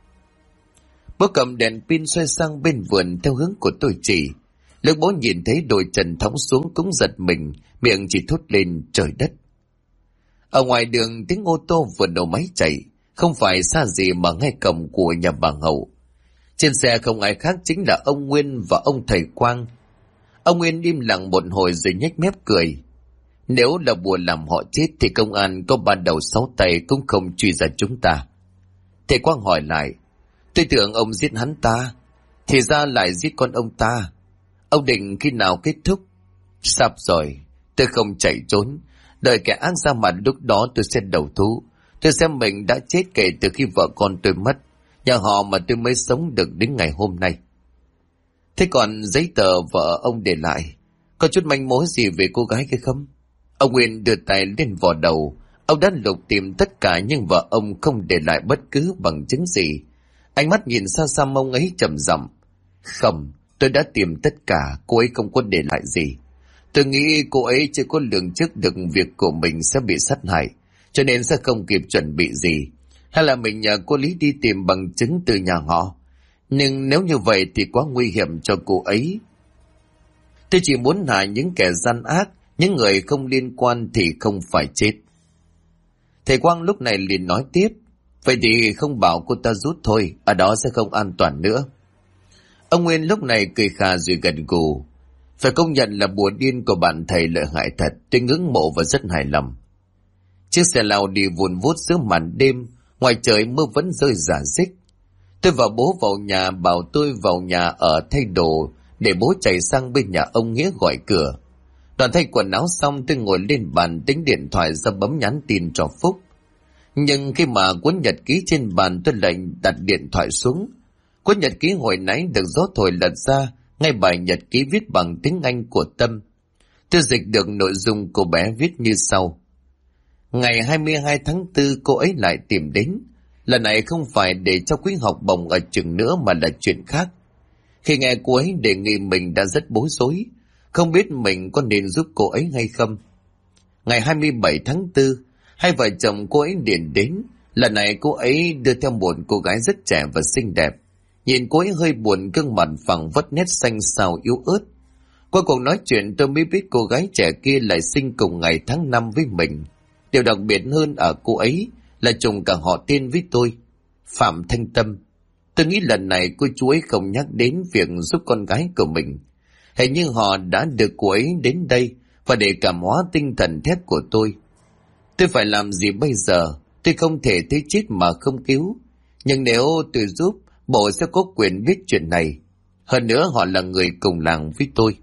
Bố cầm đèn pin xoay sang bên vườn theo hướng của tôi chỉ. Lúc bố nhìn thấy đôi chân thõng xuống cũng giật mình, miệng chỉ thốt lên trời đất. Ở ngoài đường tiếng ô tô vừa nổ máy chạy, không phải xa gì mà ngay cổng của nhà bà Hậu. Trên xe không ai khác chính là ông Nguyên và ông thầy Quang. Ông Nguyên im lặng một hồi rồi nhếch mép cười. Nếu là bùa làm họ chết thì công an có ba đầu sáu tay cũng không truy ra chúng ta. Thầy Quang hỏi lại, tôi tưởng ông giết hắn ta, thì ra lại giết con ông ta. Ông định khi nào kết thúc? Sắp rồi, tôi không chạy trốn, đợi kẻ ác ra mặt lúc đó tôi sẽ đầu thú. Tôi xem mình đã chết kể từ khi vợ con tôi mất, nhờ họ mà tôi mới sống được đến ngày hôm nay. Thế còn giấy tờ vợ ông để lại, có chút manh mối gì về cô gái kia không? Ông Nguyên đưa tay lên vò đầu, ông đã lục tìm tất cả nhưng vợ ông không để lại bất cứ bằng chứng gì. Ánh mắt nhìn xa xa ông ấy trầm giọng. Không, tôi đã tìm tất cả, cô ấy không có để lại gì. Tôi nghĩ cô ấy chưa có lường trước được việc của mình sẽ bị sát hại, cho nên sẽ không kịp chuẩn bị gì. Hay là mình nhờ cô Lý đi tìm bằng chứng từ nhà họ. Nhưng nếu như vậy thì quá nguy hiểm cho cô ấy. Tôi chỉ muốn hại những kẻ gian ác, những người không liên quan thì không phải chết. Thầy Quang lúc này liền nói tiếp. Vậy thì không bảo cô ta rút thôi, ở đó sẽ không an toàn nữa. Ông Nguyên lúc này cười khà rồi gật gù. Phải công nhận là bùa điên của bạn thầy lợi hại thật, tôi ngưỡng mộ và rất hài lòng. Chiếc xe lao đi vùn vút giữa màn đêm, ngoài trời mưa vẫn rơi rả rích. Tôi và bố vào nhà bảo tôi vào nhà ở thay đồ, để bố chạy sang bên nhà ông Nghĩa gọi cửa. Đoàn thay quần áo xong tôi ngồi lên bàn tính điện thoại ra bấm nhắn tin cho Phúc. Nhưng khi mà cuốn nhật ký trên bàn tôi lại đặt điện thoại xuống. Cuốn nhật ký hồi nãy được gió thổi lật ra, ngay bài nhật ký viết bằng tiếng Anh của Tâm. Tôi dịch được nội dung cô bé viết như sau. Ngày 22 tháng 4 cô ấy lại tìm đến. Lần này không phải để cho quý học bổng ở trường nữa mà là chuyện khác. Khi nghe cô ấy đề nghị mình đã rất bối rối, không biết mình có nên giúp cô ấy hay không. Ngày 27 tháng 4, hai vợ chồng cô ấy điện đến. Lần này cô ấy đưa theo một cô gái rất trẻ và xinh đẹp. Nhìn cô ấy hơi buồn, gương mặt phẳng vất nét xanh xao yếu ớt. Qua cuộc nói chuyện tôi mới biết cô gái trẻ kia lại sinh cùng ngày tháng 5 với mình. Điều đặc biệt hơn ở cô ấy là trùng cả họ tên với tôi, Phạm Thanh Tâm. Tôi nghĩ lần này cô chú ấy không nhắc đến việc giúp con gái của mình. Hình như họ đã được cô ấy đến đây và để cảm hóa tinh thần thép của tôi. Tôi phải làm gì bây giờ? Tôi không thể thấy chết mà không cứu. Nhưng nếu tôi giúp, bộ sẽ có quyền biết chuyện này. Hơn nữa họ là người cùng làng với tôi.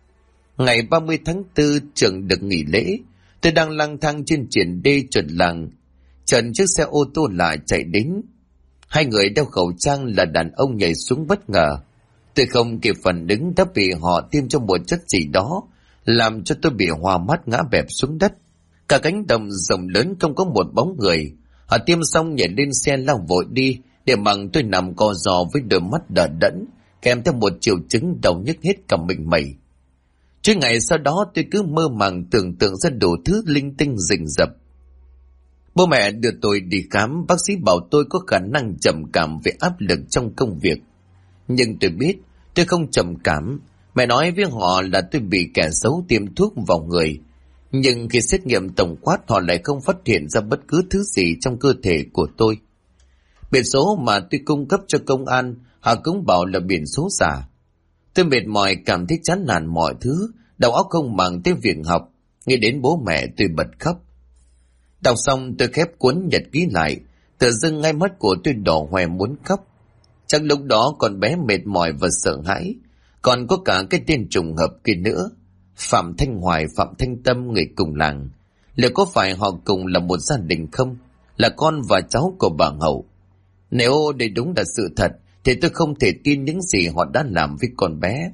Ngày 30 tháng 4 trường được nghỉ lễ. Tôi đang lang thang trên triển đê chuẩn làng. Chợt chiếc xe ô tô lạ chạy đến. Hai người đeo khẩu trang là đàn ông nhảy xuống bất ngờ. Tôi không kịp phản ứng đã bị họ tiêm cho một chất gì đó, làm cho tôi bị hoa mắt ngã bẹp xuống đất. Cả cánh đồng rộng lớn không có một bóng người. Họ tiêm xong nhảy lên xe lao vội đi, để mặc tôi nằm co ro với đôi mắt đờ đẫn, kèm theo một triệu chứng đầu nhức hết cả mình mẩy. Trước ngày sau đó tôi cứ mơ màng tưởng tượng ra đủ thứ linh tinh rình rập. Bố mẹ đưa tôi đi khám, bác sĩ bảo tôi có khả năng trầm cảm về áp lực trong công việc. Nhưng tôi biết tôi không trầm cảm. Mẹ nói với họ là tôi bị kẻ xấu tiêm thuốc vào người. Nhưng khi xét nghiệm tổng quát họ lại không phát hiện ra bất cứ thứ gì trong cơ thể của tôi. Biển số mà tôi cung cấp cho công an, họ cũng bảo là biển số giả. Tôi mệt mỏi, cảm thấy chán nản mọi thứ, đầu óc không màng tới việc học. Nghĩ đến bố mẹ tôi bật khóc. Đọc xong tôi khép cuốn nhật ký lại, tự dưng ngay mắt của tôi đỏ hoe muốn khóc. Chắc lúc đó còn bé mệt mỏi và sợ hãi, còn có cả cái tên trùng hợp kia nữa. Phạm Thanh Hoài, Phạm Thanh Tâm, người cùng làng. Liệu có phải họ cùng là một gia đình không? Là con và cháu của bà Hậu? Nếu đây đúng là sự thật, thì tôi không thể tin những gì họ đã làm với con bé.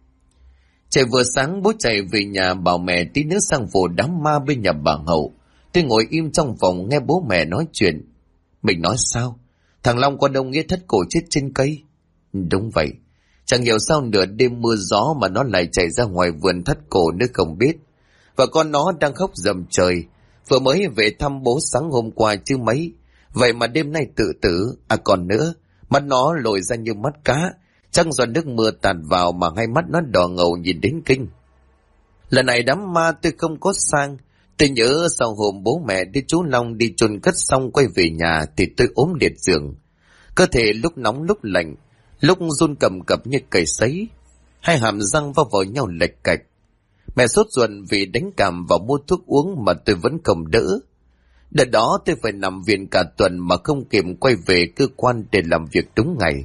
Trời vừa sáng, bố chạy về nhà bảo mẹ tí nữa sang vụ đám ma bên nhà bà Hậu. Tôi ngồi im trong phòng nghe bố mẹ nói chuyện. Mình nói sao? Thằng Long con ông Nghĩa thất cổ chết trên cây. Đúng vậy. Chẳng hiểu sao nửa đêm mưa gió mà nó lại chạy ra ngoài vườn thất cổ nữa không biết. Và con nó đang khóc rầm trời. Vừa mới về thăm bố sáng hôm qua chứ mấy. Vậy mà đêm nay tự tử. À còn nữa, mắt nó lồi ra như mắt cá. Chắc do nước mưa tạt vào mà hai mắt nó đỏ ngầu nhìn đến kinh. Lần này đám ma tôi không có sang. Tôi nhớ sau hôm bố mẹ đi chú Long đi chôn cất xong quay về nhà thì tôi ốm liệt giường. Cơ thể lúc nóng lúc lạnh, lúc run cầm cập như cầy sấy. Hai hàm răng vào nhau lệch cạch. Mẹ sốt ruột vì đánh cảm và mua thuốc uống mà tôi vẫn không đỡ. Đợt đó tôi phải nằm viện cả tuần mà không kịp quay về cơ quan để làm việc đúng ngày.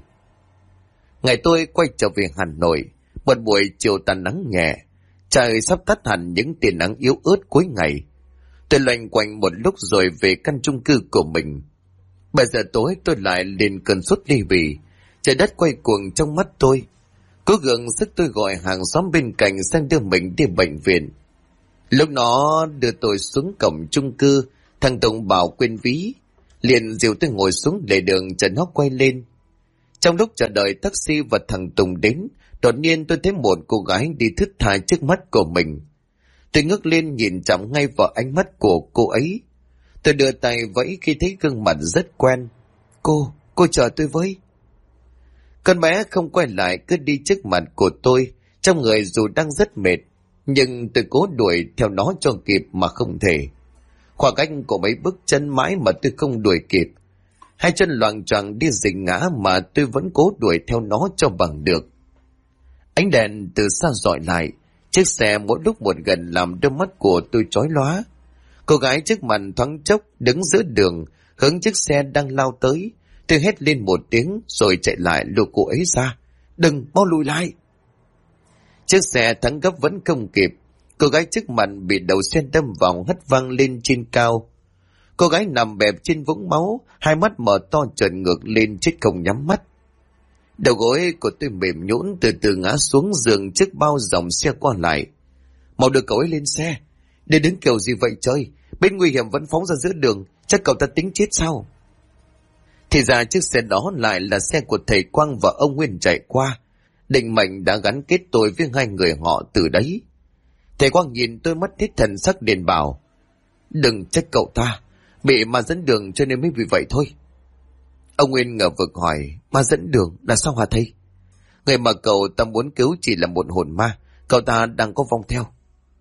Ngày tôi quay trở về Hà Nội, một buổi chiều tàn nắng nhẹ. Trời sắp tắt hẳn những tia nắng yếu ớt cuối ngày. Tôi loanh quanh một lúc rồi về căn chung cư của mình. 7 giờ tối tôi lại lên cơn sốt ly bì. Trời đất quay cuồng trong mắt tôi. Cố gắng sức tôi gọi hàng xóm bên cạnh sang đưa mình đi bệnh viện. Lúc nó đưa tôi xuống cổng chung cư, thằng Tùng bảo quên ví. Liền dìu tôi ngồi xuống lề đường chờ nó quay lên. Trong lúc chờ đợi taxi và thằng Tùng đến, đột nhiên tôi thấy một cô gái đi thướt tha trước mắt của mình. Tôi ngước lên nhìn chậm ngay vào ánh mắt của cô ấy. Tôi đưa tay vẫy khi thấy gương mặt rất quen. Cô chờ tôi với. Con bé không quay lại cứ đi trước mặt của tôi, trong người dù đang rất mệt, nhưng tôi cố đuổi theo nó cho kịp mà không thể. Khoảng cách của mấy bước chân mãi mà tôi không đuổi kịp. Hai chân loạng choạng đi rình ngã mà tôi vẫn cố đuổi theo nó cho bằng được. Ánh đèn từ xa dọi lại, chiếc xe mỗi lúc một gần làm đôi mắt của tôi chói lóa. Cô gái trước mặt thoáng chốc đứng giữa đường, hướng chiếc xe đang lao tới. Tôi hét lên một tiếng rồi chạy lại lùa cô ấy ra. Đừng, mau lùi lại. Chiếc xe thắng gấp vẫn không kịp. Cô gái trước mặt bị đầu xe đâm vào hất văng lên trên cao. Cô gái nằm bẹp trên vũng máu, hai mắt mở to trợn ngược lên chết không nhắm mắt. Đầu gối của tôi mềm nhũn từ từ ngã xuống giường trước bao dòng xe qua lại. Mau đưa cậu ấy lên xe. Để đứng kiểu gì vậy trời? Bên nguy hiểm vẫn phóng ra giữa đường, chắc cậu ta tính chết sao? Thì ra chiếc xe đó lại là xe của thầy Quang và ông Nguyên chạy qua. Định mệnh đã gắn kết tôi với hai người họ từ đấy. Thầy Quang nhìn tôi mất hết thần sắc liền bảo. Đừng trách cậu ta, bị ma dẫn đường cho nên mới bị vậy thôi. Ông Nguyên ngờ vực hỏi, ma dẫn đường là sao hả thầy? Người mà cậu ta muốn cứu chỉ là một hồn ma, cậu ta đang có vong theo.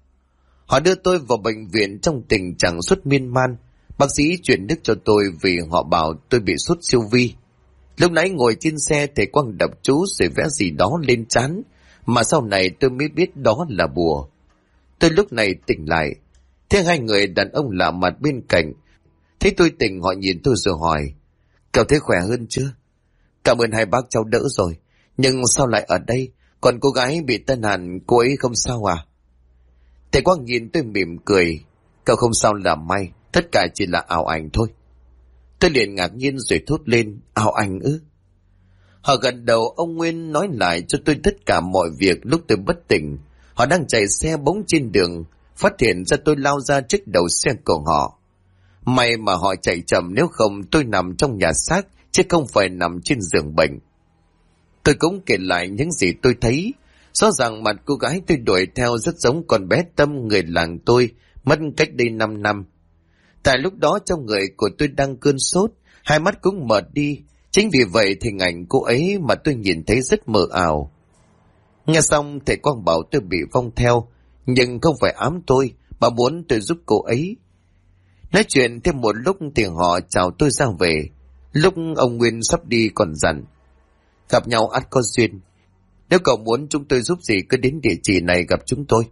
Họ đưa tôi vào bệnh viện trong tình trạng sốt miên man. Bác sĩ chuyển nước cho tôi vì họ bảo tôi bị sốt siêu vi. Lúc nãy ngồi trên xe thầy Quang đọc chú rồi vẽ gì đó lên trán, mà sau này tôi mới biết đó là bùa. Tôi lúc này tỉnh lại, thấy hai người đàn ông lạ mặt bên cạnh. Thấy tôi tỉnh họ nhìn tôi rồi hỏi, cậu thấy khỏe hơn chưa? Cảm ơn hai bác, cháu đỡ rồi. Nhưng sao lại ở đây? Còn cô gái bị tai nạn, cô ấy không sao à? Thầy Quang nhìn tôi mỉm cười, cậu không sao là may, tất cả chỉ là ảo ảnh thôi. Tôi liền ngạc nhiên rồi thốt lên, ảo ảnh ư? Họ gật đầu. Ông Nguyên nói lại cho tôi tất cả mọi việc lúc tôi bất tỉnh. Họ đang chạy xe bóng trên đường, phát hiện ra tôi lao ra trước đầu xe của họ. May mà họ chạy chậm, nếu không tôi nằm trong nhà xác chứ không phải nằm trên giường bệnh. Tôi cũng kể lại những gì tôi thấy. Rõ ràng mặt cô gái tôi đuổi theo rất giống con bé Tâm, người làng tôi, mất cách đây 5 năm. Tại lúc đó trong người của tôi đang cơn sốt, hai mắt cũng mờ đi. Chính vì vậy hình ảnh cô ấy mà tôi nhìn thấy rất mờ ảo. Nghe xong thầy Quang bảo tôi bị vong theo, nhưng không phải ám tôi, mà muốn tôi giúp cô ấy. Nói chuyện thêm một lúc thì họ chào tôi ra về. Lúc ông Nguyên sắp đi còn dặn, gặp nhau ắt có duyên. Nếu cậu muốn chúng tôi giúp gì cứ đến địa chỉ này gặp chúng tôi.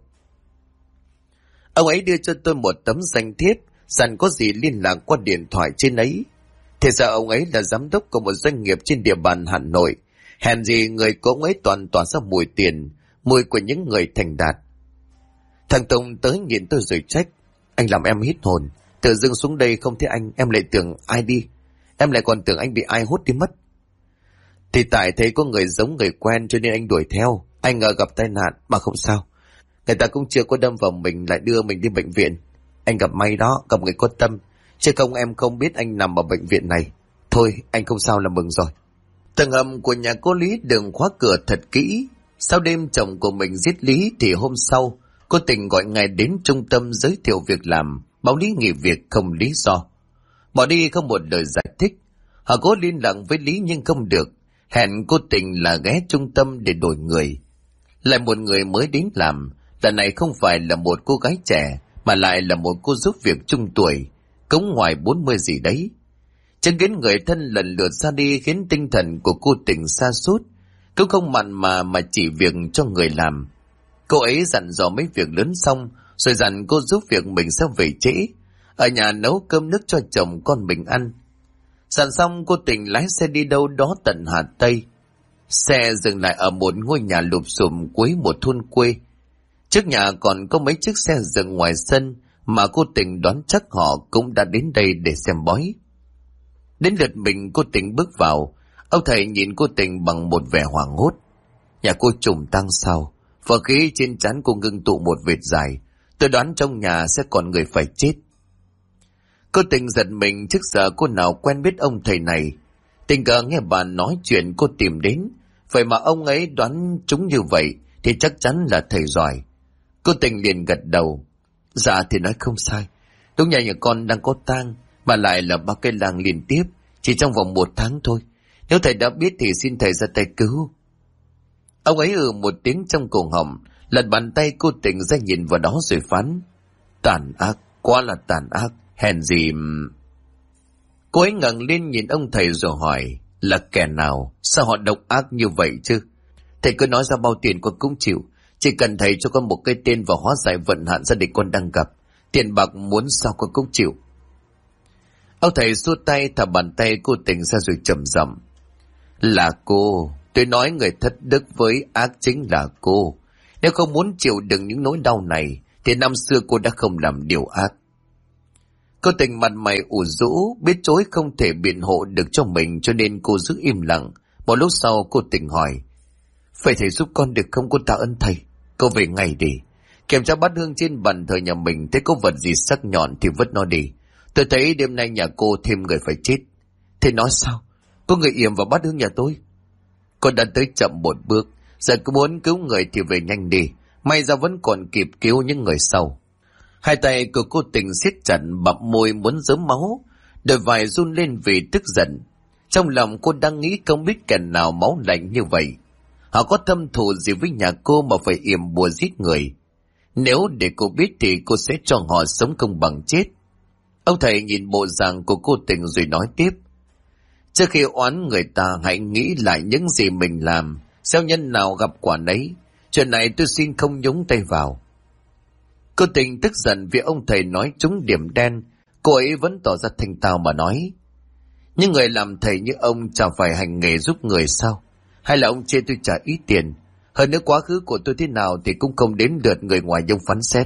Ông ấy đưa cho tôi một tấm danh thiếp, dặn có gì liên lạc qua điện thoại trên ấy. Thì ra ông ấy là giám đốc của một doanh nghiệp trên địa bàn Hà Nội. Hèn gì người của ông ấy toàn tỏa ra mùi tiền, mùi của những người thành đạt. Thằng Tùng tới nhìn tôi rồi trách, anh làm em hít hồn. Tự dưng xuống đây không thấy anh, em lại tưởng ai đi. Em lại còn tưởng anh bị ai hút đi mất. Thì tại thấy có người giống người quen cho nên anh đuổi theo. Anh ngờ gặp tai nạn mà không sao. Người ta cũng chưa có đâm vào mình lại đưa mình đi bệnh viện. Anh gặp may đó, gặp người có tâm. Chứ không em không biết anh nằm ở bệnh viện này. Thôi anh không sao là mừng rồi. Tầng hầm của nhà cô Lý đừng khóa cửa thật kỹ. Sau đêm chồng của mình giết Lý thì hôm sau cô Tình gọi ngài đến trung tâm giới thiệu việc làm, báo Lý nghỉ việc không lý do. Bỏ đi không một lời giải thích. Họ cố liên lạc với Lý nhưng không được. Hẹn cô Tình là ghé trung tâm để đổi người. Lại một người mới đến làm. Lần này không phải là một cô gái trẻ, mà lại là một cô giúp việc trung tuổi, cống ngoài 40 gì đấy. Chứng kiến người thân lần lượt ra đi khiến tinh thần của cô Tình sa sút. Cũng không mặn mà chỉ việc cho người làm. Cô ấy dặn dò mấy việc lớn xong, rồi dặn cô giúp việc mình sẽ về trễ, ở nhà nấu cơm nước cho chồng con mình ăn. Dặn xong cô Tình lái xe đi đâu đó tận Hà Tây. Xe dừng lại ở một ngôi nhà lụp xùm cuối một thôn quê. Trước nhà còn có mấy chiếc xe dừng ngoài sân mà cô Tình đoán chắc họ cũng đã đến đây để xem bói. Đến lượt mình cô Tình bước vào. Ông thầy nhìn cô Tình bằng một vẻ hoảng hốt. Nhà cô trùng tăng sao? Và khí trên trán cô ngưng tụ một vệt dài. Tôi đoán trong nhà sẽ còn người phải chết. Cô Tình giật mình, trước giờ cô nào quen biết ông thầy này. Tình cờ nghe bà nói chuyện cô tìm đến. Vậy mà ông ấy đoán chúng như vậy thì chắc chắn là thầy giỏi. Cô Tình liền gật đầu. Dạ thì nói không sai. Đúng nhà con đang có tang, mà lại là 3 cái làng liên tiếp, chỉ trong vòng 1 tháng thôi. Nếu thầy đã biết thì xin thầy ra tay cứu. Ông ấy một tiếng trong cổ họng, lật bàn tay cô Tình ra nhìn vào đó rồi phán. Tàn ác, quá là tàn ác, hèn gì... Cô ấy ngẩng lên nhìn ông thầy rồi hỏi, là kẻ nào, sao họ độc ác như vậy chứ? Thầy cứ nói ra bao tiền con cũng chịu, chỉ cần thầy cho con một cái tên và hóa giải vận hạn gia đình con đang gặp. Tiền bạc muốn sao con cũng chịu. Ông thầy xua tay thả bàn tay cô Tình ra rồi trầm giọng. Là cô, tôi nói người thất đức với ác chính là cô. Nếu không muốn chịu đựng những nỗi đau này thì năm xưa cô đã không làm điều ác. Cô Tình mặt mày ủ rũ, biết chối không thể biện hộ được cho mình cho nên cô giữ im lặng. Một lúc sau cô Tình hỏi, phải thầy giúp con được không, cô tạ ơn thầy. Cô về ngay đi. Kiểm tra bát hương trên bàn thờ nhà mình, thấy có vật gì sắc nhọn thì vứt nó đi. Tôi thấy đêm nay nhà cô thêm người phải chết. Thầy nói sao? Có người yểm vào bát hương nhà tôi? Con đã tới chậm một bước, giờ cứ muốn cứu người thì về nhanh đi. May ra vẫn còn kịp cứu những người sau. Hai tay của cô Tình siết chặt, bặm môi muốn giớm máu, đôi vai run lên vì tức giận. Trong lòng cô đang nghĩ không biết kẻ nào máu lạnh như vậy. Họ có thâm thù gì với nhà cô mà phải yểm bùa giết người? Nếu để cô biết thì cô sẽ cho họ sống không bằng chết. Ông thầy nhìn bộ dạng của cô Tình rồi nói tiếp. Trước khi oán người ta hãy nghĩ lại những gì mình làm, gieo nhân nào gặp quả nấy. Chuyện này tôi xin không nhúng tay vào. Cô Tình tức giận vì ông thầy nói trúng điểm đen. Cô ấy vẫn tỏ ra thanh tao mà nói. Nhưng người làm thầy như ông chả phải hành nghề giúp người sao? Hay là ông chê tôi trả ít tiền? Hơn nữa quá khứ của tôi thế nào thì cũng không đến lượt người ngoài ông phán xét.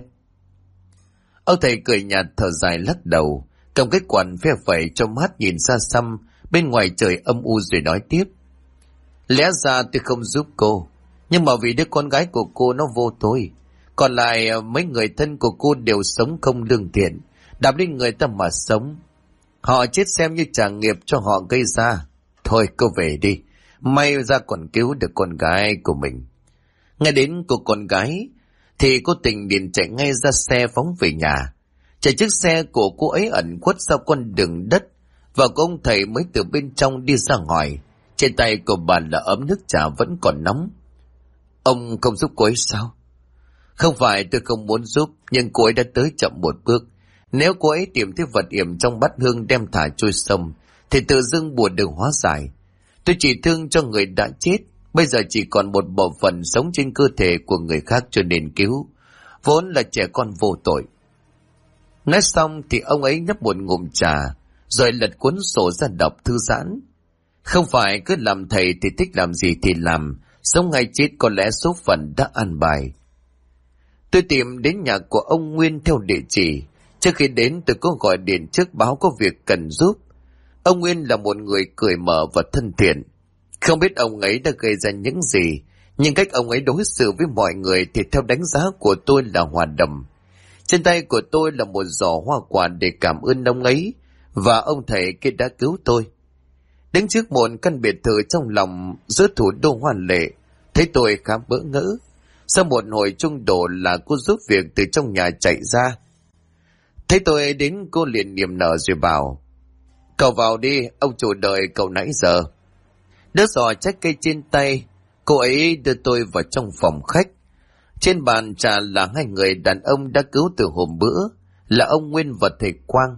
Ông thầy cười nhạt thở dài lắc đầu, cầm cái quạt phe phẩy cho mát nhìn xa xăm bên ngoài trời âm u rồi nói tiếp. Lẽ ra tôi không giúp cô, nhưng mà vì đứa con gái của cô nó vô tội. Còn lại mấy người thân của cô đều sống không lương thiện, đạp lên người ta mà sống. Họ chết xem như trả nghiệp cho họ gây ra. Thôi cô về đi, may ra còn cứu được con gái của mình. Nghe đến cô con gái thì cô Tình liền chạy ngay ra xe phóng về nhà. Chạy chiếc xe của cô ấy ẩn khuất sau con đường đất, và cô ông thầy mới từ bên trong đi ra ngoài. Trên tay của bà là ấm nước trà vẫn còn nóng. Ông không giúp cô ấy sao? Không phải tôi không muốn giúp, nhưng cô ấy đã tới chậm một bước. Nếu cô ấy tìm thấy vật yểm trong bát hương đem thả trôi sông, thì tự dưng buồn được hóa giải. Tôi chỉ thương cho người đã chết, bây giờ chỉ còn một bộ phận sống trên cơ thể của người khác cho nên cứu. Vốn là trẻ con vô tội. Nói xong thì ông ấy nhấp một ngụm trà, rồi lật cuốn sổ ra đọc thư giãn. Không phải cứ làm thầy thì thích làm gì thì làm, sống hay chết có lẽ số phận đã an bài. Tôi tìm đến nhà của ông Nguyên theo địa chỉ. Trước khi đến tôi có gọi điện trước báo có việc cần giúp. Ông Nguyên là một người cười mở và thân thiện. Không biết ông ấy đã gây ra những gì, nhưng cách ông ấy đối xử với mọi người thì theo đánh giá của tôi là hòa đồng. Trên tay của tôi là một giỏ hoa quả để cảm ơn ông ấy và ông thầy kia đã cứu tôi. Đứng trước một căn biệt thự trong lòng giữa thủ đô hoa lệ, thấy tôi khá bỡ ngỡ. Sau một hồi trung độ là cô giúp việc từ trong nhà chạy ra. Thấy tôi đến, cô liền niềm nở rồi bảo: "Cậu vào đi, ông chủ đợi cậu nãy giờ." Đứa giỏ trái cây trên tay, cô ấy đưa tôi vào trong phòng khách. Trên bàn trà là hai người đàn ông đã cứu từ hôm bữa, là ông Nguyên và thầy Quang.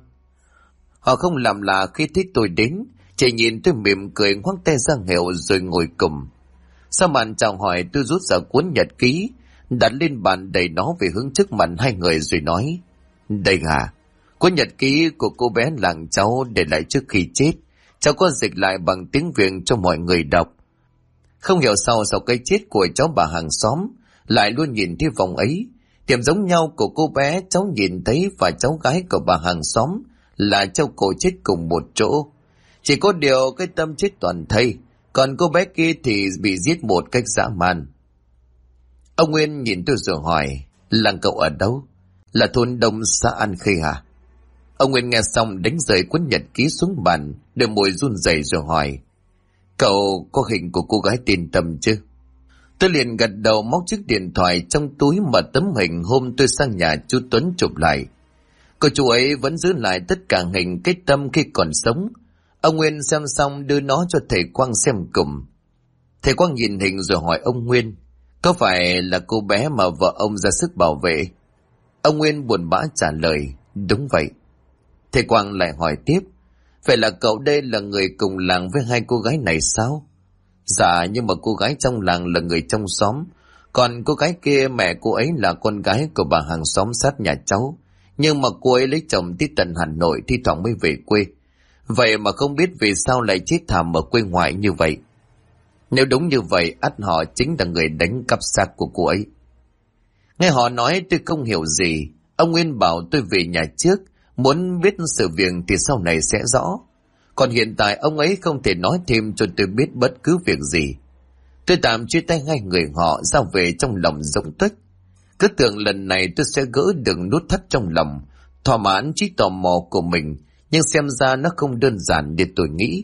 Họ không làm lạ khi thấy tôi đến, chỉ nhìn tôi mỉm cười ngoắc tay ra hiệu rồi ngồi cùng. Sau màn chào hỏi, tôi rút ra cuốn nhật ký, đặt lên bàn đầy nó về hướng trước mặt hai người rồi nói: "Đây à, cuốn nhật ký của cô bé làng cháu để lại trước khi chết. Cháu có dịch lại bằng tiếng Việt cho mọi người đọc. Không hiểu sau cái chết của cháu bà hàng xóm lại luôn nhìn thấy vòng ấy. Điểm giống nhau của cô bé cháu nhìn thấy và cháu gái của bà hàng xóm là treo cổ chết cùng một chỗ. Chỉ có điều cái Tâm chết toàn thây, còn cô bé kia thì bị giết một cách dã man." Ông Nguyên nhìn tôi rồi hỏi: "Làng cậu ở đâu? Là thôn Đông xã An Khê à?" Ông Nguyên nghe xong đánh rơi cuốn nhật ký xuống bàn, đôi môi run rẩy rồi hỏi: "Cậu có hình của cô gái tên Tâm chứ?" Tôi liền gật đầu, móc chiếc điện thoại trong túi mà tấm hình hôm tôi sang nhà chú Tuấn chụp lại. Cô chú ấy vẫn giữ lại tất cả hình cái Tâm khi còn sống. Ông Nguyên xem xong đưa nó cho thầy Quang xem cùng. Thầy Quang nhìn hình rồi hỏi ông Nguyên: "Có phải là cô bé mà vợ ông ra sức bảo vệ?" Ông Nguyên buồn bã trả lời: "Đúng vậy." Thầy Quang lại hỏi tiếp: "Vậy là cậu đây là người cùng làng với hai cô gái này sao?" "Dạ, nhưng mà cô gái trong làng là người trong xóm, còn cô gái kia mẹ cô ấy là con gái của bà hàng xóm sát nhà cháu. Nhưng mà cô ấy lấy chồng tới tận Hà Nội, thi thoảng mới về quê. Vậy mà không biết vì sao lại chết thảm ở quê ngoại như vậy. Nếu đúng như vậy, ắt họ chính là người đánh cắp xác của cô ấy." Nghe họ nói tôi không hiểu gì. Ông Nguyên bảo tôi về nhà trước, muốn biết sự việc thì sau này sẽ rõ. Còn hiện tại ông ấy không thể nói thêm cho tôi biết bất cứ việc gì. Tôi tạm chia tay hai người họ ra về trong lòng rỗng tuếch. Cứ tưởng lần này tôi sẽ gỡ được nút thắt trong lòng, thỏa mãn trí tò mò của mình, nhưng xem ra nó không đơn giản như tôi nghĩ.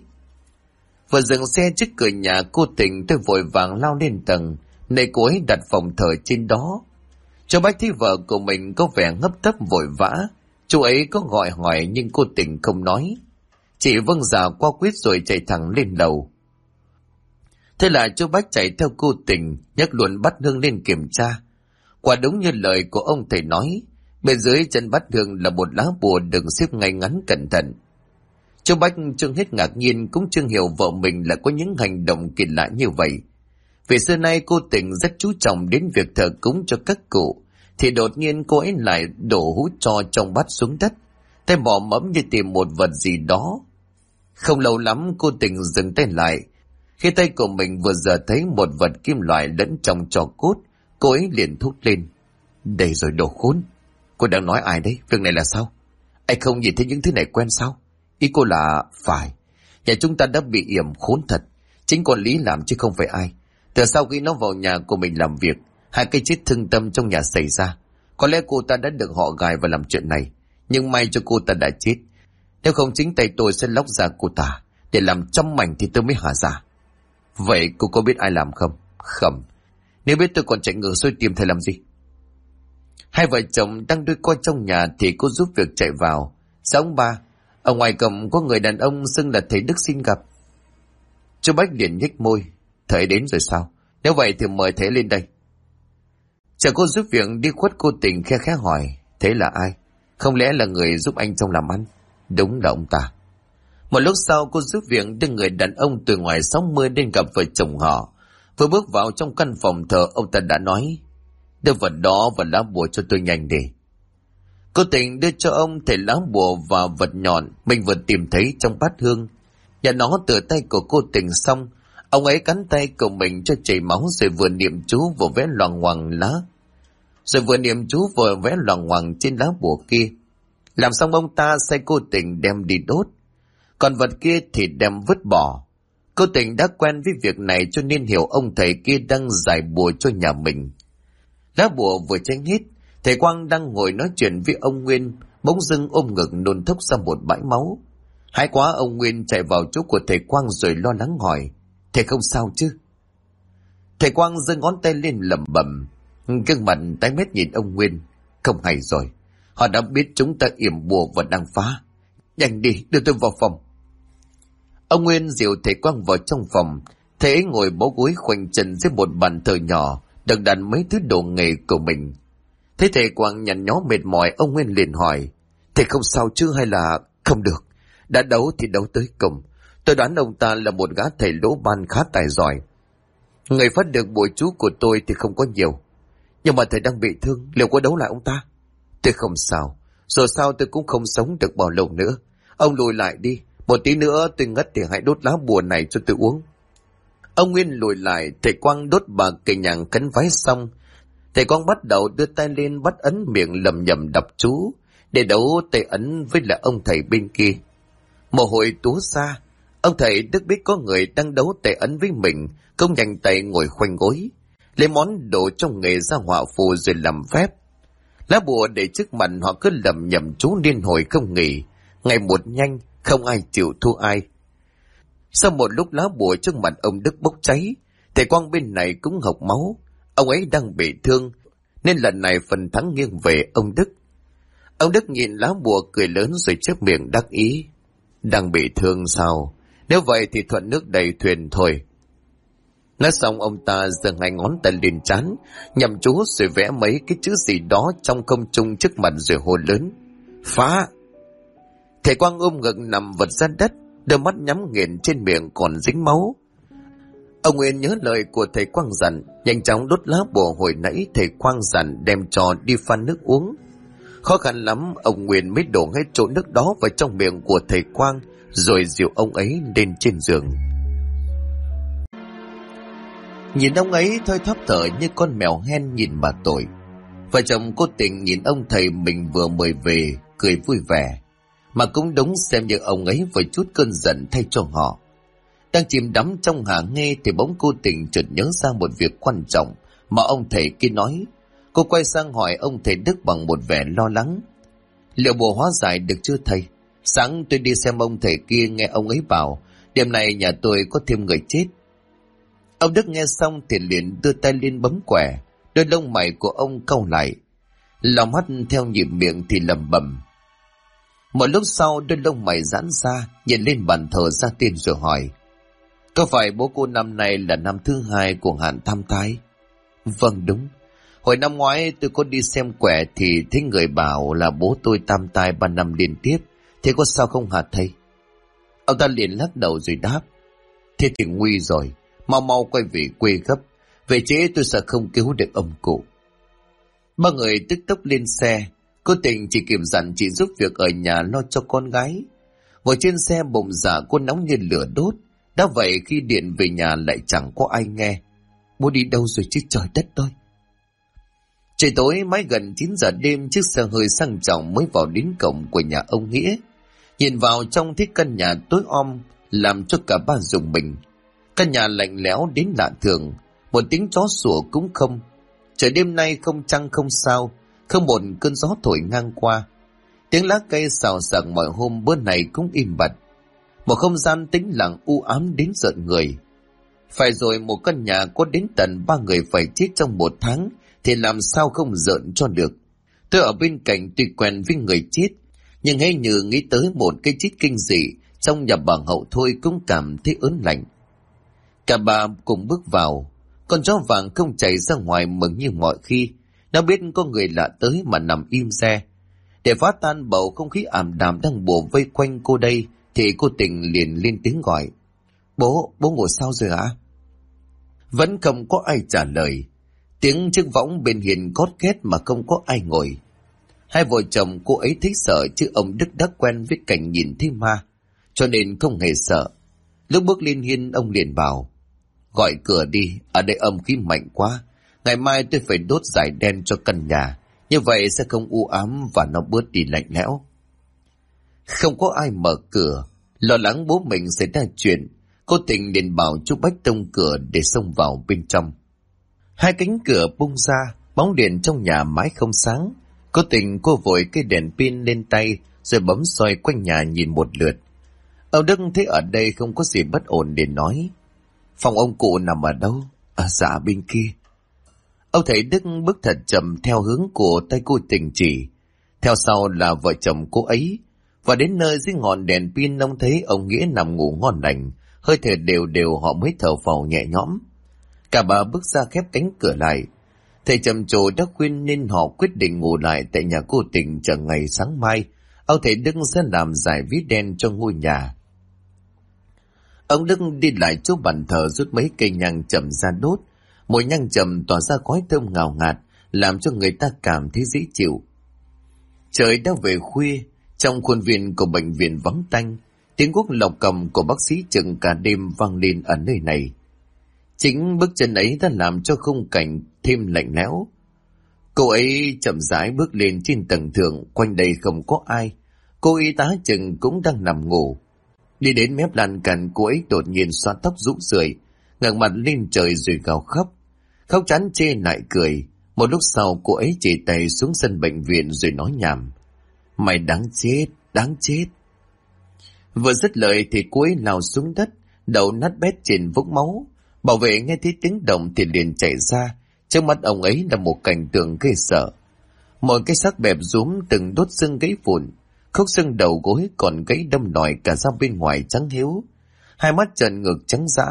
Vừa dừng xe trước cửa nhà cô Tình, tôi vội vàng lao lên tầng, nơi cô ấy đặt phòng thờ trên đó. Cho Bách thấy vợ của mình có vẻ hấp tấp vội vã. Chú ấy có gọi hỏi nhưng cô Tình không nói, chỉ vâng dạ qua quyết rồi chạy thẳng lên lầu. Thế là chú Bách chạy theo cô Tình, nhấc luôn bát hương lên kiểm tra. Quả đúng như lời của ông thầy nói, bên dưới chân bát hương là một lá bùa được xếp ngay ngắn cẩn thận. Chú Bách chưa hết ngạc nhiên, cũng chưa hiểu vợ mình là có những hành động kỳ lạ như vậy. Vì xưa nay cô Tình rất chú trọng đến việc thờ cúng cho các cụ, thì đột nhiên cô ấy lại đổ hũ tro trong bát xuống đất, tay mò mẫm như tìm một vật gì đó. Không lâu lắm cô Tình dừng tay lại, khi tay của mình vừa giờ thấy một vật kim loại lẫn trong tro cốt. Cô ấy liền thốt lên: "Đây rồi, đồ khốn! Cô đang nói ai đấy? Việc này là sao? Anh không nhìn thấy những thứ này quen sao?" "Ý cô là..." "Phải, nhà chúng ta đã bị yểm khốn thật. Chính con Lý làm chứ không phải ai. Từ sau khi nó vào nhà của mình làm việc, hai cái chết thương tâm trong nhà xảy ra. Có lẽ cô ta đã được họ gài vào làm chuyện này, nhưng may cho cô ta đã chết. Nếu không chính tay tôi sẽ lóc da cô ta để làm trăm mảnh thì tôi mới hả dạ." "Vậy cô có biết ai làm không?" "Không. Nếu biết tôi còn chạy ngược xuôi tìm thầy làm gì?" Hai vợ chồng đang đôi co trong nhà thì cô giúp việc chạy vào. Dạ ông bà, ở ngoài cổng có người đàn ông xưng là thầy Đức xin gặp. Chú Bách liền nhếch môi. Thầy đến rồi sao? Nếu vậy thì mời thầy lên đây. Chờ cô giúp việc đi khuất, cô Tình khe khẽ hỏi. Thế là ai? Không lẽ là người giúp anh trong làm ăn? Đúng là ông ta. Một lúc sau cô giúp việc đưa người đàn ông từ ngoài 60 đến gặp vợ chồng họ. Vừa bước vào trong căn phòng thờ, ông ta đã nói. Đưa vật đó và lá bùa cho tôi nhanh đi. Cô Tình đưa cho ông thầy lá bùa và vật nhọn mình vừa tìm thấy trong bát hương. Nhận nó từ tay của cô Tình xong, ông ấy cắn tay của mình cho chảy máu, rồi vừa niệm chú vừa vẽ loằng ngoằng trên lá bùa kia. Làm xong ông ta sai cô Tình đem đi đốt, còn vật kia thì đem vứt bỏ. Cô Tình đã quen với việc này cho nên hiểu ông thầy kia đang giải bùa cho nhà mình. Lá bùa vừa cháy hết, thầy Quang đang ngồi nói chuyện với ông Nguyên, bỗng dưng ôm ngực nôn thốc ra một bãi máu. Hãi quá, ông Nguyên chạy vào chỗ của thầy Quang rồi lo lắng hỏi. Thầy không sao chứ? Thầy Quang giơ ngón tay lên lẩm bẩm, gương mặt tái mét nhìn ông Nguyên. Không hay rồi, họ đã biết chúng ta yểm bùa và đang phá. Nhanh đi, đưa tôi vào phòng. Ông Nguyên dìu thầy Quang vào trong phòng. Thầy ấy ngồi bó gối khoanh chân dưới một bàn thờ nhỏ, được đặt mấy thứ đồ nghề của mình. Thấy thầy Quang nhăn nhó mệt mỏi, ông Nguyên liền hỏi. Thầy không sao chứ hay là... Không được, đã đấu thì đấu tới cùng. Tôi đoán ông ta là một gã thầy lỗ ban khá tài giỏi. Người phát được bùa chú của tôi thì không có nhiều, nhưng mà thầy đang bị thương, liệu có đấu lại ông ta? Tôi không sao, rồi sao tôi cũng không sống được bao lâu nữa. Ông lùi lại đi, một tí nữa tôi ngất thì hãy đốt lá bùa này cho tôi uống. Ông Nguyên lùi lại, thầy Quang đốt bà cây nhang cấn vái xong, thầy Quang bắt đầu đưa tay lên bắt ấn miệng lầm nhầm đọc chú để đấu tay ấn với lại ông thầy bên kia. Mồ hôi túa ra, ông thầy Đức biết có người đang đấu tay ấn với mình, công nhanh tay ngồi khoanh gối, lấy món đồ trong nghề ra họa phù rồi làm phép. Lá bùa để trước mặt họ cứ lầm nhầm chú liên hồi không nghỉ, ngày một nhanh, không ai chịu thua ai. Sau một lúc lá bùa trước mặt ông Đức bốc cháy, thầy Quang bên này cũng hộc máu. Ông ấy đang bị thương, nên lần này phần thắng nghiêng về ông Đức. Ông Đức nhìn lá bùa cười lớn rồi chép miệng đắc ý. Đang bị thương sao? Nếu vậy thì thuận nước đầy thuyền thôi. Nói xong ông ta giơ hai ngón tay lên trán, nhằm chú rồi vẽ mấy cái chữ gì đó trong không trung trước mặt rồi hô lớn. Phá! Thầy Quang ôm ngực nằm vật ra đất, đôi mắt nhắm nghiền, trên miệng còn dính máu. Ông Nguyên nhớ lời của thầy Quang dặn, nhanh chóng đốt lá bùa hồi nãy thầy Quang dặn đem cho đi pha nước uống. Khó khăn lắm, ông Nguyên mới đổ hết chỗ nước đó vào trong miệng của thầy Quang, rồi dìu ông ấy lên trên giường. Nhìn ông ấy thôi thóp thở như con mèo hen nhìn bà tội. Vợ chồng cô Tình nhìn ông thầy mình vừa mời về, cười vui vẻ. Mà cũng đúng, xem như ông ấy vừa chút cơn giận thay cho họ. Đang chìm đắm trong hả nghe thì bỗng cô Tình chợt nhớ ra một việc quan trọng mà ông thầy kia nói. Cô quay sang hỏi ông thầy Đức bằng một vẻ lo lắng. Liệu bùa hóa giải được chưa thầy? Sáng tôi đi xem ông thầy kia, nghe ông ấy bảo đêm nay nhà tôi có thêm người chết. Ông Đức nghe xong thì liền đưa tay lên bấm quẻ, đôi lông mày của ông cau lại, lòng hắt theo nhịp miệng thì lẩm bẩm. Một lúc sau đôi lông mày giãn ra, nhìn lên bàn thờ ra tiền rồi hỏi. Có phải bố cô năm nay là năm thứ 2 của hạn tam thái? Vâng đúng. Hồi năm ngoái tôi có đi xem quẻ thì thấy người bảo là bố tôi tam tai 3 năm liên tiếp. Thế có sao không hả thầy? Ông ta liền lắc đầu rồi đáp. Thế thì nguy rồi, mau mau quay về quê gấp. Về trễ tôi sợ không cứu được ông cụ. Ba người tức tốc lên xe. Cô Tình chỉ kịp dặn chị giúp việc ở nhà lo cho con gái. Ngồi trên xe bụng dạ cô nóng như lửa đốt. Đã vậy khi điện về nhà lại chẳng có ai nghe. Bố đi đâu rồi chứ trời đất ơi. Trời tối mãi gần 9 giờ đêm, chiếc xe hơi sang trọng mới vào đến cổng của nhà ông Nghĩa. Nhìn vào trong thấy căn nhà tối om làm cho cả ba rùng mình. Căn nhà lạnh lẽo đến lạ thường, một tiếng chó sủa cũng không. Trời đêm nay không trăng không sao, không một cơn gió thổi ngang qua. Tiếng lá cây xào xạc mọi hôm bữa này cũng im bặt. Một không gian tĩnh lặng u ám đến rợn người. Phải rồi, một căn nhà có đến tận 3 người phải chết trong 1 tháng thì làm sao không rợn cho được. Tôi ở bên cạnh tuy quen với người chết, nhưng hễ như nghĩ tới một cái chết kinh dị trong nhà bà Hậu thôi cũng cảm thấy ớn lạnh. Cả bà cùng bước vào. Con chó vàng không chạy ra ngoài mừng như mọi khi. Nó biết có người lạ tới mà nằm im re. Để phá tan bầu không khí ảm đạm đang bủa vây quanh cô đây, thì cô Tình liền lên tiếng gọi. Bố ngủ sao rồi hả? Vẫn không có ai trả lời. Tiếng chiếc võng bên hiền cót két mà không có ai ngồi. Hai vợ chồng cô ấy thấy sợ, chứ ông Đức đã quen với cảnh nhìn thấy ma, cho nên không hề sợ. Lúc bước lên hiên, ông liền bảo, gọi cửa đi, ở đây âm khí mạnh quá. Ngày mai tôi phải đốt dải đen cho căn nhà, như vậy sẽ không u ám và nó bớt đi lạnh lẽo. Không có ai mở cửa. Lo lắng bố mình xảy ra chuyện, cô Tình liền bảo chú Bách tông cửa để xông vào bên trong. Hai cánh cửa bung ra, bóng đèn trong nhà mãi không sáng. Cô Tình cô vội cái đèn pin lên tay, rồi bấm soi quanh nhà nhìn một lượt. Ông Đức thấy ở đây không có gì bất ổn để nói. Phòng ông cụ nằm ở đâu? Dạ bên kia. Ông thầy Đức bước thật chậm theo hướng của tay cô Tình chỉ. Theo sau là vợ chồng cô ấy. Và đến nơi dưới ngọn đèn pin, ông thấy ông Nghĩa nằm ngủ ngon lành, hơi thở đều đều, họ mới thở phào nhẹ nhõm. Cả bà bước ra khép cánh cửa lại. Thầy trầm trồ đã khuyên nên họ quyết định ngủ lại tại nhà cô Tình chờ ngày sáng mai. Ông thầy Đức sẽ làm giải ví đen cho ngôi nhà. Ông Đức đi lại chỗ bàn thờ rút mấy cây nhang chậm ra đốt. Mùi nhang chậm tỏa ra khói thơm ngào ngạt, làm cho người ta cảm thấy dễ chịu. Trời đã về khuya, trong khuôn viên của bệnh viện vắng tanh, tiếng guốc lọc cầm của bác sĩ chừng cả đêm vang lên ở nơi này. Chính bước chân ấy đã làm cho khung cảnh thêm lạnh lẽo. Cô ấy chậm rãi bước lên trên tầng thượng, quanh đây không có ai. Cô y tá chừng cũng đang nằm ngủ. Đi đến mép lan can, cô ấy đột nhiên xoa tóc rũ rượi, ngẩng mặt lên trời rồi gào khóc. Khóc chán chê lại cười. Một lúc sau cô ấy chỉ tay xuống sân bệnh viện rồi nói nhảm. Mày đáng chết, đáng chết. Vừa dứt lời thì cô ấy lao xuống đất, đầu nát bét trên vũng máu. Bảo vệ nghe thấy tiếng động thì liền chạy ra. Trước mắt ông ấy là một cảnh tượng ghê sợ. Mọi cái xác bẹp rúm từng đốt xương gãy vụn, khúc xương đầu gối còn gãy đâm lòi cả ra bên ngoài trắng hiếu. Hai mắt trợn ngược trắng dã,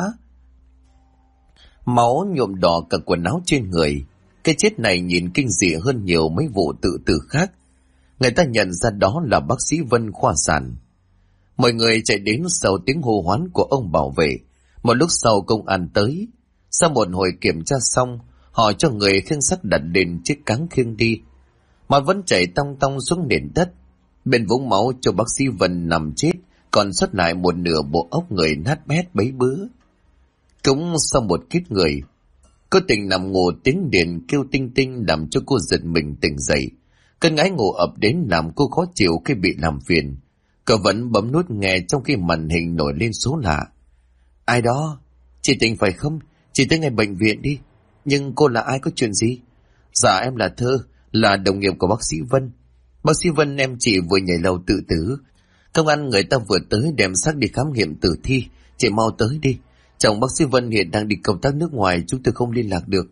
máu nhuộm đỏ cả quần áo trên người. Cái chết này nhìn kinh dị hơn nhiều mấy vụ tự tử khác. Người ta nhận ra đó là bác sĩ Vân khoa sản. Mọi người chạy đến sau tiếng hô hoán của ông bảo vệ. Một lúc sau công an tới. Sau một hồi kiểm tra xong, họ cho người khiêng xác đặt lên chiếc cáng khiêng đi. Mà vẫn chảy tong tong xuống nền đất. Bên vũng máu cho bác sĩ Vân nằm chết, còn xuất lại một nửa bộ óc người nát bét bấy bứa. Cũng sau một kiếp người, cô Tình nằm ngủ, tiếng điện kêu tinh tinh làm cho cô giật mình tỉnh dậy. Cơn ngái ngủ ập đến làm cô khó chịu khi bị làm phiền. Cô vẫn bấm nút nghe trong khi màn hình nổi lên số lạ. Ai đó? Chị Tình phải không? Chị tới ngay bệnh viện đi. Nhưng cô là ai, có chuyện gì? Dạ em là Thơ, là đồng nghiệp của bác sĩ Vân. Bác sĩ Vân em chị vừa nhảy lầu tự tử. Công an người ta vừa tới đem xác đi khám nghiệm tử thi. Chị mau tới đi. Chồng bác sĩ Vân hiện đang đi công tác nước ngoài, chúng tôi không liên lạc được.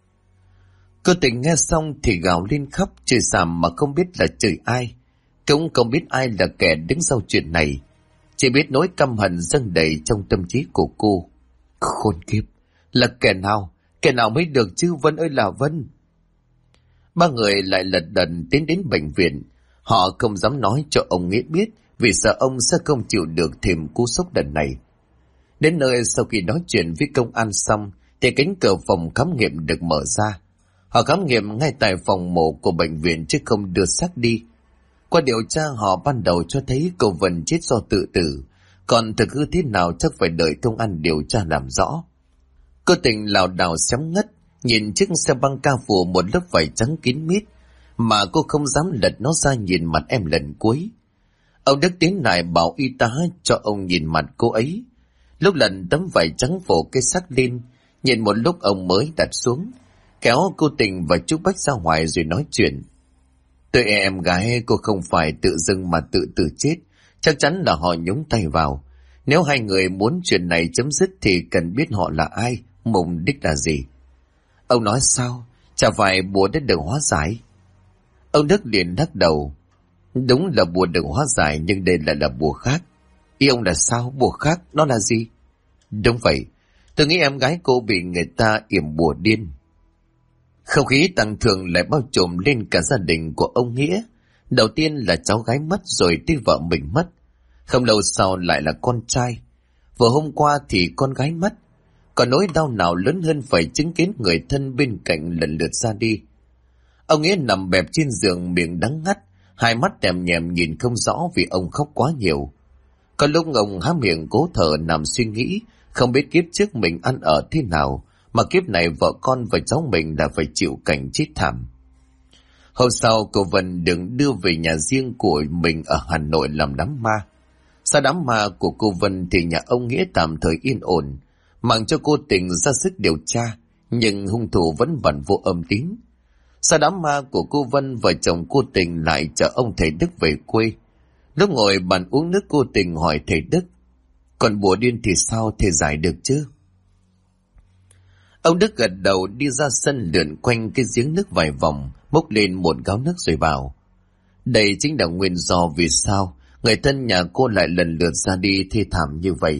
Cô Tình nghe xong thì gào lên khóc, chửi xàm mà không biết là chửi ai. Cũng không biết ai là kẻ đứng sau chuyện này. Chỉ biết nỗi căm hận dâng đầy trong tâm trí của cô. Khốn kiếp, là kẻ nào mới được chứ Vân ơi là Vân. Ba người lại lật đật tiến đến bệnh viện. Họ không dám nói cho ông Nghĩa biết, vì sợ ông sẽ không chịu được thêm cú sốc lần này. Đến nơi sau khi nói chuyện với công an xong, thì cánh cửa phòng khám nghiệm được mở ra. Họ khám nghiệm ngay tại phòng mổ của bệnh viện chứ không đưa xác đi. Qua điều tra họ ban đầu cho thấy cô Vân chết do tự tử, còn thực hư thế nào chắc phải đợi công an điều tra làm rõ. Cô Tình lảo đảo sém ngất, nhìn chiếc xe băng ca phủ một lớp vải trắng kín mít, mà cô không dám lật nó ra nhìn mặt em lần cuối. Ông Đức tiến lại bảo y tá cho ông nhìn mặt cô ấy. Lúc lần tấm vải trắng phủ cái xác lên, nhìn một lúc ông mới đặt xuống, kéo cô Tình và chú Bách ra ngoài rồi nói chuyện. Tụi em gái cô không phải tự dưng mà tự tử chết, chắc chắn là họ nhúng tay vào. Nếu hai người muốn chuyện này chấm dứt thì cần biết họ là ai, mục đích là gì. Ông nói sao? Chả phải bùa đã được hóa giải. Ông Đức liền lắc đầu. Đúng là bùa được hóa giải, nhưng đây lại là bùa khác. Ý ông là sao? Bùa khác nó là gì? Đúng vậy, tôi nghĩ em gái cô bị người ta yểm bùa điên. Không khí tăng thường lại bao trùm lên cả gia đình của ông Nghĩa. Đầu tiên là cháu gái mất, rồi tới vợ mình mất. Không lâu sau lại là con trai. Vừa hôm qua thì con gái mất. Còn nỗi đau nào lớn hơn phải chứng kiến người thân bên cạnh lần lượt ra đi. Ông Nghĩa nằm bẹp trên giường, miệng đắng ngắt, hai mắt tèm nhèm nhìn không rõ vì ông khóc quá nhiều. Có lúc ông há miệng cố thở nằm suy nghĩ, không biết kiếp trước mình ăn ở thế nào, mà kiếp này vợ con và cháu mình đã phải chịu cảnh chết thảm. Hôm sau, cô Vân được đưa về nhà riêng của mình ở Hà Nội làm đám ma. Sau đám ma của cô Vân thì nhà ông Nghĩa tạm thời yên ổn, mặc cho cô Tình ra sức điều tra, nhưng hung thủ vẫn bận vô âm tín. Sau đám ma của cô Vân, vợ chồng cô Tình lại chở ông thầy Đức về quê. Lúc ngồi bàn uống nước, cô Tình hỏi thầy Đức: còn bùa điên thì sao, thầy giải được chứ? Ông Đức gật đầu, đi ra sân lượn quanh cái giếng nước vài vòng, múc lên một gáo nước rồi bảo: đây chính là nguyên do vì sao người thân nhà cô lại lần lượt ra đi thê thảm như vậy.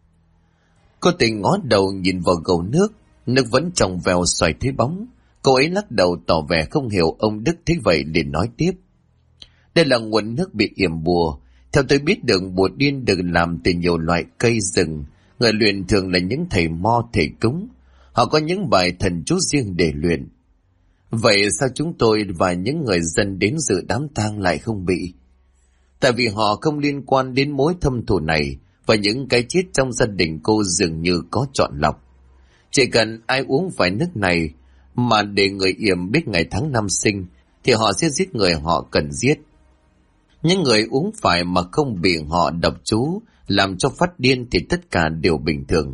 Cô Tình ngó đầu nhìn vào gầu nước, nước vẫn trong veo xoay thấy bóng. Cô ấy lắc đầu tỏ vẻ không hiểu. Ông Đức thấy vậy liền nói tiếp: đây là nguồn nước bị yểm bùa. Theo tôi biết được, bùa điên được làm từ nhiều loại cây rừng. Người luyện thường là những thầy mo, thầy cúng. Họ có những bài thần chú riêng để luyện. Vậy sao chúng tôi và những người dân đến dự đám tang lại không bị? Tại vì họ không liên quan đến mối thâm thù này, và những cái chết trong gia đình cô dường như có chọn lọc. Chỉ cần ai uống phải nước này mà để người yểm biết ngày tháng năm sinh, thì họ sẽ giết người họ cần giết. Những người uống phải mà không bị họ độc chú làm cho phát điên thì tất cả đều bình thường.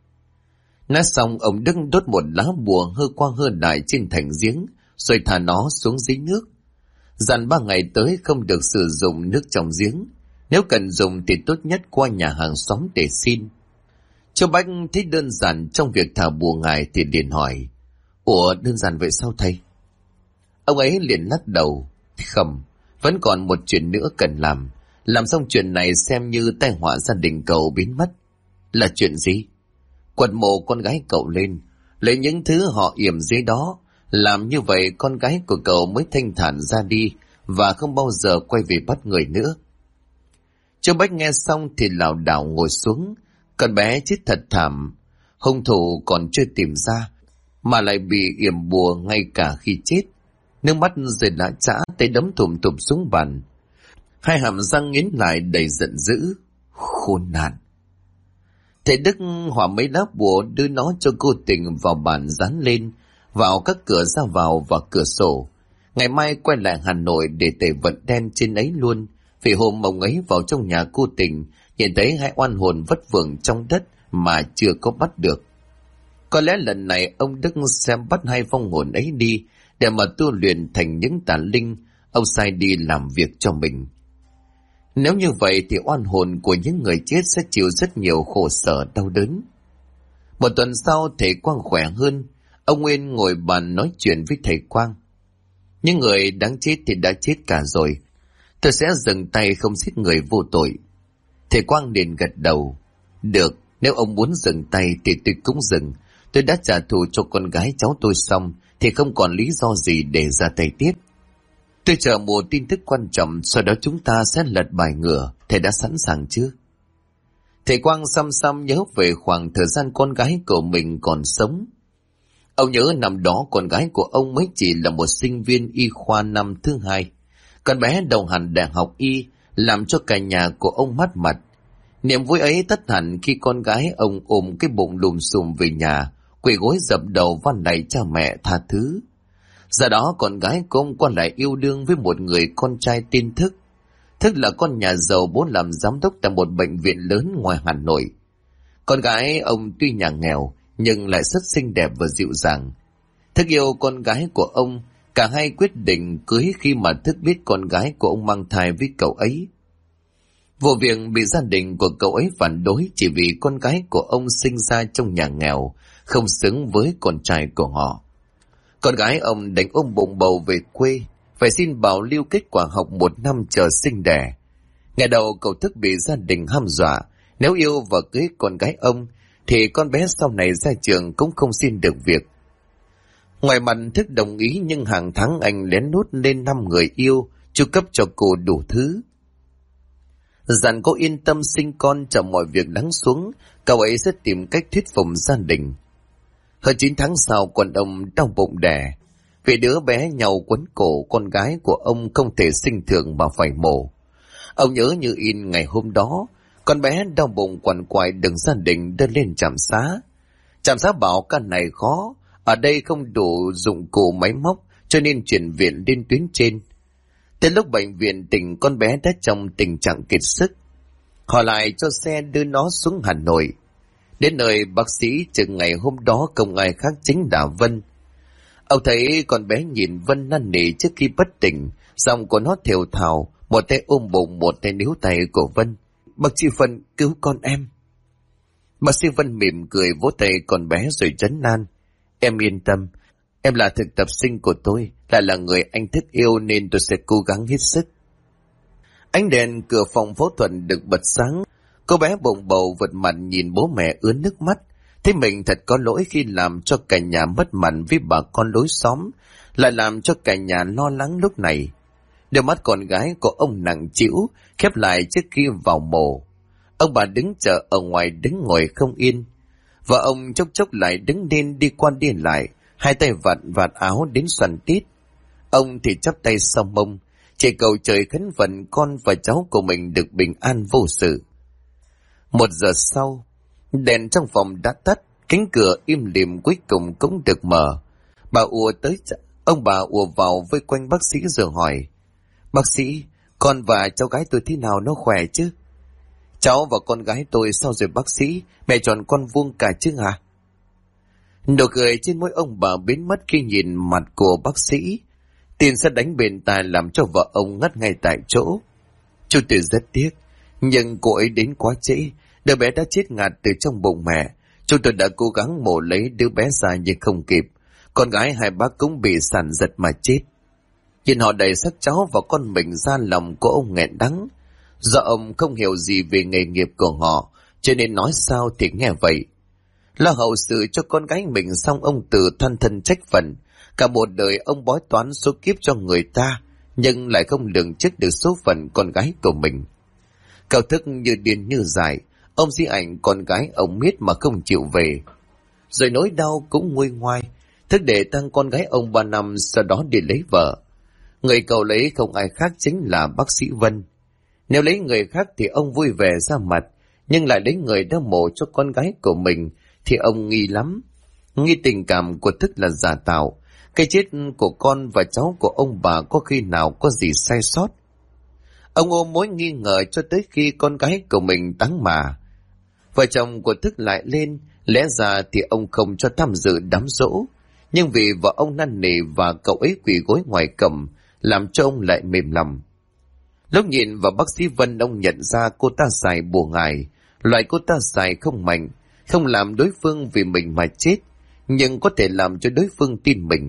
Nói xong, ông Đức đốt một lá bùa hơ qua hơ lại trên thành giếng, rồi thả nó xuống dưới nước. Dặn 3 ngày tới không được sử dụng nước trong giếng. Nếu cần dùng thì tốt nhất qua nhà hàng xóm để xin. Châu Bách thấy đơn giản trong việc thả bùa ngài thì liền hỏi: ủa, đơn giản vậy sao thầy? Ông ấy liền lắc đầu: không, vẫn còn một chuyện nữa cần làm. Làm xong chuyện này xem như tai họa gia đình cậu biến mất. Là chuyện gì? Quật mộ con gái cậu lên, lấy những thứ họ yểm dưới đó. Làm như vậy con gái của cậu mới thanh thản ra đi, và không bao giờ quay về bắt người nữa. Châu Bách nghe xong thì lảo đảo ngồi xuống. Con bé chết thật thảm. Hung thủ còn chưa tìm ra, mà lại bị yểm bùa ngay cả khi chết. Nước mắt rơi lã chã, tay đấm thùm thụp xuống bàn. Hai hàm răng nghiến lại đầy giận dữ. Khốn nạn! Thầy Đức họa mấy lá bùa đưa nó cho cô Tình vào bàn dán lên, vào các cửa ra vào và cửa sổ. Ngày mai quay lại Hà Nội để tẩy vận đen trên ấy luôn. Vì hôm ông ấy vào trong nhà cô Tình, nhìn thấy hai oan hồn vất vưởng trong đất mà chưa có bắt được. Có lẽ lần này ông Đức sẽ bắt hai vong hồn ấy đi để mà tu luyện thành những tà linh. Ông sai đi làm việc cho mình. Nếu như vậy thì oan hồn của những người chết sẽ chịu rất nhiều khổ sở đau đớn. Một tuần sau, thầy Quang khỏe hơn. Ông Nguyên ngồi bàn nói chuyện với thầy Quang. Những người đáng chết thì đã chết cả rồi. Tôi sẽ dừng tay không giết người vô tội. Thầy Quang liền gật đầu. Được, nếu ông muốn dừng tay thì tôi cũng dừng. Tôi đã trả thù cho con gái cháu tôi xong thì không còn lý do gì để ra tay tiếp. Tôi chờ một tin tức quan trọng, sau đó chúng ta sẽ lật bài ngửa. Thầy đã sẵn sàng chưa? Thầy Quang xăm xăm nhớ về khoảng thời gian con gái của mình còn sống. Ông nhớ năm đó con gái của ông mới chỉ là một sinh viên y khoa năm thứ 2. Con bé đầu hành đại học y, làm cho cả nhà của ông mất mặt. Niềm vui ấy tất hẳn khi con gái ông ôm cái bụng lùm xùm về nhà, quỳ gối dập đầu van lạy cha mẹ tha thứ. Giờ đó con gái của ông qua lại yêu đương với một người con trai tên Thức. Thức là con nhà giàu, bố làm giám đốc tại một bệnh viện lớn ngoài Hà Nội. Con gái ông tuy nhà nghèo nhưng lại rất xinh đẹp và dịu dàng. Thức yêu con gái của ông, cả hai quyết định cưới khi mà Thức biết con gái của ông mang thai với cậu ấy. Vụ việc bị gia đình của cậu ấy phản đối chỉ vì con gái của ông sinh ra trong nhà nghèo, không xứng với con trai của họ. Con gái ông đánh ôm bụng bầu về quê, phải xin bảo lưu kết quả học 1 năm chờ sinh đẻ. Ngày đầu cậu Thức bị gia đình hăm dọa, nếu yêu và cưới con gái ông thì con bé sau này ra trường cũng không xin được việc. Ngoài mặt Thức đồng ý, nhưng hàng tháng anh lén lút lên 5 người yêu, chu cấp cho cô đủ thứ. Dặn cô yên tâm sinh con, chờ mọi việc lắng xuống, cậu ấy sẽ tìm cách thuyết phục gia đình. Hơn 9 tháng sau, con ông đau bụng đẻ. Vì đứa bé nhau quấn cổ, con gái của ông không thể sinh thường mà phải mổ. Ông nhớ như in ngày hôm đó, con bé đau bụng quằn quại được gia đình đưa lên trạm xá. Trạm xá bảo căn này khó, ở đây không đủ dụng cụ máy móc cho nên chuyển viện lên tuyến trên. Tới lúc bệnh viện tỉnh, con bé đã trong tình trạng kiệt sức. Họ lại cho xe đưa nó xuống Hà Nội. Đến nơi, bác sĩ chừng ngày hôm đó không ai khác chính là Vân. Ông thấy con bé nhìn Vân năn nỉ trước khi bất tỉnh, giọng của nó thều thào, một tay ôm bụng, một tay níu tay của Vân. Bác sĩ Vân, cứu con em. Bác sĩ Vân mỉm cười vỗ tay con bé rồi trấn an. Em yên tâm, em là thực tập sinh của tôi, lại là người anh Thức yêu nên tôi sẽ cố gắng hết sức. Ánh đèn cửa phòng phẫu thuật được bật sáng. Cô bé bồng bầu vật mặt nhìn bố mẹ ướt nước mắt. Thấy mình thật có lỗi khi làm cho cả nhà mất mặt với bà con lối xóm, lại làm cho cả nhà lo lắng lúc này. Đôi mắt con gái của ông nặng trĩu, khép lại trước khi vào mổ. Ông bà đứng chờ ở ngoài đứng ngồi không yên. Và ông chốc chốc lại đứng lên đi qua đi lại, hai tay vạt áo đến xoăn tít. Ông thì chắp tay sau mông, chỉ cầu trời khấn vận con và cháu của mình được bình an vô sự. 1 giờ sau, đèn trong phòng đã tắt, cánh cửa im lìm cuối cùng cũng được mở. Ông bà ùa vào vây quanh bác sĩ rồi hỏi: Bác sĩ, con và cháu gái tôi thế nào, nó khỏe chứ? Cháu và con gái tôi sao rồi bác sĩ? Mẹ chọn con vuông cả chứ hả? Nụ cười trên môi ông bà biến mất khi nhìn mặt của bác sĩ. Tin sẽ đánh bên tai làm cho vợ ông ngất ngay tại chỗ. Chú Tư rất tiếc, nhưng cô ấy đến quá trễ. Đứa bé đã chết ngạt từ trong bụng mẹ. Chúng tôi đã cố gắng mổ lấy đứa bé ra nhưng không kịp. Con gái hai bác cũng bị sản giật mà chết. Nhìn họ đầy xác cháu và con mình ra, lòng của ông nghẹn đắng. Do ông không hiểu gì về nghề nghiệp của họ, cho nên nói sao thì nghe vậy. Lo hậu sự cho con gái mình xong, ông tự than thân trách phận. Cả một đời ông bói toán số kiếp cho người ta, nhưng lại không lường trước được số phận con gái của mình. Cậu Thức như điên như dại, ông di ảnh con gái ông miết mà không chịu về. Rồi nỗi đau cũng nguôi ngoai. Thức để tăng con gái ông 3 năm, sau đó đi lấy vợ. Người cậu lấy không ai khác chính là bác sĩ Vân. Nếu lấy người khác thì ông vui vẻ ra mặt, nhưng lại lấy người đã mổ cho con gái của mình thì ông nghi lắm. Nghi tình cảm của Thức là giả tạo. Cái chết của con và cháu của ông bà có khi nào có gì sai sót. Ông ôm mối nghi ngờ cho tới khi con gái của mình táng mà. Vợ chồng của Thức lại lên, lẽ ra thì ông không cho tham dự đám giỗ, nhưng vì vợ ông năn nỉ và cậu ấy quỳ gối ngoài cổng, làm cho ông lại mềm lòng. Lúc nhìn vào bác sĩ Vân, ông nhận ra cô ta xài bùa ngải. Loại cô ta xài không mạnh, không làm đối phương vì mình mà chết, nhưng có thể làm cho đối phương tin mình.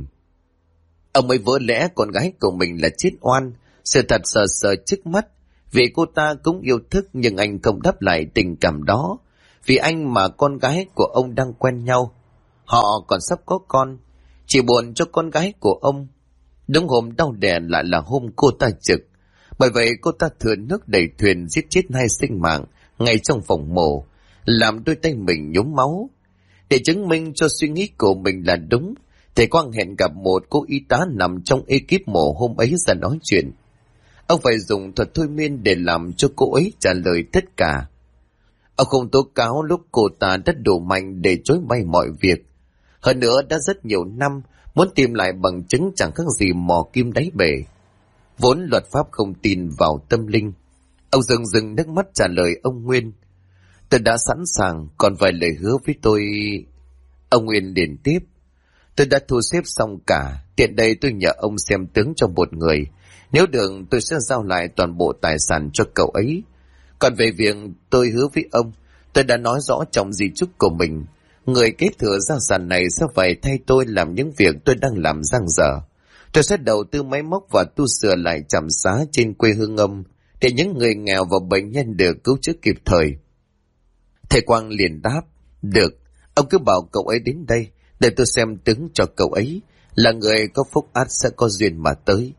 Ông mới vỡ lẽ con gái của mình là chết oan. Sự thật sờ sờ trước mắt. Vì cô ta cũng yêu Thức, nhưng anh không đáp lại tình cảm đó. Vì anh mà con gái của ông đang quen nhau. Họ còn sắp có con. Chỉ buồn cho con gái của ông. Đúng hôm đau đẻ lại là hôm cô ta trực. Bởi vậy cô ta thừa nước đẩy thuyền, giết chết 2 sinh mạng ngay trong phòng mổ, làm đôi tay mình nhuốm máu. Để chứng minh cho suy nghĩ của mình là đúng, thầy Quang hẹn gặp một cô y tá nằm trong ekip mổ hôm ấy ra nói chuyện. Ông phải dùng thuật thôi miên để làm cho cô ấy trả lời tất cả. Ông không tố cáo lúc cô ta đã đủ mạnh để chối bay mọi việc. Hơn nữa đã rất nhiều năm, muốn tìm lại bằng chứng chẳng khác gì mò kim đáy bể. Vốn luật pháp không tin vào tâm linh. Ông dừng nước mắt trả lời ông Nguyên: Tôi đã sẵn sàng, còn vài lời hứa với tôi. Ông Nguyên liền tiếp: Tôi đã thu xếp xong cả, tiện đây tôi nhờ ông xem tướng cho một người. Nếu được tôi sẽ giao lại toàn bộ tài sản cho cậu ấy. Còn về việc tôi hứa với ông, tôi đã nói rõ trong di chúc của mình. Người kế thừa gia sản này sẽ phải thay tôi làm những việc tôi đang làm dang dở. Tôi sẽ đầu tư máy móc và tu sửa lại trạm xá trên quê hương ông để những người nghèo và bệnh nhân được cứu chữa kịp thời. Thầy Quang liền đáp, được, ông cứ bảo cậu ấy đến đây, để tôi xem tướng cho cậu ấy, là người có phúc ắt sẽ có duyên mà tới.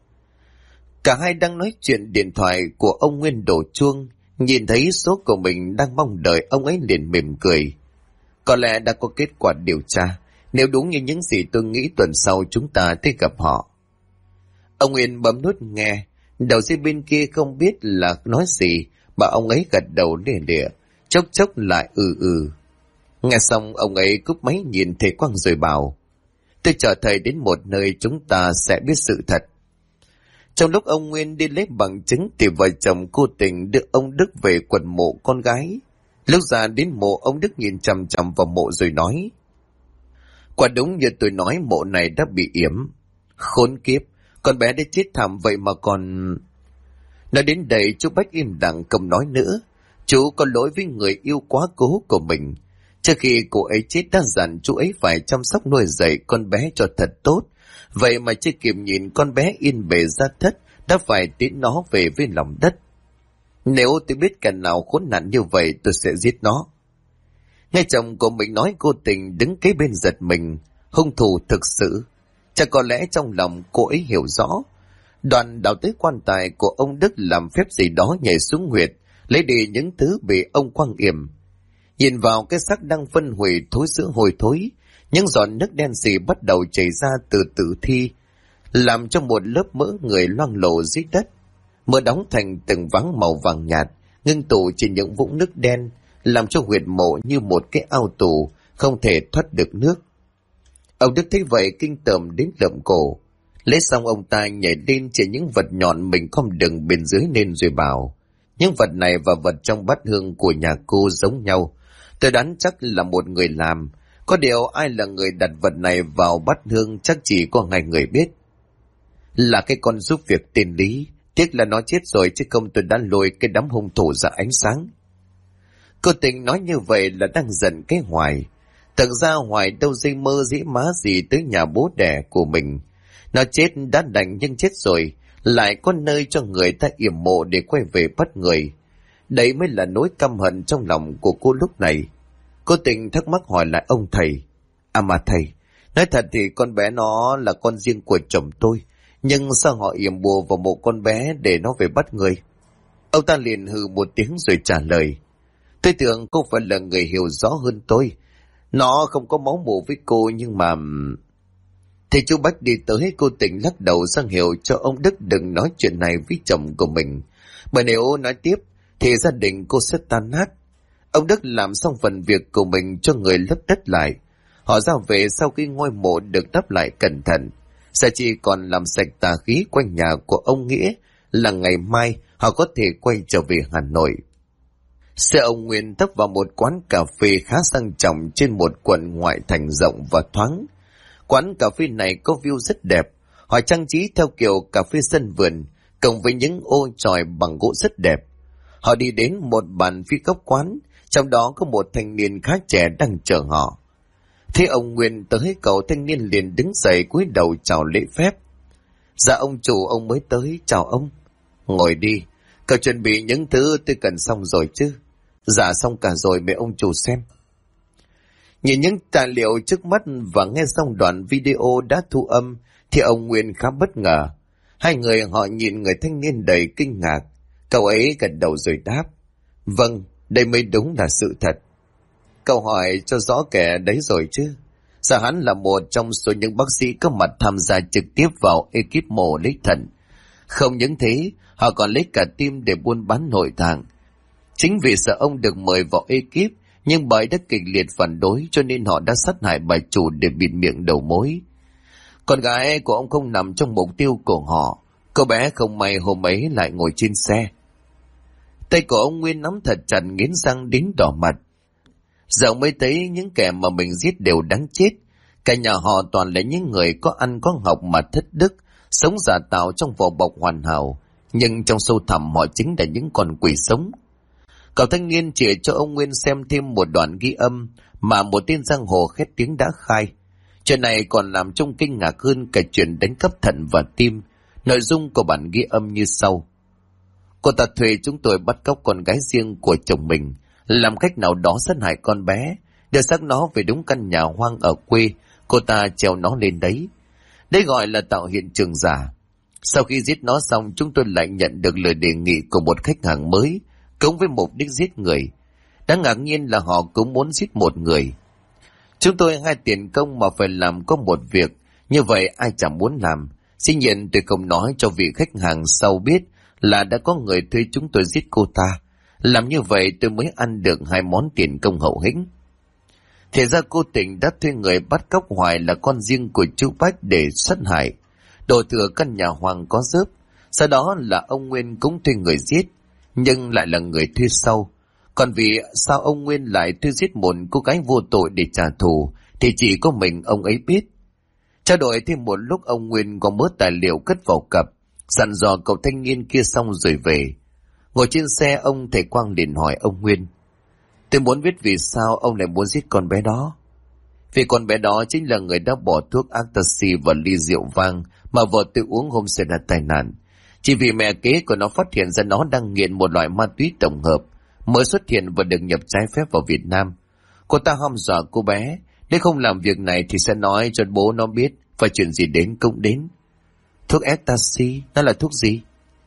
Cả hai đang nói chuyện, điện thoại của ông Nguyên đổ chuông, nhìn thấy số của mình đang mong đợi, ông ấy liền mỉm cười. Có lẽ đã có kết quả điều tra, nếu đúng như những gì tôi nghĩ tuần sau chúng ta tới gặp họ. Ông Nguyên bấm nút nghe, đầu dây bên kia không biết là nói gì, mà ông ấy gật đầu lìa lịa, chốc chốc lại ừ. Nghe xong ông ấy cúp máy nhìn thầy Quang rồi bảo, tôi chờ thầy đến một nơi chúng ta sẽ biết sự thật. Trong lúc ông Nguyên đi lấy bằng chứng thì vợ chồng cô Tình đưa ông Đức về quần mộ con gái. Lúc ra đến mộ, ông Đức nhìn chằm chằm vào mộ rồi nói, quả đúng như tôi nói, mộ này đã bị yểm. Khốn kiếp, con bé đã chết thảm vậy mà còn... Nói đến đây chú Bách im lặng không nói nữa. Chú có lỗi với người yêu quá cố của mình. Trước khi cô ấy chết đã dặn chú ấy phải chăm sóc nuôi dạy con bé cho thật tốt. Vậy mà chưa kịp nhìn con bé yên bề ra thất, đã phải tiễn nó về với lòng đất. Nếu tôi biết kẻ nào khốn nạn như vậy, tôi sẽ giết nó. Nghe chồng của mình nói, cô Tình đứng kế bên giật mình. Hung thủ thực sự, chắc có lẽ trong lòng cô ấy hiểu rõ. Đoàn đào tới quan tài của ông Đức làm phép gì đó nhảy xuống huyệt, lấy đi những thứ bị ông Quang yểm. Nhìn vào cái xác đang phân hủy thối rữa hôi thối, những giọt nước đen sì bắt đầu chảy ra từ tử thi, làm cho một lớp mỡ người loang lổ dưới đất. Mỡ đóng thành từng váng màu vàng nhạt, ngưng tụ trên những vũng nước đen, làm cho huyệt mộ như một cái ao tù, không thể thoát được nước. Ông Đức thấy vậy kinh tởm đến lợm cổ. Lấy xong ông ta nhảy lên chỉ những vật nhọn mình không đừng bên dưới nên rồi bảo, những vật này và vật trong bát hương của nhà cô giống nhau. Tôi đoán chắc là một người làm. Có điều ai là người đặt vật này vào bát hương chắc chỉ có hai người biết. Là cái con giúp việc tên Lý. Tiếc là nó chết rồi, chứ không tôi đã lôi cái đám hung thủ ra ánh sáng. Cô Tình nói như vậy là đang giận cái Hoài. Thật ra Hoài đâu dây mơ dĩ má gì tới nhà bố đẻ của mình. Nó chết đã đành nhưng chết rồi, lại có nơi cho người ta yểm mộ để quay về bắt người. Đấy mới là nỗi căm hận trong lòng của cô lúc này. Cô Tình thắc mắc hỏi lại ông thầy. À mà thầy, nói thật thì con bé nó là con riêng của chồng tôi, nhưng sao họ yểm bùa vào mộ con bé để nó về bắt người? Ông ta liền hừ một tiếng rồi trả lời. Tôi tưởng cô phải là người hiểu rõ hơn tôi. Nó không có máu mủ với cô nhưng mà... Thì chú Bách đi tới, cô Tình lắc đầu sang hiệu cho ông Đức đừng nói chuyện này với chồng của mình. Bởi nếu nói tiếp thì gia đình cô sẽ tan nát. Ông Đức làm xong phần việc của mình cho người lấp đất lại. Họ ra về sau khi ngôi mộ được đắp lại cẩn thận. Sẽ chỉ còn làm sạch tà khí quanh nhà của ông Nghĩa là ngày mai họ có thể quay trở về Hà Nội. Xe ông Nguyên tấp vào một quán cà phê khá sang trọng trên một quận ngoại thành rộng và thoáng. Quán cà phê này có view rất đẹp. Họ trang trí theo kiểu cà phê sân vườn, cộng với những ô chòi bằng gỗ rất đẹp. Họ đi đến một bàn phía góc quán, trong đó có một thanh niên khá trẻ đang chờ họ. Thế ông Nguyên tới, cậu thanh niên liền đứng dậy cúi đầu chào lễ phép. Dạ ông chủ, ông mới tới, chào ông. Ngồi đi, cậu chuẩn bị những thứ tôi cần xong rồi chứ? Dạ xong cả rồi, mời ông chủ xem. Nhìn những tài liệu trước mắt và nghe xong đoạn video đã thu âm thì ông Nguyên khá bất ngờ. Hai người họ nhìn người thanh niên đầy kinh ngạc. Cậu ấy gật đầu rồi đáp. Vâng, đây mới đúng là sự thật. Cậu hỏi cho rõ kẻ đấy rồi chứ? Dạ hắn là một trong số những bác sĩ có mặt tham gia trực tiếp vào ekip mổ lấy thận. Không những thế, họ còn lấy cả tim để buôn bán nội tạng. Chính vì sợ ông được mời vào ekip, nhưng bởi đã kịch liệt phản đối cho nên họ đã sát hại bà chủ để bịt miệng đầu mối. Con gái của ông không nằm trong mục tiêu của họ. Cô bé không may hôm ấy lại ngồi trên xe. Tay của ông Nguyên nắm thật chặt nghiến răng đến đỏ mặt. Giờ mới thấy những kẻ mà mình giết đều đáng chết. Cả nhà họ toàn là những người có ăn có học mà thất đức, sống giả tạo trong vỏ bọc hoàn hảo, nhưng trong sâu thẳm họ chính là những con quỷ sống. Cậu thanh niên chỉ cho ông Nguyên xem thêm một đoạn ghi âm mà một tên giang hồ khét tiếng đã khai. Chuyện này còn làm Trung kinh ngạc hơn cả chuyện đánh cắp thận và tim. Nội dung của bản ghi âm như sau. Cô ta thuê chúng tôi bắt cóc con gái riêng của chồng mình, làm cách nào đó sát hại con bé, đưa xác nó về đúng căn nhà hoang ở quê, cô ta treo nó lên đấy. Đây gọi là tạo hiện trường giả. Sau khi giết nó xong, chúng tôi lại nhận được lời đề nghị của một khách hàng mới, cũng với mục đích giết người. Đáng ngạc nhiên là họ cũng muốn giết một người. Chúng tôi hai tiền công mà phải làm có một việc, như vậy ai chẳng muốn làm. Dĩ nhiên tôi không nói cho vị khách hàng sau biết là đã có người thuê chúng tôi giết cô ta. Làm như vậy tôi mới ăn được 2 món tiền công hậu hĩnh. Thì ra cô Tình đã thuê người bắt cóc Hoài là con riêng của chú Bách để sát hại, đổ thừa căn nhà hoang có rớp. Sau đó là ông Nguyên cũng thuê người giết, nhưng lại là người thuê sau. Còn vì sao ông Nguyên lại thuê giết một cô gái vô tội để trả thù thì chỉ có mình ông ấy biết. Trao đổi thêm một lúc, ông Nguyên có mớ tài liệu cất vào cặp, dặn dò cậu thanh niên kia xong rồi về. Ngồi trên xe, ông thầy Quang liền hỏi ông Nguyên: tôi muốn biết vì sao ông lại muốn giết con bé đó. Vì con bé đó chính là người đã bỏ thuốc ecstasy vào ly rượu vang mà vợ tôi uống hôm xảy ra tai nạn. Chỉ vì mẹ kế của nó phát hiện ra nó đang nghiện một loại ma túy tổng hợp mới xuất hiện và được nhập trái phép vào Việt Nam. Cô ta hăm dọa cô bé, nếu không làm việc này thì sẽ nói cho bố nó biết, và chuyện gì đến cũng đến. Thuốc ecstasy, nó là thuốc gì?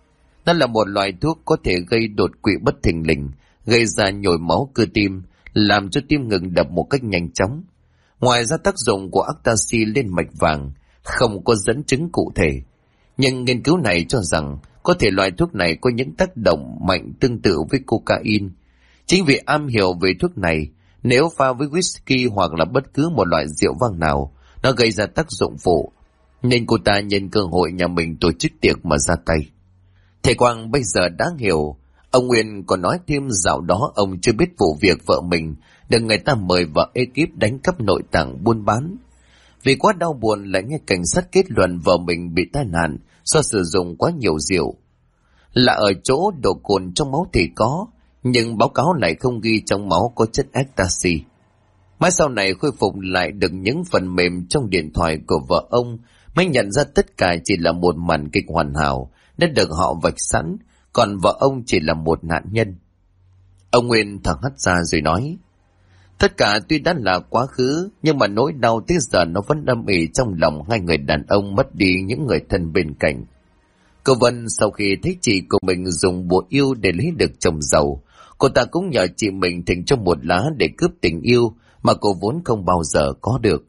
Nó là một loại thuốc có thể gây đột quỵ bất thình lình, gây ra nhồi máu cơ tim, làm cho tim ngừng đập một cách nhanh chóng. Ngoài ra tác dụng của ecstasy lên mạch vàng không có dẫn chứng cụ thể, nhưng nghiên cứu này cho rằng có thể loại thuốc này có những tác động mạnh tương tự với cocaine. Chính vì am hiểu về thuốc này, nếu pha với whisky hoặc là bất cứ một loại rượu vang nào, nó gây ra tác dụng phụ, nên cô ta nhân cơ hội nhà mình tổ chức tiệc mà ra tay. Thầy Quang bây giờ đã hiểu. Ông Nguyên còn nói thêm dạo đó ông chưa biết vụ việc vợ mình được người ta mời vào ekip đánh cắp nội tạng buôn bán. Vì quá đau buồn lại nghe cảnh sát kết luận vợ mình bị tai nạn do sử dụng quá nhiều rượu. Là ở chỗ độ cồn trong máu thì có, nhưng báo cáo lại không ghi trong máu có chất ecstasy. Mãi sau này khôi phục lại được những phần mềm trong điện thoại của vợ ông mới nhận ra tất cả chỉ là một màn kịch hoàn hảo đã được họ vạch sẵn, còn vợ ông chỉ là một nạn nhân. Ông Nguyên thở hắt ra rồi nói: tất cả tuy đã là quá khứ, nhưng mà nỗi đau tới giờ nó vẫn âm ỉ trong lòng hai người đàn ông mất đi những người thân bên cạnh. Cô Vân sau khi thấy chị của mình dùng bùa yêu để lấy được chồng giàu, cô ta cũng nhờ chị mình thỉnh cho một lá để cướp tình yêu mà cô vốn không bao giờ có được.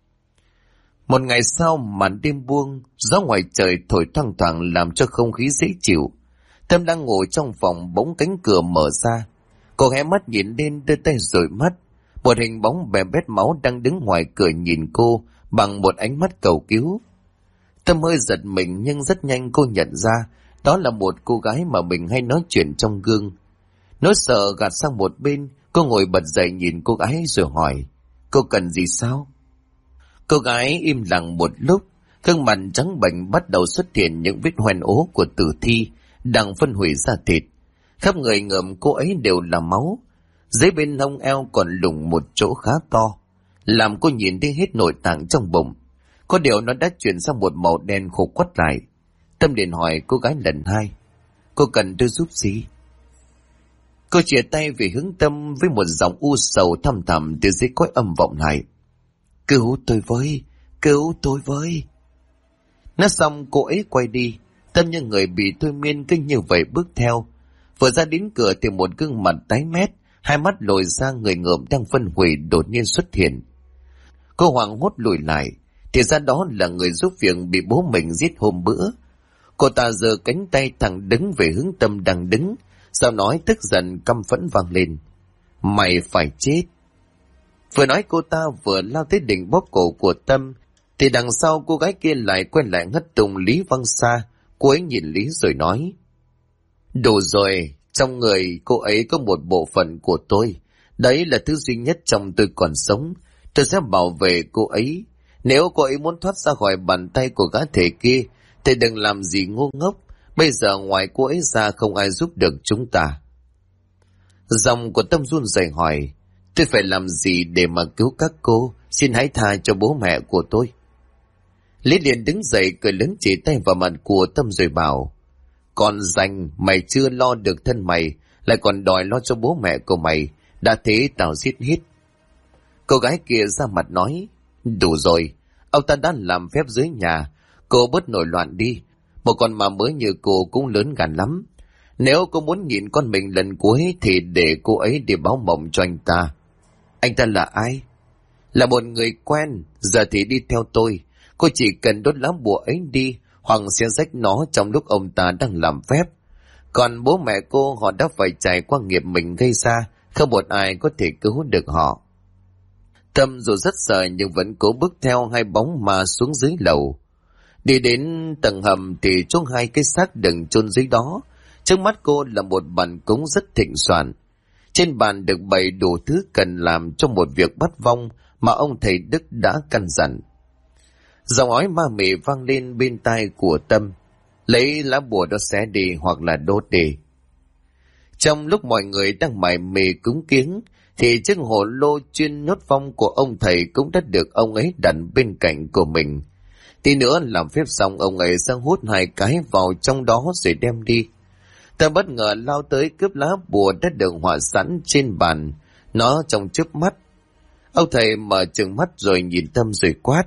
Một ngày sau, màn đêm buông, gió ngoài trời thổi thoang thoảng làm cho không khí dễ chịu. Tâm đang ngồi trong phòng, bỗng cánh cửa mở ra. Cô hé mắt nhìn lên, đưa tay dụi mắt. Một hình bóng bè bét máu đang đứng ngoài cửa nhìn cô bằng một ánh mắt cầu cứu. Tâm hơi giật mình, nhưng rất nhanh cô nhận ra đó là một cô gái mà mình hay nói chuyện trong gương. Nỗi sợ gạt sang một bên, cô ngồi bật dậy nhìn cô gái rồi hỏi: cô cần gì sao? Cô gái im lặng một lúc, gương mặt trắng bệch bắt đầu xuất hiện những vết hoen ố của tử thi đang phân hủy da thịt. Khắp người ngợm cô ấy đều là máu. Dưới bên hông eo còn lủng một chỗ khá to, làm cô nhìn thấy hết nội tạng trong bụng. Có điều nó đã chuyển sang một màu đen khô quắt lại. Tâm liền hỏi cô gái lần hai: cô cần tôi giúp gì? Cô chìa tay về hướng Tâm với một giọng u sầu thăm thẳm từ dưới cõi âm vọng lại: cứu tôi với, cứu tôi với. Nói xong cô ấy quay đi. Tâm như người bị thôi miên cứ như vậy bước theo. Vừa ra đến cửa thì một gương mặt tái mét, hai mắt lồi ra, người ngợm đang phân hủy đột nhiên xuất hiện. Cô hoảng hốt lùi lại, thì ra đó là người giúp việc bị bố mình giết hôm bữa. Cô ta giơ cánh tay thẳng đứng về hướng Tâm đang đứng, sau nói tức giận căm phẫn vang lên: mày phải chết. Vừa nói cô ta vừa lao tới định bóp cổ của Tâm, thì đằng sau cô gái kia lại quay lại ngất tùng Lý Văn Sa. Cô ấy nhìn Lý rồi nói: đủ rồi, trong người cô ấy có một bộ phận của tôi. Đấy là thứ duy nhất trong tôi còn sống. Tôi sẽ bảo vệ cô ấy. Nếu cô ấy muốn thoát ra khỏi bàn tay của gã thể kia thì đừng làm gì ngu ngốc. Bây giờ ngoài cô ấy ra không ai giúp được chúng ta. Giọng của Tâm run rẩy hỏi: tôi phải làm gì để mà cứu các cô? Xin hãy tha cho bố mẹ của tôi. Lý liền đứng dậy cười lớn chỉ tay vào mặt của Tâm rồi bảo: Còn dành, mày chưa lo được thân mày, lại còn đòi lo cho bố mẹ của mày. Đã thế tao giết hết. Cô gái kia ra mặt nói: Đủ rồi, ông ta đã làm phép dưới nhà, cô bớt nổi loạn đi. Một con mà mới như cô cũng lớn gan lắm. Nếu cô muốn nhịn con mình lần cuối thì để cô ấy đi báo mộng cho anh ta. Anh ta là ai? Là một người quen, giờ thì đi theo tôi. Cô chỉ cần đốt lá bùa ấy đi, hoặc sẽ rách nó trong lúc ông ta đang làm phép. Còn bố mẹ cô, họ đã phải trải qua nghiệp mình gây ra, không một ai có thể cứu được họ. Tâm dù rất sợ nhưng vẫn cố bước theo hai bóng ma xuống dưới lầu. Đi đến tầng hầm thì trông hai cái xác đựng chôn dưới đó. Trước mắt cô là một bàn cúng rất thịnh soạn. Trên bàn được bày đủ thứ cần làm trong một việc bắt vong mà ông thầy Đức đã căn dặn. Giọng nói ma mị vang lên bên tai của Tâm: Lấy lá bùa đó xé đi hoặc là đốt đi. Trong lúc mọi người đang mải mê cúng kiếng thì chiếc hồ lô chuyên nhốt vong của ông thầy cũng đã được ông ấy đặt bên cạnh của mình. Tí nữa làm phép xong, ông ấy sang hút hai cái vào trong đó rồi đem đi. Tâm bất ngờ lao tới cướp lá bùa đã được họa sẵn trên bàn, nó trong chớp mắt. Ông thầy mở trừng mắt rồi nhìn Tâm rồi quát: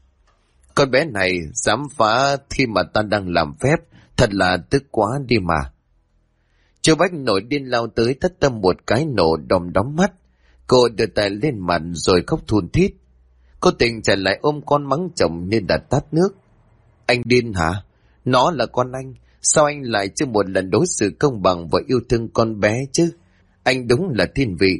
Con bé này dám phá khi mà ta đang làm phép, thật là tức quá đi mà. Châu Bách nổi điên lao tới tát Tâm một cái nổ đom đóm mắt. Cô đưa tay lên mặt rồi khóc thun thít. Cô Tình chạy lại ôm con mắng chồng như đặt tát nước. Anh điên hả? Nó là con anh, sao anh lại chưa một lần đối xử công bằng và yêu thương con bé chứ? Anh đúng là thiên vị.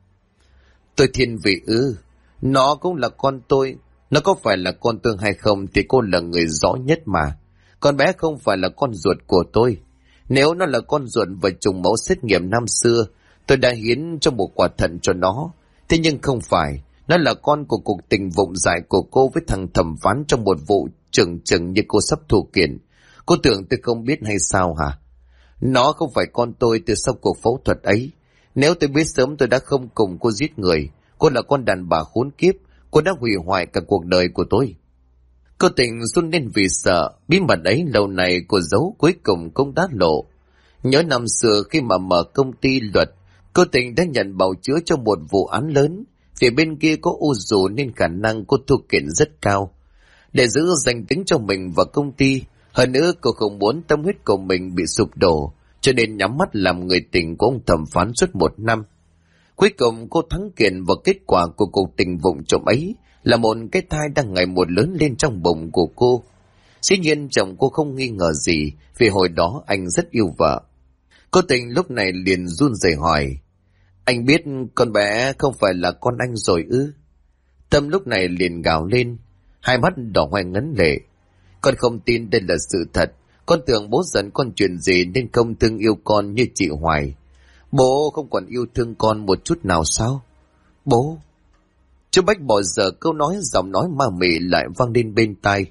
Tôi thiên vị ư? Nó cũng là con tôi. Nó có phải là con tôi hay không thì cô là người rõ nhất mà. Con bé không phải là con ruột của tôi. Nếu nó là con ruột và trùng mẫu xét nghiệm năm xưa, tôi đã hiến cho một quả thận cho nó. Thế nhưng không phải, nó là con của cuộc tình vụng dại của cô với thằng thẩm phán trong một vụ chừng như cô sắp thụ kiện. Cô tưởng tôi không biết hay sao hả? Nó không phải con tôi từ sau cuộc phẫu thuật ấy. Nếu tôi biết sớm tôi đã không cùng cô giết người. Cô là con đàn bà khốn kiếp. Cô đã hủy hoại cả cuộc đời của tôi. Cô Tình run lên vì sợ. Bí mật ấy lâu nay cô giấu cuối cùng cũng đã lộ. Nhớ năm xưa khi mà mở công ty luật, cô Tình đã nhận bào chữa cho một vụ án lớn. Phía bên kia có u dù nên khả năng cô thua kiện rất cao. Để giữ danh tiếng cho mình và công ty, hơn nữa cô không muốn tâm huyết của mình bị sụp đổ, cho nên nhắm mắt làm người tình của ông thẩm phán suốt 1 năm. Cuối cùng cô thắng kiện và kết quả của cuộc tình vụng trộm ấy là một cái thai đang ngày một lớn lên trong bụng của cô. Dĩ nhiên chồng cô không nghi ngờ gì vì hồi đó anh rất yêu vợ. Cô Tình lúc này liền run rẩy hỏi: Anh biết con bé không phải là con anh rồi ư? Tâm lúc này liền gào lên, hai mắt đỏ hoe ngấn lệ. Con không tin đây là sự thật. Con tưởng bố giận con chuyện gì nên không thương yêu con như chị Hoài. Bố không còn yêu thương con một chút nào sao? Bố... Chú Bách bỏ dở câu nói, giọng nói ma mị lại vang lên bên tai.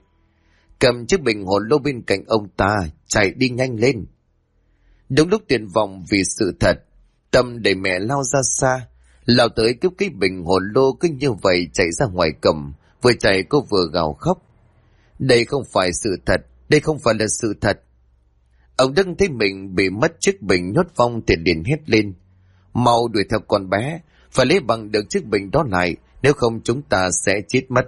Cầm chiếc bình hồ lô bên cạnh ông ta, chạy đi nhanh lên. Đúng lúc tuyệt vọng vì sự thật, Tâm đẩy mẹ lao ra xa, lao tới cướp cái bình hồ lô, cứ như vậy chạy ra ngoài cầm. Vừa chạy cô vừa gào khóc. Đây không phải sự thật, đây không phải là sự thật. Ông Đức thấy mình bị mất chiếc bình nhốt vong thì liền hét lên: Mau đuổi theo con bé, phải lấy bằng được chiếc bình đó lại, nếu không chúng ta sẽ chết mất.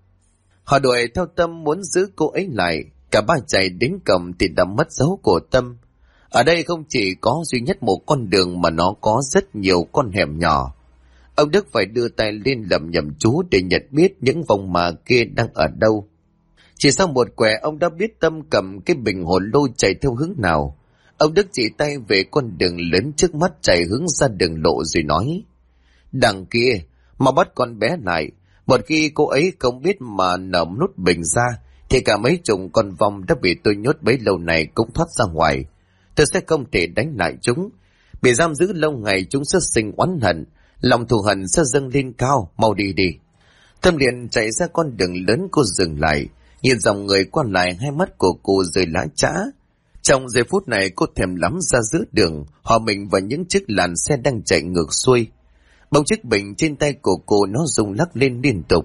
Họ đuổi theo Tâm muốn giữ cô ấy lại. Cả ba chạy đến cầm thì đã mất dấu của Tâm. Ở đây không chỉ có duy nhất một con đường mà nó có rất nhiều con hẻm nhỏ. Ông Đức phải đưa tay lên lẩm nhẩm chú để nhận biết những vòng mà kia đang ở đâu. Chỉ sau một quẻ ông đã biết Tâm cầm cái bình hồ lô chạy theo hướng nào. Ông Đức chỉ tay về con đường lớn trước mắt chạy hướng ra đường lộ rồi nói: Đằng kia, mà bắt con bé lại. Một khi cô ấy không biết mà nở nút bình ra thì cả mấy chục con vong đã bị tôi nhốt bấy lâu này cũng thoát ra ngoài. Tôi sẽ không thể đánh lại chúng. Bị giam giữ lâu ngày chúng sẽ sinh oán hận, lòng thù hận sẽ dâng lên cao. Mau đi đi. Tâm liền chạy ra con đường lớn. Cô dừng lại, nhìn dòng người qua lại, hai mắt của cô rơi lá chã. Trong giây phút này cô thèm lắm ra giữa đường, hòa mình vào những chiếc làn xe đang chạy ngược xuôi. Bỗng chiếc bình trên tay của cô nó rung lắc lên liên tục.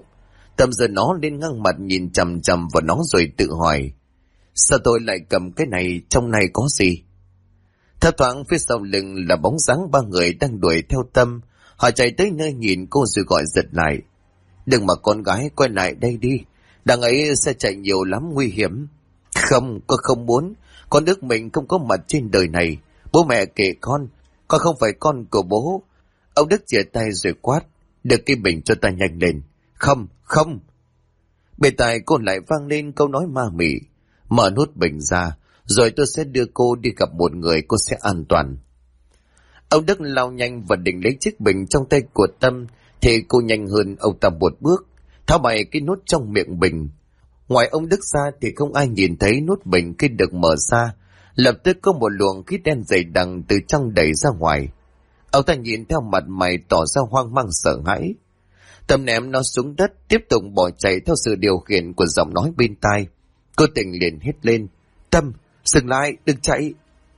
Tâm giờ nó lên ngang mặt nhìn chằm chằm vào nó rồi tự hỏi, sao tôi lại cầm cái này, trong này có gì? Thấp thoáng phía sau lưng là bóng dáng ba người đang đuổi theo Tâm. Họ chạy tới nơi nhìn cô rồi gọi giật lại, đừng mà con gái, quay lại đây đi, đằng ấy sẽ chạy nhiều lắm, nguy hiểm. Không, con không muốn, con ước mình không có mặt trên đời này. Bố mẹ kệ con không phải con của bố. Ông Đức chìa tay rồi quát, được cái bình cho ta nhanh lên. Không, không. Bên tai cô lại vang lên câu nói ma mị, mở nút bình ra, rồi tôi sẽ đưa cô đi gặp một người, cô sẽ an toàn. Ông Đức lao nhanh và định lấy chiếc bình trong tay của Tâm, thì cô nhanh hơn ông ta một bước, tháo bay cái nút trong miệng bình. Ngoài ông Đức ra thì không ai nhìn thấy nút bình khi được mở ra. Lập tức có một luồng khí đen dày đặc từ trong đẩy ra ngoài. Ông ta nhìn theo mặt mày tỏ ra hoang mang sợ hãi. Tâm ném nó xuống đất, tiếp tục bỏ chạy theo sự điều khiển của giọng nói bên tai. Cô Tình liền hét lên, Tâm, dừng lại, đừng chạy.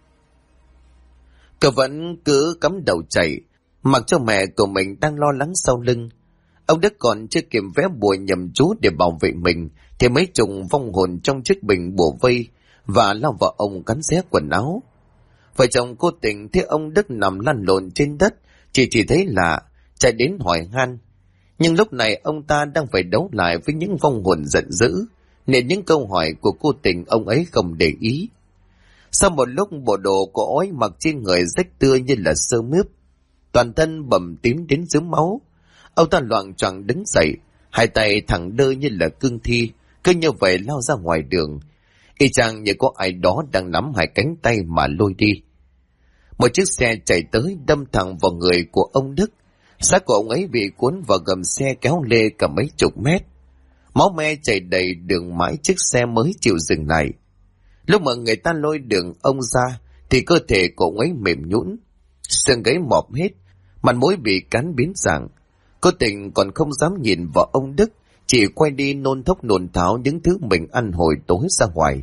Cậu vẫn cứ cắm đầu chạy, mặc cho mẹ của mình đang lo lắng sau lưng. Ông Đức còn chưa kịp vẽ bùa nhầm chú để bảo vệ mình, thì mấy chục vong hồn trong chiếc bình bùa vây và lao vào ông cắn xé quần áo. Vợ chồng cô Tình thấy ông Đức nằm lăn lộn trên đất, chỉ thấy lạ, chạy đến hỏi han. Nhưng lúc này ông ta đang phải đấu lại với những vong hồn giận dữ, nên những câu hỏi của cô Tình ông ấy không để ý. Sau một lúc, bộ đồ của ói mặc trên người rách tưa như là sơ mướp, toàn thân bầm tím đến rớm máu. Ông ta loạng choạng đứng dậy, hai tay thẳng đơ như là cương thi, cứ như vậy lao ra ngoài đường, y chang như có ai đó đang nắm hai cánh tay mà lôi đi. Một chiếc xe chạy tới đâm thẳng vào người của ông Đức. Xác của ông ấy bị cuốn vào gầm xe kéo lê cả mấy chục mét. Máu me chảy đầy đường, mãi chiếc xe mới chịu dừng lại. Lúc mà người ta lôi đường ông ra thì cơ thể của ông ấy mềm nhũn, xương gáy mọp hết, mặt mũi bị cắn biến dạng. Cô Tình còn không dám nhìn vào ông Đức, chỉ quay đi nôn thốc nôn tháo những thứ mình ăn hồi tối ra ngoài.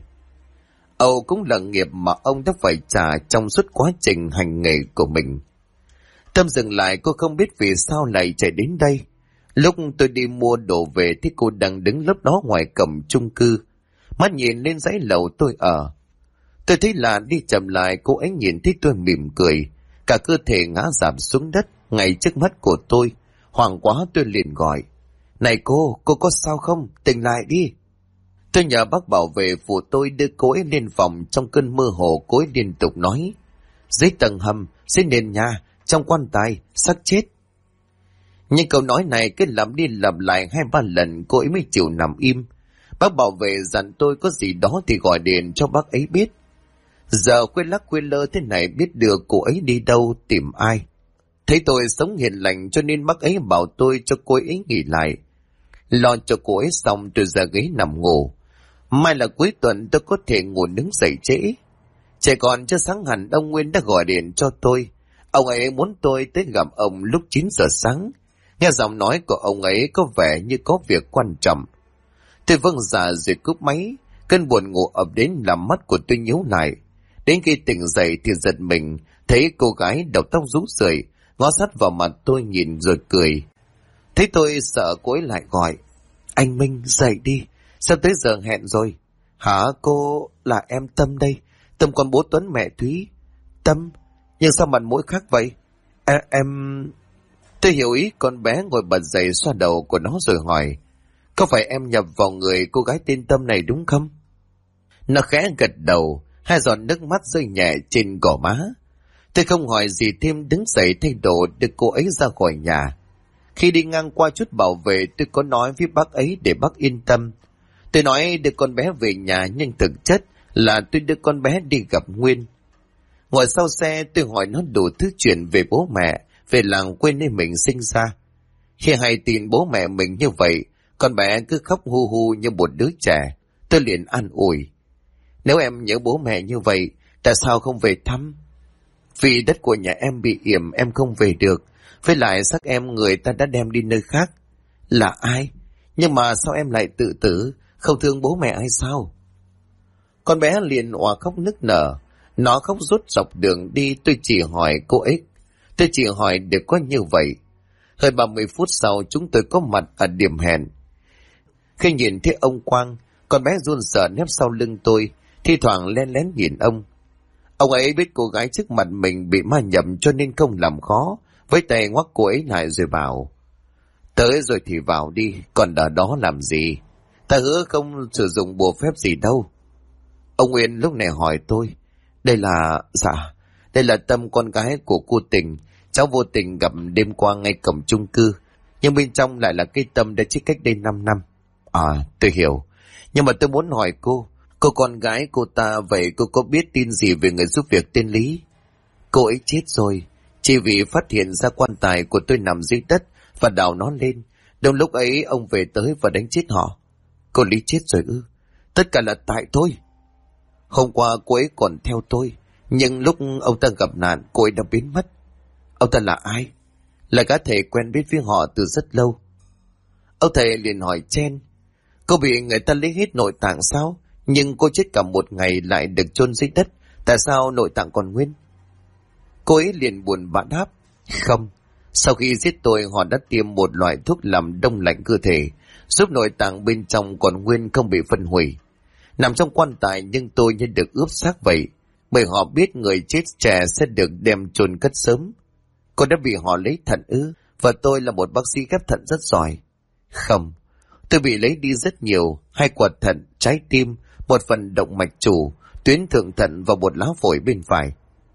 Âu cũng là nghiệp mà ông đã phải trả trong suốt quá trình hành nghề của mình. Tâm dừng lại, cô không biết vì sao lại chạy đến đây. Lúc tôi đi mua đồ về thì cô đang đứng lớp đó ngoài cổng chung cư, mắt nhìn lên dãy lầu tôi ở. Tôi thấy là đi chậm lại, cô ấy nhìn thấy tôi mỉm cười, cả cơ thể ngã rạp xuống đất ngay trước mắt của tôi. Hoảng quá tôi liền gọi, này cô có sao không? Tỉnh lại đi. Tôi nhờ bác bảo vệ phụ tôi đưa cô ấy lên phòng. Trong cơn mơ hồ, cô ấy liên tục nói, dưới tầng hầm, dưới nền nhà, trong quan tài, xác chết. Nhưng câu nói này cứ lặp đi lặp lại 2-3 lần, cô ấy mới chịu nằm im. Bác bảo vệ dặn tôi có gì đó thì gọi điện cho bác ấy biết. Giờ quên lắc quên lơ thế này, biết được cô ấy đi đâu, tìm ai. Thấy tôi sống hiền lành cho nên bác ấy bảo tôi cho cô ấy nghỉ lại. Lo cho cô ấy xong tôi ra ghế nằm ngủ. Mai là cuối tuần, tôi có thể ngủ đứng dậy trễ. Trẻ còn chưa sáng hẳn, ông Nguyên đã gọi điện cho tôi. Ông ấy muốn tôi tới gặp ông lúc 9 giờ sáng. Nghe giọng nói của ông ấy có vẻ như có việc quan trọng. Tôi vâng dạ rồi cúp máy. Cơn buồn ngủ ập đến làm mắt của tôi nhíu lại. Đến khi tỉnh dậy thì giật mình, thấy cô gái đầu tóc rũ rượi ngó sát vào mặt tôi nhìn rồi cười. Thấy tôi sợ, cô ấy lại gọi, anh Minh dậy đi, sắp tới giờ hẹn rồi. Hả cô, là em Tâm đây, Tâm con bố Tuấn mẹ Thúy. Tâm, nhưng sao mặt mũi khác vậy? Em... Tôi hiểu ý con bé, ngồi bật dậy xoa đầu của nó rồi hỏi, có phải em nhập vào người cô gái tên Tâm này đúng không? Nó khẽ gật đầu, hai giọt nước mắt rơi nhẹ trên gò má. Tôi không hỏi gì thêm, đứng dậy thay đồ đưa cô ấy ra khỏi nhà. Khi đi ngang qua chút bảo vệ, tôi có nói với bác ấy để bác yên tâm. Tôi nói đưa con bé về nhà, nhưng thực chất là tôi đưa con bé đi gặp Nguyên. Ngồi sau xe, tôi hỏi nó đủ thứ chuyện về bố mẹ, về làng quê nơi mình sinh ra. Khi hay tin bố mẹ mình như vậy, con bé cứ khóc hu hu như một đứa trẻ. Tôi liền an ủi, nếu em nhớ bố mẹ như vậy, tại sao không về thăm? Vì đất của nhà em bị yểm, em không về được. Với lại xác em người ta đã đem đi nơi khác. Là ai? Nhưng mà sao em lại tự tử? Không thương bố mẹ ai sao? Con bé liền òa khóc nức nở. Nó khóc rút dọc đường đi. Tôi chỉ hỏi cô ấy, tôi chỉ hỏi được có như vậy. Hơn 30 phút sau, chúng tôi có mặt ở điểm hẹn. Khi nhìn thấy ông Quang, con bé run sợ nép sau lưng tôi, thi thoảng len lén nhìn ông. Ông ấy biết cô gái trước mặt mình bị ma nhập cho nên không làm khó, với tay ngoắc cô ấy lại rồi bảo: tới rồi thì vào đi, còn ở đó làm gì? Ta hứa không sử dụng bùa phép gì đâu. Ông Nguyên lúc này hỏi tôi: đây là... Dạ, đây là Tâm, con gái của cô Tình. Cháu vô tình gặp đêm qua ngay cổng chung cư, nhưng bên trong lại là cái Tâm đã chết cách đây 5 năm. À, tôi hiểu. Nhưng mà tôi muốn hỏi cô con gái cô ta, vậy cô có biết tin gì về người giúp việc tên Lý? Cô ấy chết rồi, chỉ vì phát hiện ra quan tài của tôi nằm dưới đất và đào nó lên. Đồng lúc ấy ông về tới và đánh chết họ. Cô Lý chết rồi ư? Tất cả là tại tôi. Hôm qua cô ấy còn theo tôi, nhưng lúc ông ta gặp nạn cô ấy đã biến mất. Ông ta là ai? Là cá thể quen biết với họ từ rất lâu. Ông thầy liền hỏi chen: cô bị người ta lấy hết nội tạng sao? Nhưng cô chết cả một ngày lại được chôn dưới đất, tại sao nội tạng còn nguyên? Cô ấy liền buồn bã đáp: không, sau khi giết tôi họ đã tiêm một loại thuốc làm đông lạnh cơ thể, giúp nội tạng bên trong còn nguyên không bị phân hủy. Nằm trong quan tài nhưng tôi như được ướp xác vậy, bởi họ biết người chết trẻ sẽ được đem chôn cất sớm. Cô đã bị họ lấy thận ư? Và tôi là một bác sĩ ghép thận rất giỏi. Không, tôi bị lấy đi rất nhiều: 2 quả thận, trái tim, một phần động mạch chủ, tuyến thượng thận và một lá phổi bên phải.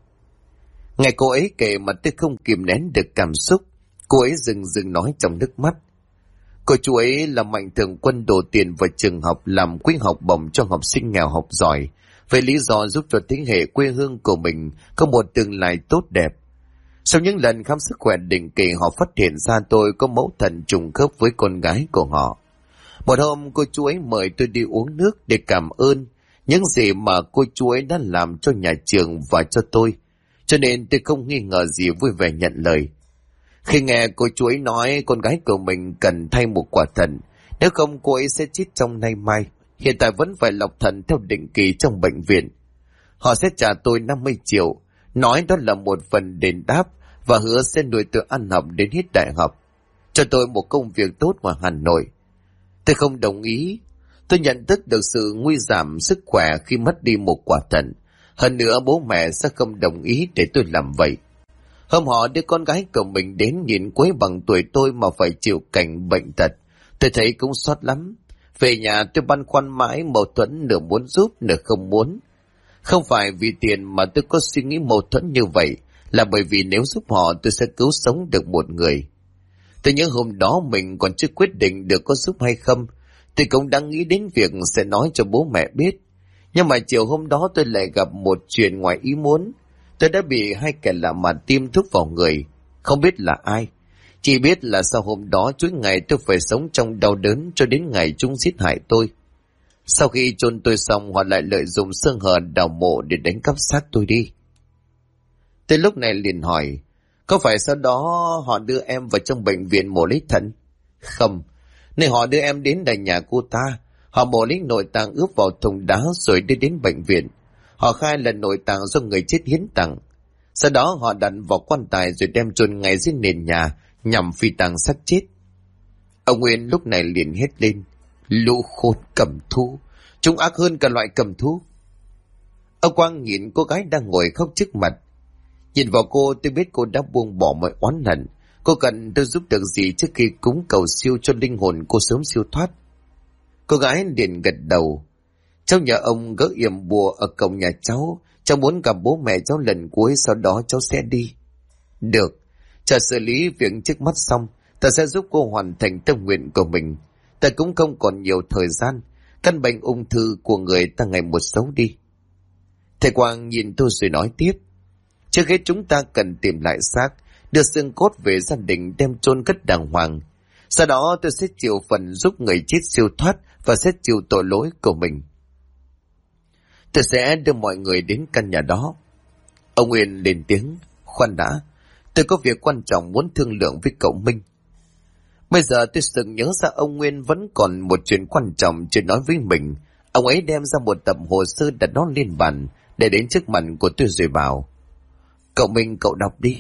Ngày cô ấy kể mà tôi không kìm nén được cảm xúc. Cô ấy dừng nói trong nước mắt. Cô chú ấy là mạnh thường quân đổ tiền vào trường học làm quỹ học bổng cho học sinh nghèo học giỏi, với lý do giúp cho thế hệ quê hương của mình có một tương lai tốt đẹp. Sau những lần khám sức khỏe định kỳ, họ phát hiện ra tôi có mẫu thận trùng khớp với con gái của họ. Một hôm cô chú ấy mời tôi đi uống nước để cảm ơn những gì mà cô chú ấy đã làm cho nhà trường và cho tôi, cho nên tôi không nghi ngờ gì, vui vẻ nhận lời. Khi nghe cô chú ấy nói con gái của mình cần thay một quả thận, nếu không cô ấy sẽ chết trong nay mai, hiện tại vẫn phải lọc thận theo định kỳ trong bệnh viện. Họ sẽ trả tôi 50 triệu, nói đó là một phần đền đáp và hứa sẽ nuôi tôi ăn học đến hết đại học, cho tôi một công việc tốt ngoài Hà Nội. Tôi không đồng ý. Tôi nhận thức được sự nguy giảm sức khỏe khi mất đi một quả thận. Hơn nữa bố mẹ sẽ không đồng ý để tôi làm vậy. Hôm họ đưa con gái của mình đến nhìn cuối bằng tuổi tôi mà phải chịu cảnh bệnh tật, tôi thấy cũng xót lắm. Về nhà tôi băn khoăn mãi, mâu thuẫn, nửa muốn giúp nửa không muốn. Không phải vì tiền mà tôi có suy nghĩ mâu thuẫn như vậy, là bởi vì nếu giúp họ tôi sẽ cứu sống được một người. Từ những hôm đó mình còn chưa quyết định được có giúp hay không, tôi cũng đang nghĩ đến việc sẽ nói cho bố mẹ biết. Nhưng mà chiều hôm đó tôi lại gặp một chuyện ngoài ý muốn. Tôi đã bị 2 kẻ lạ mặt tiêm thuốc vào người, không biết là ai. Chỉ biết là sau hôm đó chuỗi ngày tôi phải sống trong đau đớn cho đến ngày chúng giết hại tôi. Sau khi chôn tôi xong, họ lại lợi dụng sơ hở đào mộ để đánh cắp xác tôi đi. Tôi lúc này liền hỏi: có phải sau đó họ đưa em vào trong bệnh viện mổ lấy thận? Không, nơi họ đưa em đến là nhà cô ta. Họ mổ lấy nội tạng ướp vào thùng đá rồi đưa đến bệnh viện. Họ khai là nội tạng do người chết hiến tặng. Sau đó họ đặt vào quan tài rồi đem chôn ngay dưới nền nhà nhằm phi tang xác chết. Ông Nguyên lúc này liền hét lên: lũ khốn cầm thú, chúng ác hơn cả loại cầm thú. Ông Quang nhìn cô gái đang ngồi khóc trước mặt. Nhìn vào cô tôi biết cô đã buông bỏ mọi oán hận. Cô cần tôi giúp được gì trước khi cúng cầu siêu cho linh hồn cô sớm siêu thoát? Cô gái liền gật đầu. Cháu nhờ ông gỡ yểm bùa ở cổng nhà cháu. Cháu muốn gặp bố mẹ cháu lần cuối, sau đó cháu sẽ đi. Được, chờ xử lý việc trước mắt xong, ta sẽ giúp cô hoàn thành tâm nguyện của mình. Ta cũng không còn nhiều thời gian. Căn bệnh ung thư của người ta ngày một xấu đi. Thầy Quang nhìn tôi rồi nói tiếp: trước hết chúng ta cần tìm lại xác, đưa xương cốt về gia đình đem chôn cất đàng hoàng. Sau đó tôi sẽ chịu phần giúp người chết siêu thoát và sẽ chịu tội lỗi của mình. Tôi sẽ đưa mọi người đến căn nhà đó. Ông Nguyên lên tiếng: khoan đã, tôi có việc quan trọng muốn thương lượng với cậu Minh. Bây giờ tôi sực nhớ ra ông Nguyên vẫn còn một chuyện quan trọng chưa nói với mình. Ông ấy đem ra một tập hồ sơ đặt nó lên bàn để đến trước mặt của tôi rồi bảo: cậu Minh, cậu đọc đi.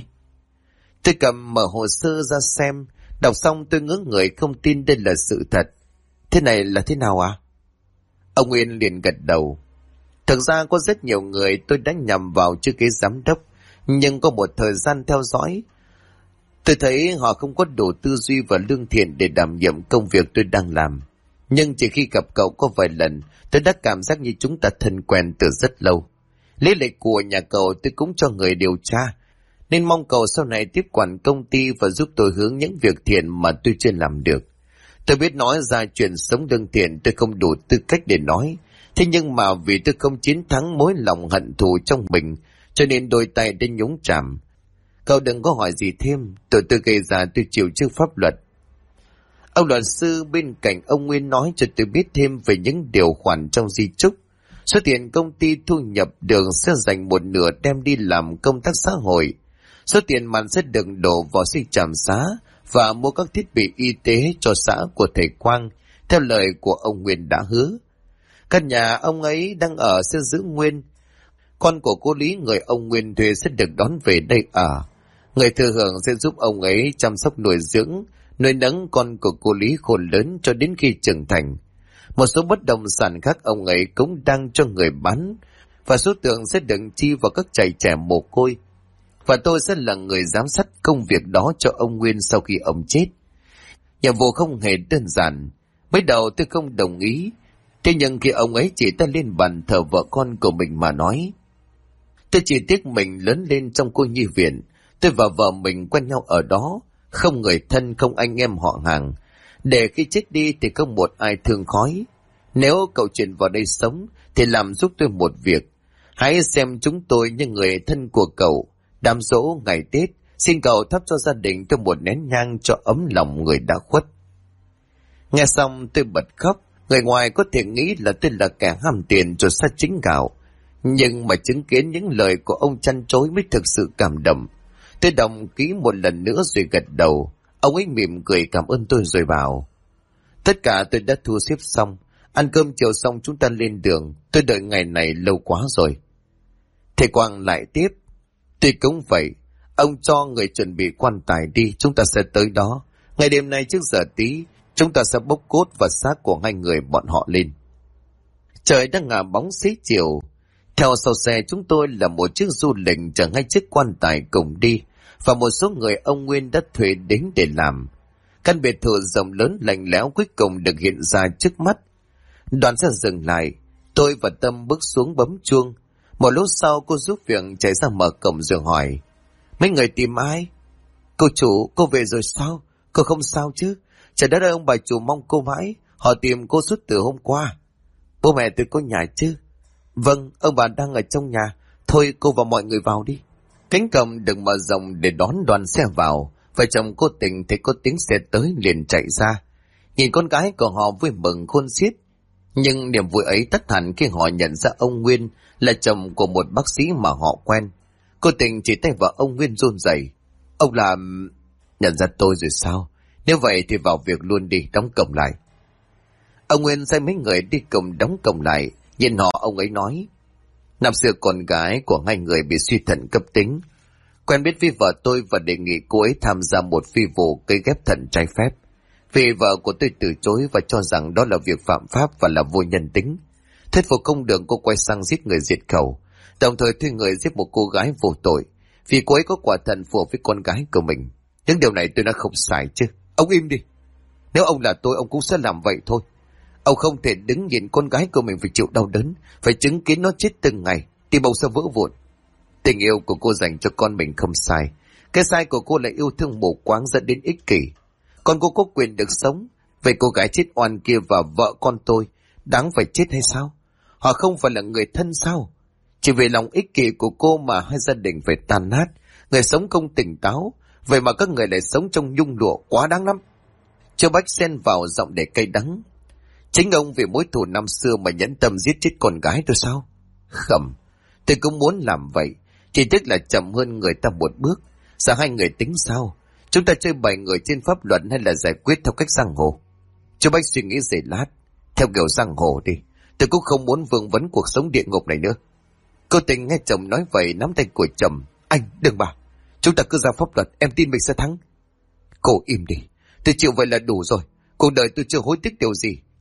Tôi cầm mở hồ sơ ra xem. Đọc xong tôi ngớ người không tin đây là sự thật. Thế này là thế nào à? Ông Nguyên liền gật đầu. Thực ra có rất nhiều người tôi đã nhằm vào chữ kế giám đốc, nhưng có một thời gian theo dõi, tôi thấy họ không có đủ tư duy và lương thiện để đảm nhiệm công việc tôi đang làm. Nhưng chỉ khi gặp cậu có vài lần, tôi đã cảm giác như chúng ta thân quen từ rất lâu. Lý lịch của nhà cậu tôi cũng cho người điều tra, nên mong cậu sau này tiếp quản công ty và giúp tôi hướng những việc thiện mà tôi chưa làm được. Tôi biết nói ra chuyện sống lương thiện tôi không đủ tư cách để nói, thế nhưng mà vì tôi không chiến thắng mối lòng hận thù trong mình, cho nên đôi tay đã nhúng chạm. Cậu đừng có hỏi gì thêm, tôi gây ra tôi chịu trước pháp luật. Ông luật sư bên cạnh ông Nguyên nói cho tôi biết thêm về những điều khoản trong di chúc. Số tiền công ty thu nhập được sẽ dành một nửa đem đi làm công tác xã hội. Số tiền mà sẽ được đổ vào xây trạm xá và mua các thiết bị y tế cho xã của thầy Quang, theo lời của ông Nguyên đã hứa. Căn nhà ông ấy đang ở sẽ giữ nguyên. Con của cô Lý người ông Nguyên thuê sẽ được đón về đây ở. Người thừa hưởng sẽ giúp ông ấy chăm sóc nuôi dưỡng, nuôi nấng con của cô Lý khôn lớn cho đến khi trưởng thành. Một số bất động sản khác ông ấy cũng đang cho người bán, và số tiền sẽ được chi vào các trại trẻ mồ côi. Và tôi sẽ là người giám sát công việc đó cho ông Nguyên sau khi ông chết. Nhiệm vụ không hề đơn giản. Mới đầu tôi không đồng ý, thế nhưng khi ông ấy chỉ tay lên bàn thờ vợ con của mình mà nói, tôi chỉ tiếc mình lớn lên trong cô nhi viện. Tôi và vợ mình quen nhau ở đó, không người thân, không anh em họ hàng. Để khi chết đi thì không một ai thương khói. Nếu cậu chuyển vào đây sống thì làm giúp tôi một việc. Hãy xem chúng tôi như người thân của cậu. Đám giỗ ngày Tết, xin cậu thắp cho gia đình tôi một nén nhang cho ấm lòng người đã khuất. Nghe xong tôi bật khóc. Người ngoài có thể nghĩ là tôi là kẻ ham tiền cho sát chính gạo, nhưng mà chứng kiến những lời của ông chăn trối mới thực sự cảm động. Tôi đồng ký một lần nữa rồi gật đầu. Ông ấy mỉm cười cảm ơn tôi rồi bảo, tất cả tôi đã thu xếp xong, ăn cơm chiều xong chúng ta lên đường. Tôi đợi ngày này lâu quá rồi. Thầy Quang lại tiếp, tôi cũng vậy. Ông cho người chuẩn bị quan tài đi, chúng ta sẽ tới đó. Ngày đêm nay trước giờ tí, chúng ta sẽ bốc cốt và xác của hai người bọn họ lên. Trời đang ngả bóng xế chiều. Theo sau xe chúng tôi là một chiếc du lịch chở ngay chiếc quan tài cùng đi, và một số người ông Nguyên đã thuê đến để làm. Căn biệt thự rộng lớn lạnh lẽo cuối cùng được hiện ra trước mắt. Đoàn xe dừng lại, tôi và Tâm bước xuống bấm chuông. Một lúc sau cô giúp việc chạy ra mở cổng rồi hỏi, mấy người tìm ai? Cô chủ, cô về rồi sao? Cô không sao chứ? Trời đất ơi, ông bà chủ mong cô mãi, họ tìm cô suốt từ hôm qua. Bố mẹ tôi có nhà chứ? Vâng, ông bà đang ở trong nhà. Thôi cô và mọi người vào đi. Cánh cổng được mở rộng để đón đoàn xe vào. Vợ chồng cô Tình thấy có tiếng xe tới liền chạy ra. Nhìn con gái của họ vui mừng khôn xiết. Nhưng niềm vui ấy tắt hẳn khi họ nhận ra ông Nguyên là chồng của một bác sĩ mà họ quen. Cô Tình chỉ tay vào ông Nguyên run rẩy. Ông làm... Nhận ra tôi rồi sao? Nếu vậy thì vào việc luôn đi, đóng cổng lại. Ông Nguyên sai mấy người đi cùng đóng cổng lại. Nhìn họ ông ấy nói, năm xưa con gái của hai người bị suy thận cấp tính. Quen biết với vợ tôi và đề nghị cô ấy tham gia một phi vụ cấy ghép thận trái phép. Vì vợ của tôi từ chối và cho rằng đó là việc phạm pháp và là vô nhân tính. Thuyết phục không được, cô quay sang giết người diệt khẩu, đồng thời thuê người giết một cô gái vô tội, vì cô ấy có quả thận phù với con gái của mình. Những điều này tôi đã không sai chứ? Ông im đi. Nếu ông là tôi, ông cũng sẽ làm vậy thôi. Ông không thể đứng nhìn con gái của mình phải chịu đau đớn, phải chứng kiến nó chết từng ngày, thì bầu sẽ vỡ vụn. Tình yêu của cô dành cho con mình không sai. Cái sai của cô là yêu thương mù quáng dẫn đến ích kỷ. Con cô có quyền được sống. Vậy cô gái chết oan kia và vợ con tôi đáng phải chết hay sao? Họ không phải là người thân sao? Chỉ vì lòng ích kỷ của cô mà hai gia đình phải tan nát, người sống không tỉnh táo. Vậy mà các người lại sống trong nhung lụa, quá đáng lắm. Châu Bách xen vào giọng để cay đắng. Chính ông vì mối thù năm xưa mà nhẫn tâm giết chết con gái tôi sao? Khẩm, tôi cũng muốn làm vậy, chỉ tiếc là chậm hơn người ta một bước. Giờ hai người tính sao? Chúng ta chơi bày người trên pháp luật hay là giải quyết theo cách giang hồ? Châu Bách suy nghĩ giây lát. Theo kiểu giang hồ đi, tôi cũng không muốn vương vấn cuộc sống địa ngục này nữa. Cô Tình nghe chồng nói vậy nắm tay của chồng. Anh đừng bảo, chúng ta cứ ra pháp luật, em tin mình sẽ thắng. Cô im đi, tôi chịu vậy là đủ rồi. Cuộc đời tôi chưa hối tiếc điều gì,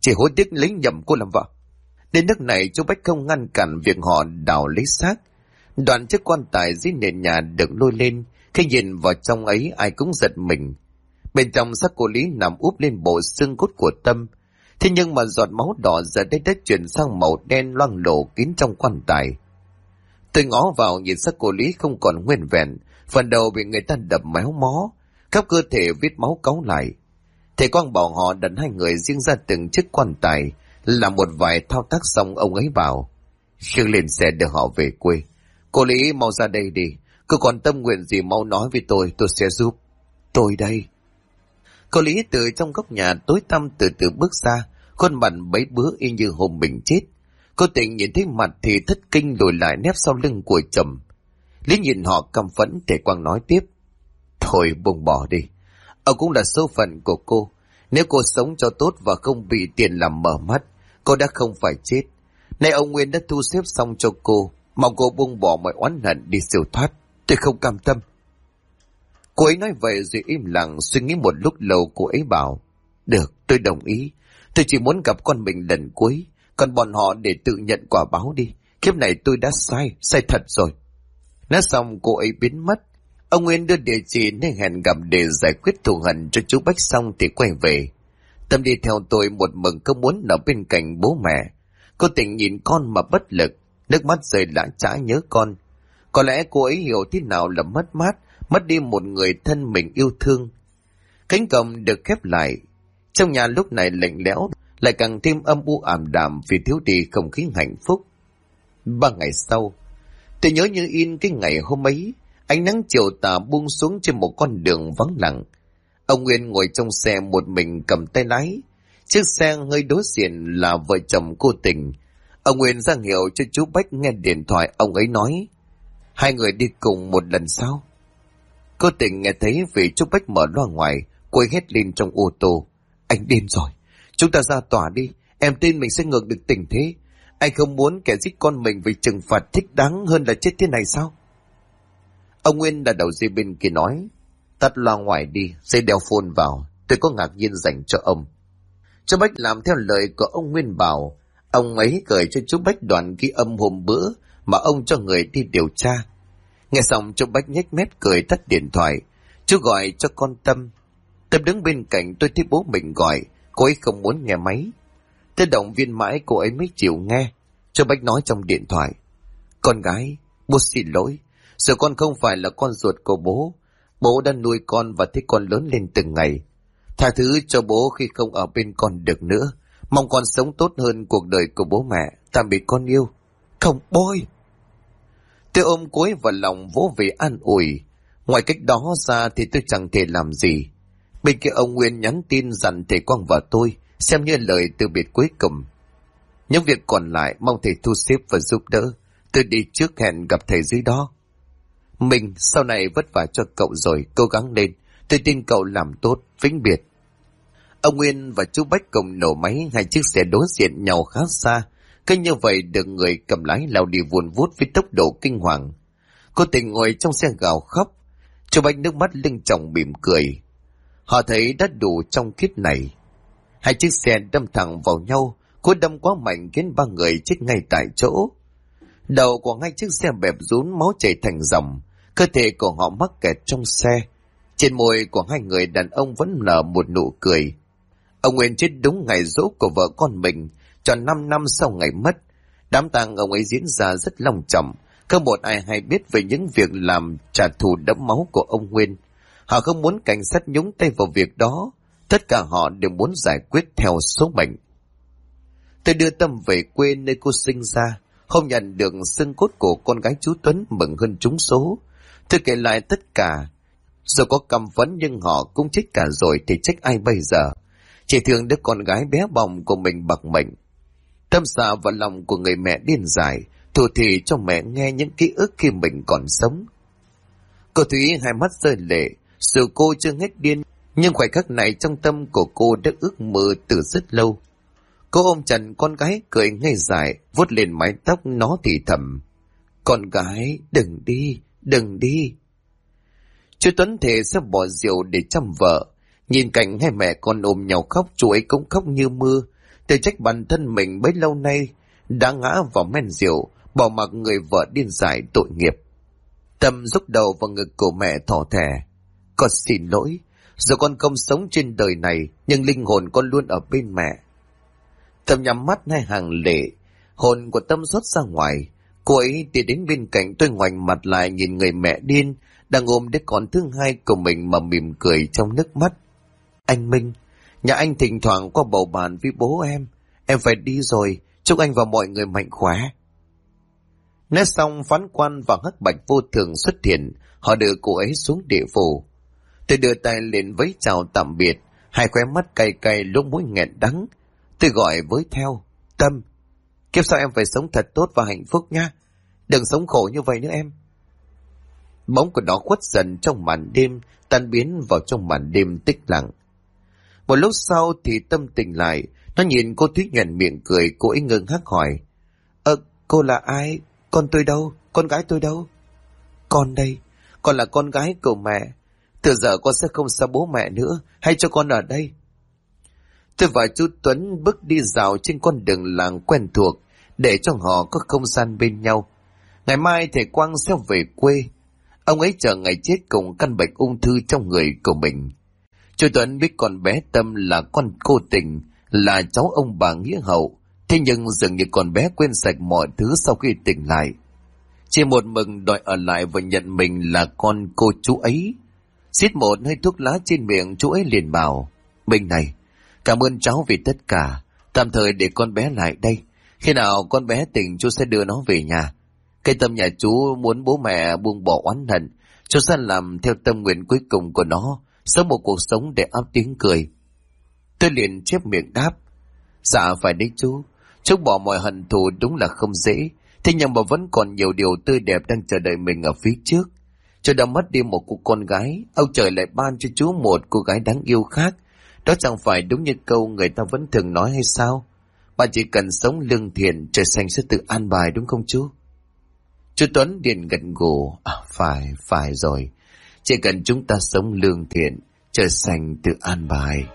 chỉ hối tiếc lấy nhầm cô làm vợ. Đến nước này chú Bách không ngăn cản việc họ đào lấy xác. Đoạn chiếc quan tài dưới nền nhà được lôi lên, khi nhìn vào trong ấy ai cũng giật mình. Bên trong xác cô Lý nằm úp lên bộ xương cốt của Tâm. Thế nhưng mà giọt máu đỏ giờ đây đã chuyển sang màu đen loang lổ kín trong quan tài. Tôi ngó vào nhìn xác cô Lý không còn nguyên vẹn, phần đầu bị người ta đập méo mó, khắp cơ thể vết máu cáu lại. Thầy Quang bảo họ đặt hai người riêng ra từng chiếc quan tài, làm một vài thao tác xong ông ấy bảo: "Khiêng lên xe đưa họ về quê. Cô Lý mau ra đây đi, cứ còn tâm nguyện gì mau nói với tôi sẽ giúp. Tôi đây." Cô Lý từ trong góc nhà tối tăm từ từ bước ra, khuôn mặt bấy bứa y như hôm mình chết. Cô Tình nhìn thấy mặt thì thất kinh lùi lại nép sau lưng của chồng. Lý nhìn họ căm phẫn, thầy Quang nói tiếp: "Thôi buông bỏ đi, cũng là số phận của cô. Nếu cô sống cho tốt và không bị tiền làm mở mắt, cô đã không phải chết. Nay ông Nguyên đã thu xếp xong cho cô, mong cô buông bỏ mọi oán hận đi siêu thoát. Tôi không cam tâm." Cô ấy nói vậy rồi im lặng suy nghĩ một lúc lâu. Cô ấy bảo: "Được, tôi đồng ý. Tôi chỉ muốn gặp con mình lần cuối, còn bọn họ để tự nhận quả báo đi. Kiếp này tôi đã sai thật rồi." Nói xong cô ấy biến mất. Ông Nguyên đưa địa chỉ nên hẹn gặp để giải quyết thù hận cho chú Bách xong thì quay về. Tâm đi theo tôi một mực không muốn ở bên cạnh bố mẹ. Cô Tình nhìn con mà bất lực, nước mắt rơi lã chã nhớ con. Có lẽ cô ấy hiểu thế nào là mất mát, mất đi một người thân mình yêu thương. Cánh cổng được khép lại. Trong nhà lúc này lạnh lẽo, lại càng thêm âm u ảm đạm vì thiếu đi không khí hạnh phúc. 3 ngày sau, tôi nhớ như in cái ngày hôm ấy. Ánh nắng chiều tà buông xuống trên một con đường vắng lặng. Ông Nguyên ngồi trong xe một mình cầm tay lái. Chiếc xe hơi đối diện là vợ chồng cô Tình. Ông Nguyên ra hiệu cho chú Bách nghe điện thoại. Ông ấy nói: "Hai người đi cùng một lần sao?" Cô Tình nghe thấy vì chú Bách mở loa ngoài, cô ấy hét lên trong ô tô: "Anh điên rồi, chúng ta ra tòa đi, em tin mình sẽ ngược được tình thế. Anh không muốn kẻ giết con mình vì trừng phạt thích đáng hơn là chết thế này sao?" Ông Nguyên đã đầu dây bên kia nói: "Tắt loa ngoài đi, dây đeo phone vào, tôi có ngạc nhiên dành cho ông." Chú Bách làm theo lời của ông Nguyên bảo. Ông ấy gửi cho chú Bách đoạn ghi âm hôm bữa mà ông cho người đi điều tra. Nghe xong chú Bách nhếch mép cười tắt điện thoại. Chú gọi cho con Tâm. Tâm đứng bên cạnh, tôi thấy bố mình gọi, cô ấy không muốn nghe máy. Tôi động viên mãi cô ấy mới chịu nghe. Chú Bách nói trong điện thoại: "Con gái, bố xin lỗi. Giờ con không phải là con ruột của bố. Bố đã nuôi con và thấy con lớn lên từng ngày. Tha thứ cho bố khi không ở bên con được nữa. Mong con sống tốt hơn cuộc đời của bố mẹ. Tạm biệt con yêu." "Không, bố ơi." Tôi ôm cô ấy vào lòng vỗ về an ủi. Ngoài cách đó ra thì tôi chẳng thể làm gì. Bên kia ông Nguyên nhắn tin dặn thầy Quang và tôi xem như lời từ biệt cuối cùng. Những việc còn lại mong thầy thu xếp và giúp đỡ. Tôi đi trước, hẹn gặp thầy dưới đó. Mình sau này vất vả cho cậu rồi, cố gắng lên. Tôi tin cậu làm tốt, vĩnh biệt. Ông Nguyên và chú Bách cùng nổ máy, hai chiếc xe đối diện nhau khá xa. Cứ như vậy được người cầm lái lao đi vun vút với tốc độ kinh hoàng. Cô Tình ngồi trong xe gào khóc. Chú Bách nước mắt lưng tròng mỉm cười. Họ thấy đã đủ trong kiếp này. Hai chiếc xe đâm thẳng vào nhau, cú đâm quá mạnh khiến 3 người chết ngay tại chỗ. Đầu của hai chiếc xe bẹp rún, máu chảy thành dòng, cơ thể của họ mắc kẹt trong xe. Trên môi của hai người đàn ông vẫn nở một nụ cười. Ông Nguyên chết đúng ngày giỗ của vợ con mình, tròn 5 năm sau ngày mất. Đám tang ông ấy diễn ra rất long trọng, không một ai hay biết về những việc làm trả thù đẫm máu của ông Nguyên. Họ không muốn cảnh sát nhúng tay vào việc đó, tất cả họ đều muốn giải quyết theo số mệnh. Tôi đưa Tâm về quê nơi cô sinh ra. Hôm nhận được xương cốt của con gái chú Tuấn mừng hơn trúng số. Tôi kể lại tất cả. Dù có căm phẫn nhưng họ cũng chết cả rồi thì trách ai bây giờ. Chỉ thương đứa con gái bé bỏng của mình bạc mệnh. Tâm xạ vào lòng của người mẹ điên dại, thủ thỉ cho mẹ nghe những ký ức khi mình còn sống. Cô Thúy hai mắt rơi lệ. Dù cô chưa hết điên, nhưng khoảnh khắc này trong tâm của cô đã ước mơ từ rất lâu. Cô ôm chặt con gái cười ngây dại, vuốt lên mái tóc nó thì thầm: "Con gái, đừng đi, đừng đi." Chú Tuấn thề sẽ bỏ rượu để chăm vợ. Nhìn cảnh hai mẹ con ôm nhau khóc, chú ấy cũng khóc như mưa. Tự trách bản thân mình bấy lâu nay đã ngã vào men rượu, bỏ mặc người vợ điên dại tội nghiệp. Tâm rúc đầu vào ngực của mẹ thỏ thẻ. Con xin lỗi, dù con không sống trên đời này, nhưng linh hồn con luôn ở bên mẹ. Tâm nhắm mắt hai hàng lệ, hồn của Tâm rót ra ngoài. Cô ấy đi đến bên cạnh tôi, ngoảnh mặt lại nhìn người mẹ điên đang ôm đứa con thứ hai của mình mà mỉm cười trong nước mắt. Anh Minh, nhà anh thỉnh thoảng qua bầu bàn với bố em phải đi rồi, chúc anh và mọi người mạnh khỏe. Nói xong, phán quan và hắc bạch vô thường xuất hiện, họ đưa cô ấy xuống địa phủ. Tôi đưa tay lên vẫy chào tạm biệt, hai khóe mắt cay cay lỗ mũi nghẹn đắng. Tôi gọi với theo, Tâm, kiếp sau em phải sống thật tốt và hạnh phúc nha, đừng sống khổ như vậy nữa em. Bóng của nó khuất dần trong màn đêm, tan biến vào trong màn đêm tĩnh lặng. Một lúc sau thì Tâm tỉnh lại, nó nhìn cô Thúy nhoẻn miệng cười, cô ấy ngơ ngác hỏi, cô là ai? Con tôi đâu? Con gái tôi đâu? Con đây, con là con gái của mẹ. Từ giờ con sẽ không xa bố mẹ nữa, hãy cho con ở đây. Tôi và chú Tuấn bước đi dạo trên con đường làng quen thuộc, để cho họ có không gian bên nhau. Ngày mai thầy Quang sẽ về quê. Ông ấy chờ ngày chết cùng căn bệnh ung thư trong người của mình. Chú Tuấn biết con bé Tâm là con cô tình, là cháu ông bà nghĩa hậu. Thế nhưng dường như con bé quên sạch mọi thứ sau khi tỉnh lại. Chỉ một mực đòi ở lại và nhận mình là con cô chú ấy. Xít một hơi thuốc lá trên miệng, chú ấy liền bảo, Minh này, cảm ơn cháu vì tất cả. Tạm thời để con bé lại đây. Khi nào con bé tỉnh chú sẽ đưa nó về nhà. Cái Tâm nhà chú muốn bố mẹ buông bỏ oán hận. Chú sẽ làm theo tâm nguyện cuối cùng của nó, sống một cuộc sống để áp tiếng cười. Tôi liền chép miệng đáp, dạ phải đấy chú. Chú bỏ mọi hận thù đúng là không dễ. Thế nhưng mà vẫn còn nhiều điều tươi đẹp đang chờ đợi mình ở phía trước. Chú đã mất đi một cô con gái, ông trời lại ban cho chú một cô gái đáng yêu khác. Đó chẳng phải đúng như câu người ta vẫn thường nói hay sao? Bạn chỉ cần sống lương thiện, trời xanh sẽ tự an bài, đúng không chú? Chú Tuấn liền gật gù, phải rồi. Chỉ cần chúng ta sống lương thiện, trời xanh tự an bài.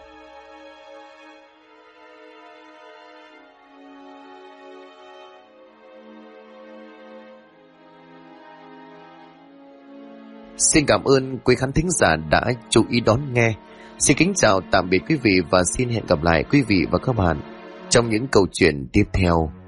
Xin cảm ơn quý khán thính giả đã chú ý đón nghe. Xin kính chào tạm biệt quý vị và xin hẹn gặp lại quý vị và các bạn trong những câu chuyện tiếp theo.